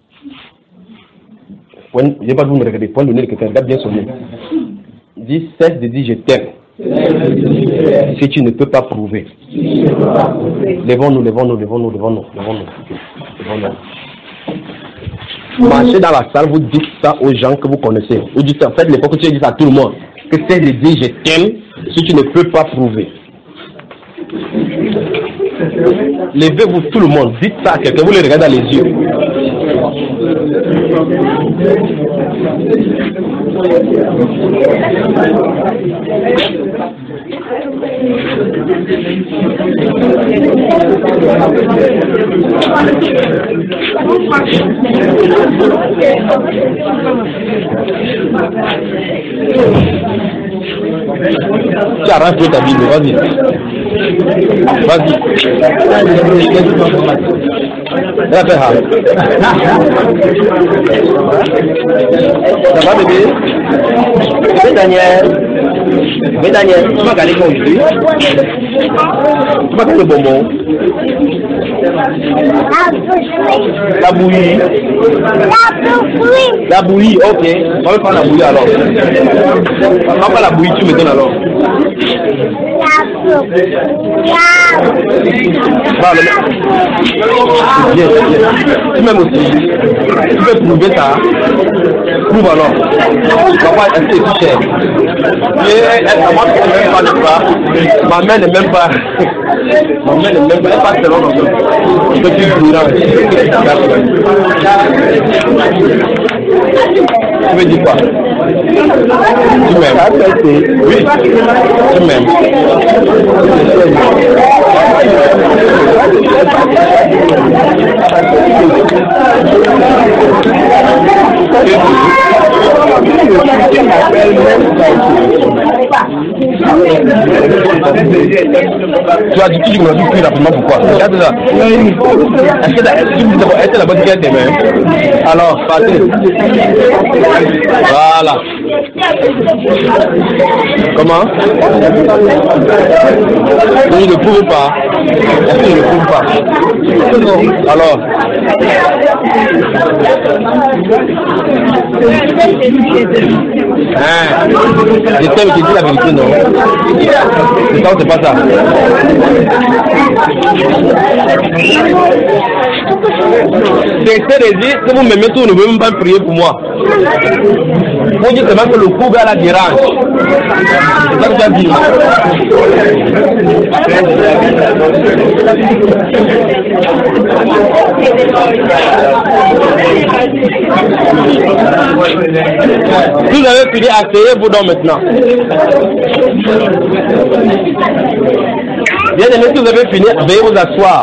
Je n'ai pas de vous me regarder, pointe le nez de quelqu'un, regarde bien son nez. Il dit, cesse de dire je t'aime. Si tu ne peux pas prouver. Levons-nous, levons-nous, levons-nous, levons-nous, levons-nous. Levons-nous. Marchez dans la salle, vous dites ça aux gens que vous connaissez. Vous dites ça, faites l'époque où tu dis ça à tout le monde. Que c'est de dire je t'aime si tu ne peux pas prouver. Levez-vous tout le monde, dites ça à quelqu'un, vous les regardez dans les yeux. Tu arranges ta Bible, vas-y. Vas-y. Ça va, bébé? Bébé Daniel. Bébé Daniel, tu m'as gagné quoi aujourd'hui? Tu m'as gagné le bonbon? La bouillie. La bouillie, ok. On va prendre la bouillie alors. On va pas la bouillie, tu me donnes alors. Bien, bien. Tu m'aimes aussi. Tu peux prouver ça. Prouve alors. Tu vas voir, est-ce que c'est cher? Moi, je ne même pas de ça. Ma mère n'est même pas. Ma mère n'est même pas. Elle passe selon notre petit bourrin. Tu veux dire quoi? Tu m'aimes? Oui. Tu m'aimes? Tu as dit que tu m'as dit plus rapidement pourquoi. Regarde ça. Est-ce que est-ce la bonne qui a tes mains? Alors, partez. Voilà. Comment? Je ne le prouve pas. Est-ce que je ne le prouve pas? Alors. Hein? Je t'aime, je dis la vérité, non? C'est ça ou c'est pas ça? C'est de dire que vous m'aimez tout, ne pouvez même pas prier pour moi. Vous dites seulement que le couple à la dérange. C'est ça que tu as dit. Vous avez fini, asseyez-vous donc maintenant. Bien aimé, si vous avez fini, veuillez vous asseoir.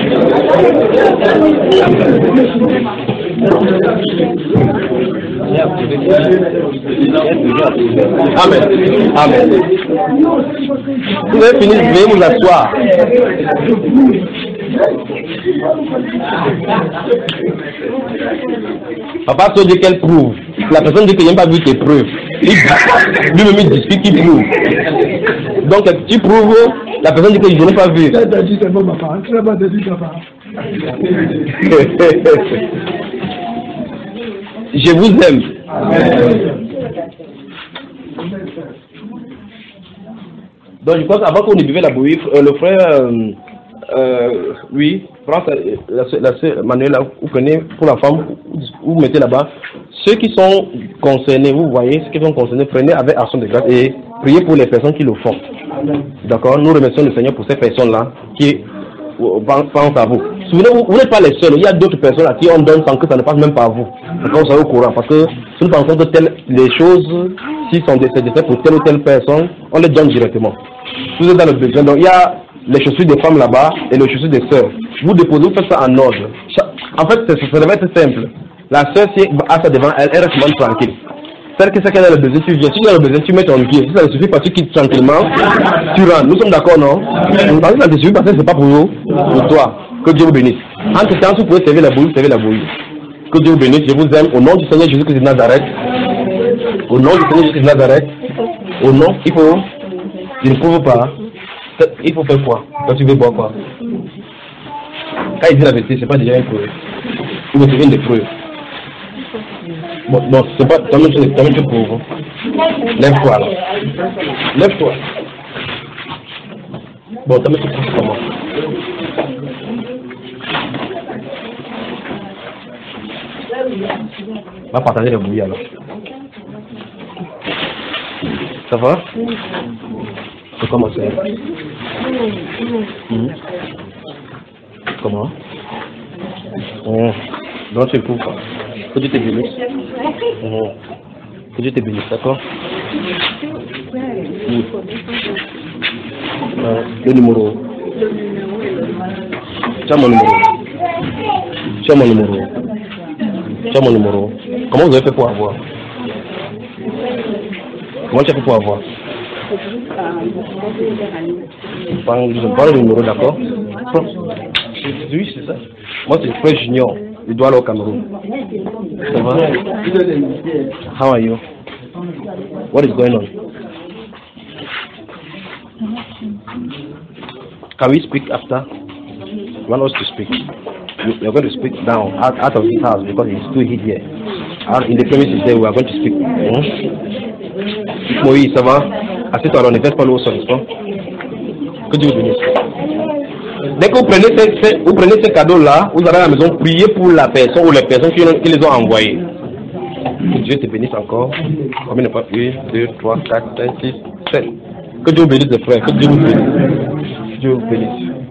Amen. Amen. Vous avez fini, veuillez vous asseoir. Papa se dit qu'elle prouve. La personne dit qu'il n'a pas vu tes preuves. Lui-même il dispute qu'il prouve. Donc tu prouves, la personne dit que je n'ai pas vu. Je vous aime. Donc je pense avant qu'on ait buvait la bouillie, euh, le frère, euh, euh, oui, prend la, la sœur Manuela, vous prenez pour la femme, vous, vous mettez là-bas. Ceux qui sont concernés, vous voyez, ceux qui sont concernés, prenez avec action de grâce et priez pour les personnes qui le font. D'accord? Nous remercions le Seigneur pour ces personnes-là qui pensent à vous. Souvenez-vous, vous n'êtes pas les seuls. Il y a d'autres personnes à qui on donne sans que ça ne passe même pas à vous. D'accord, vous savez au courant. Parce que si nous pensons que telle, les choses, si sont décédées pour telle ou telle personne, on les donne directement. Vous êtes dans le besoin. Donc il y a les chaussures des femmes là-bas et les chaussures des sœurs. Vous déposez, vous faites ça en ordre. En fait, ça devrait être simple. La sœur, si elle a ça devant elle, elle reste même tranquille. Celle qui sait qu'elle a le besoin, tu viens. Si tu as le besoin, tu mets ton pied. Si ça ne suffit pas, tu quittes tranquillement, tu rentres. Nous sommes d'accord, non? Parce que ça ne suffit pas, c'est pas pour vous, pour toi. Que Dieu vous bénisse. Entre temps, vous pouvez servir la bouille, servir la bouille. Que Dieu vous bénisse, je vous aime. Au nom du Seigneur Jésus-Christ de Nazareth. Au nom du Seigneur Jésus-Christ de Nazareth. Au nom, il faut. Je ne prouve pas. Il faut faire quoi? Quand tu veux boire quoi? Quand il dit la vérité, c'est pas déjà une preuve. Ou c'est une des preuves. Bon, non, c'est pas. T'as même chose pour vous. Lève-toi alors. Lève-toi. Bon, t'as même chose pour comment? Va partager la bouillie alors. Ça va? On peut commencer. Mmh. Comment? Mmh. Non, tu ne peux pas. Que Dieu te bénisse. Mmh. Que Dieu te bénisse, d'accord? Mmh. Euh, le numéro. Tu as mon numéro. Tu as mon numéro. Tu as mon numéro. Comment vous avez fait pour avoir? Comment tu as fait pour avoir? Je parle le numéro, d'accord? Oui, c'est ça. Moi, c'est Frère Junior. Il doit aller au Cameroun. Ça va? How are you? What is going on? Can we speak after? You want us to speak? We are going to speak down, out, out of this house, because it's too heat here. Out in the premises there, we are going to speak. Hmm? Oui, ça va? Assieds-toi, on ne fait pas l'eau sol, n'est-ce pas? Que Dieu vous bénisse. Dès que vous prenez ces, vous prenez ces cadeaux-là, vous allez à la maison prier pour la personne ou les personnes qui, qui les ont envoyés. Que Dieu te bénisse encore. Combien de fois? un, deux, trois, quatre, cinq, six, sept. Que Dieu vous bénisse, frère. Que Dieu vous bénisse. Que Dieu vous bénisse.